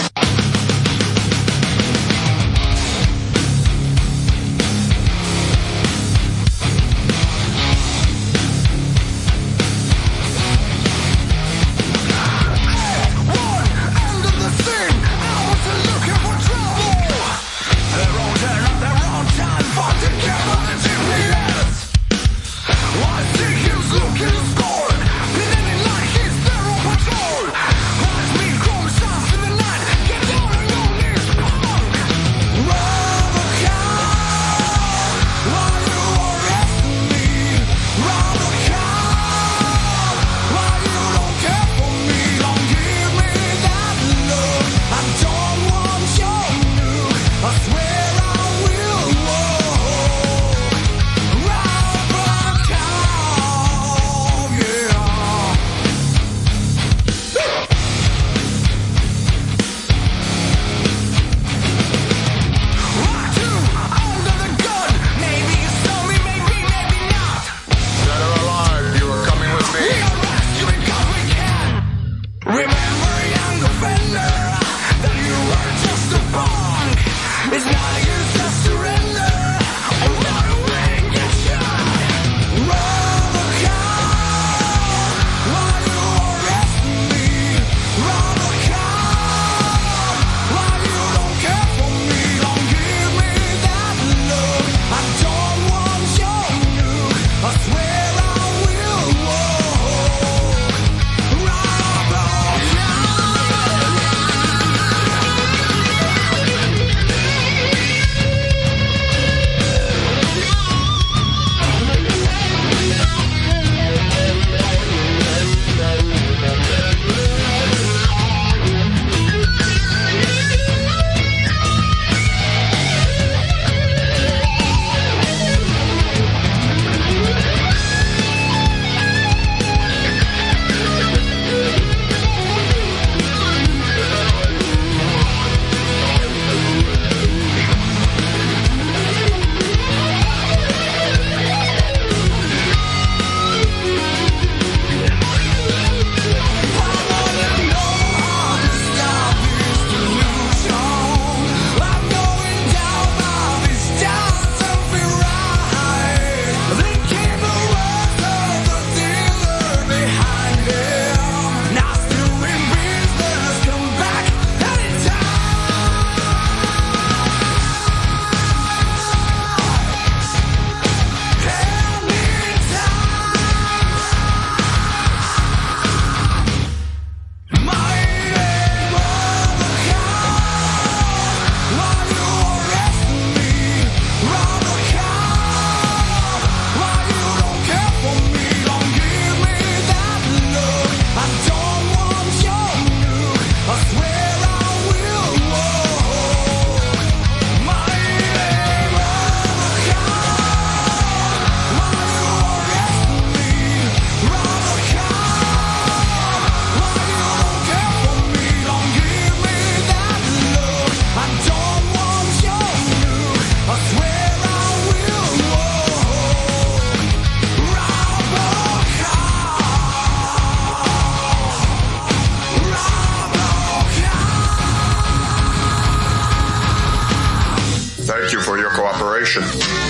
Speaker 19: Thank you for your cooperation.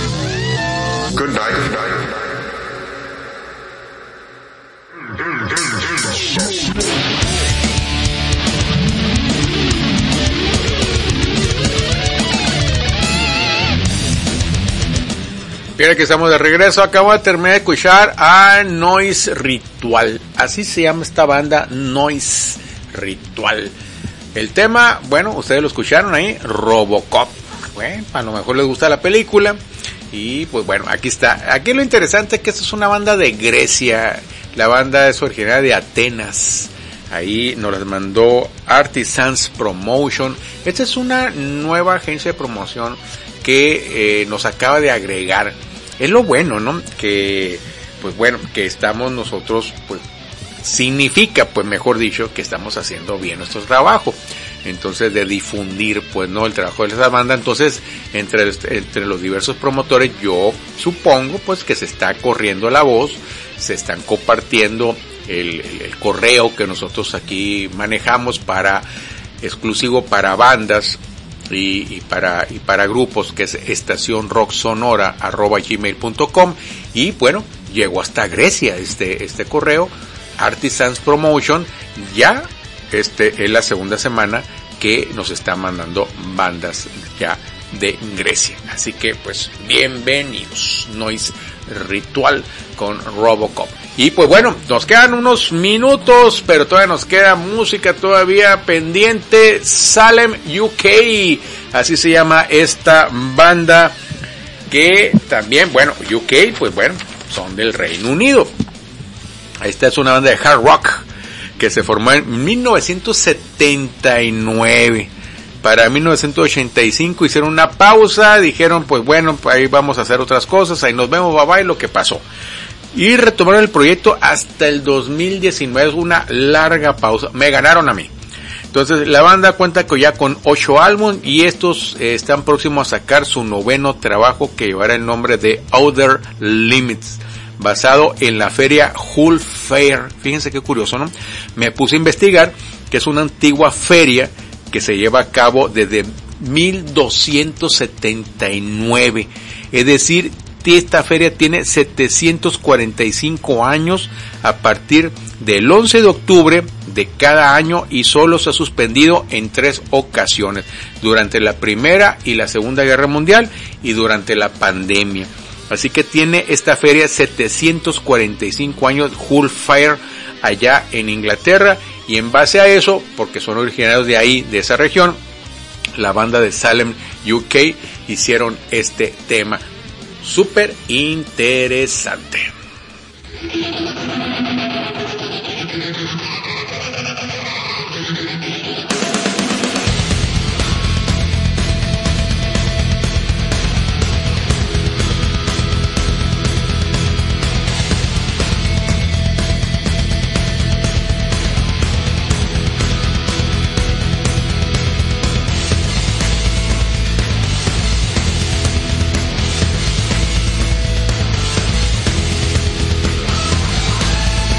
Speaker 19: Good night. Good night.
Speaker 2: Bien, que estamos de regreso. Acabo de terminar de escuchar a Noise Ritual. Así se llama esta banda, Noise Ritual. El tema, bueno, ustedes lo escucharon ahí, Robocop. Bueno, a lo mejor les gusta la película. Y pues bueno, aquí está. Aquí lo interesante es que esto es una banda de Grecia. La banda es originaria de Atenas. Ahí nos las mandó Artisans Promotion. Esta es una nueva agencia de promoción que eh, nos acaba de agregar. Es lo bueno, ¿no? Que, pues bueno, que estamos nosotros, pues, significa, pues mejor dicho, que estamos haciendo bien nuestro trabajo. entonces de difundir pues no el trabajo de esa banda. Entonces entre, entre los diversos promotores yo supongo pues que se está corriendo la voz, se están compartiendo el, el, el correo que nosotros aquí manejamos para exclusivo para bandas y, y para y para grupos, que es estación rock sonora arroba gmail punto com. Y bueno, llegó hasta Grecia este este correo. Artisans Promotion ya este es la segunda semana que nos está mandando bandas ya de Grecia, así que pues bienvenidos. Noise Ritual con Robocop. Y pues bueno, nos quedan unos minutos, pero todavía nos queda música todavía pendiente. Salem U K, así se llama esta banda, que también, bueno, U K, pues bueno, son del Reino Unido. Esta es una banda de hard rock que se formó en mil novecientos setenta y nueve. Para mil novecientos ochenta y cinco hicieron una pausa, dijeron pues bueno, ahí vamos a hacer otras cosas, ahí nos vemos, bye bye, lo que pasó. Y retomaron el proyecto hasta el dos mil diecinueve, es una larga pausa, me ganaron a mí. Entonces la banda cuenta con ya con ocho álbumes y estos eh, están próximos a sacar su noveno trabajo, que llevará el nombre de Outer Limits, basado en la feria Hull Fair. Fíjense qué curioso, ¿no? Me puse a investigar que es una antigua feria que se lleva a cabo desde mil doscientos setenta y nueve. Es decir, esta feria tiene setecientos cuarenta y cinco años a partir del once de octubre de cada año, y solo se ha suspendido en tres ocasiones, durante la Primera y la Segunda Guerra Mundial y durante la pandemia. Así que tiene esta feria setecientos cuarenta y cinco años, Hull Fair, allá en Inglaterra, y en base a eso, porque son originarios de ahí, de esa región, la banda de Salem U K hicieron este tema súper interesante.
Speaker 17: Thank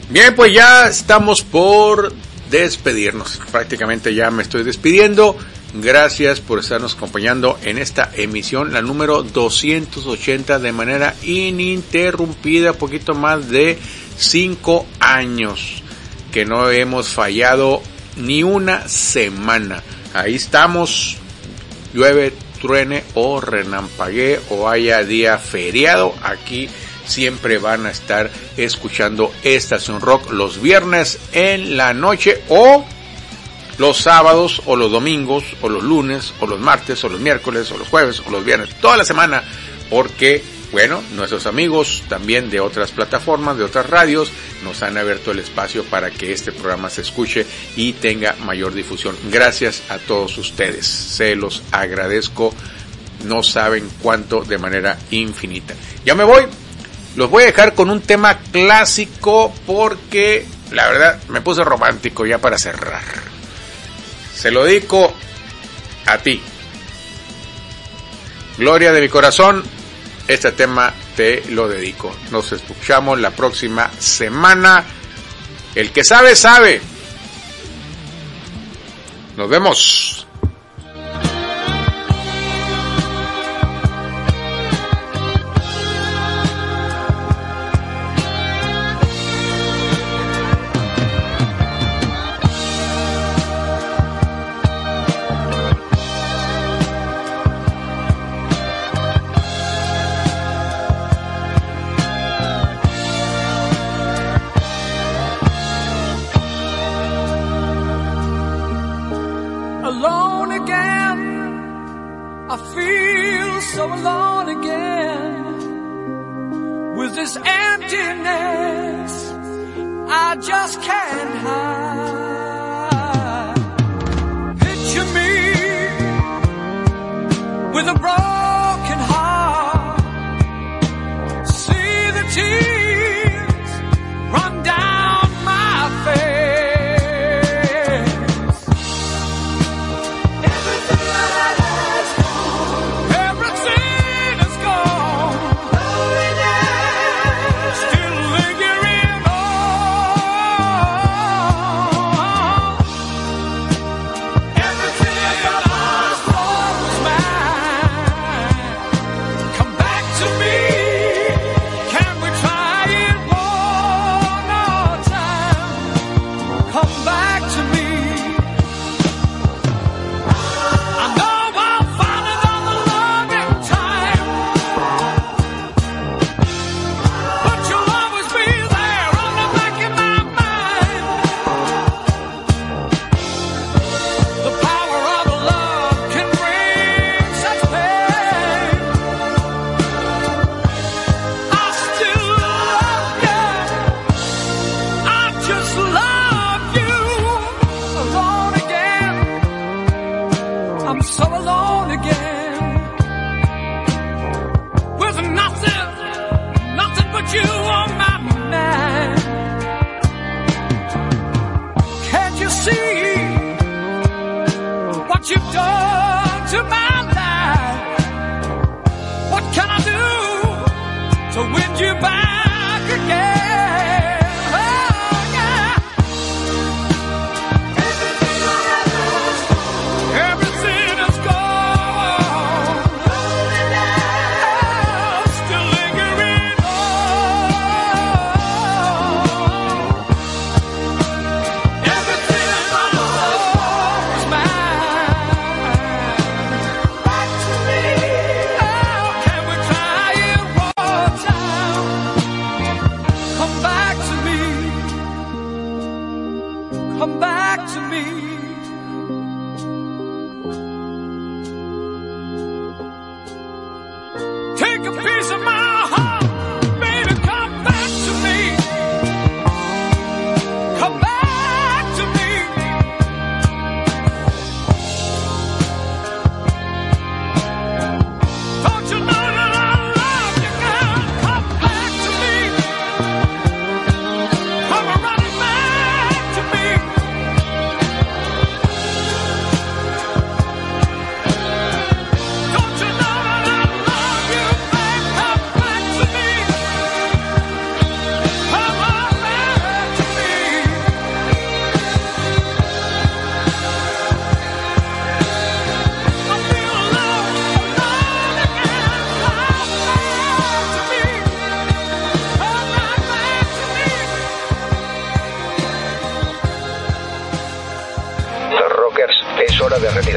Speaker 2: Bien, pues ya estamos por despedirnos. Prácticamente ya me estoy despidiendo. Gracias por estarnos acompañando en esta emisión, la número doscientos ochenta, de manera ininterrumpida, poquito más de cinco años que no hemos fallado ni una semana. Ahí estamos, llueve, truene o renampaguee o haya día feriado, aquí siempre van a estar escuchando Estación Rock los viernes en la noche, o los sábados, o los domingos, o los lunes, o los martes, o los miércoles, o los jueves, o los viernes, toda la semana, porque, bueno, nuestros amigos también de otras plataformas, de otras radios, nos han abierto el espacio para que este programa se escuche y tenga mayor difusión. Gracias a todos ustedes, se los agradezco, no saben cuánto, de manera infinita. Ya me voy, los voy a dejar con un tema clásico porque, la verdad, me puse romántico ya para cerrar. Se lo dedico a ti, Gloria de mi corazón. Este tema te lo dedico. Nos escuchamos la próxima semana. El que sabe, sabe. Nos vemos.
Speaker 3: Alone again, I feel so alone again. With this emptiness, I just can't hide. Picture me with a broken heart. See the tears run down my face. Mine.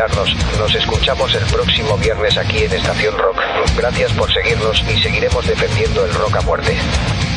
Speaker 20: olvidarnos. Nos escuchamos el próximo viernes aquí en Estación Rock. Gracias por seguirnos y seguiremos defendiendo el rock a muerte.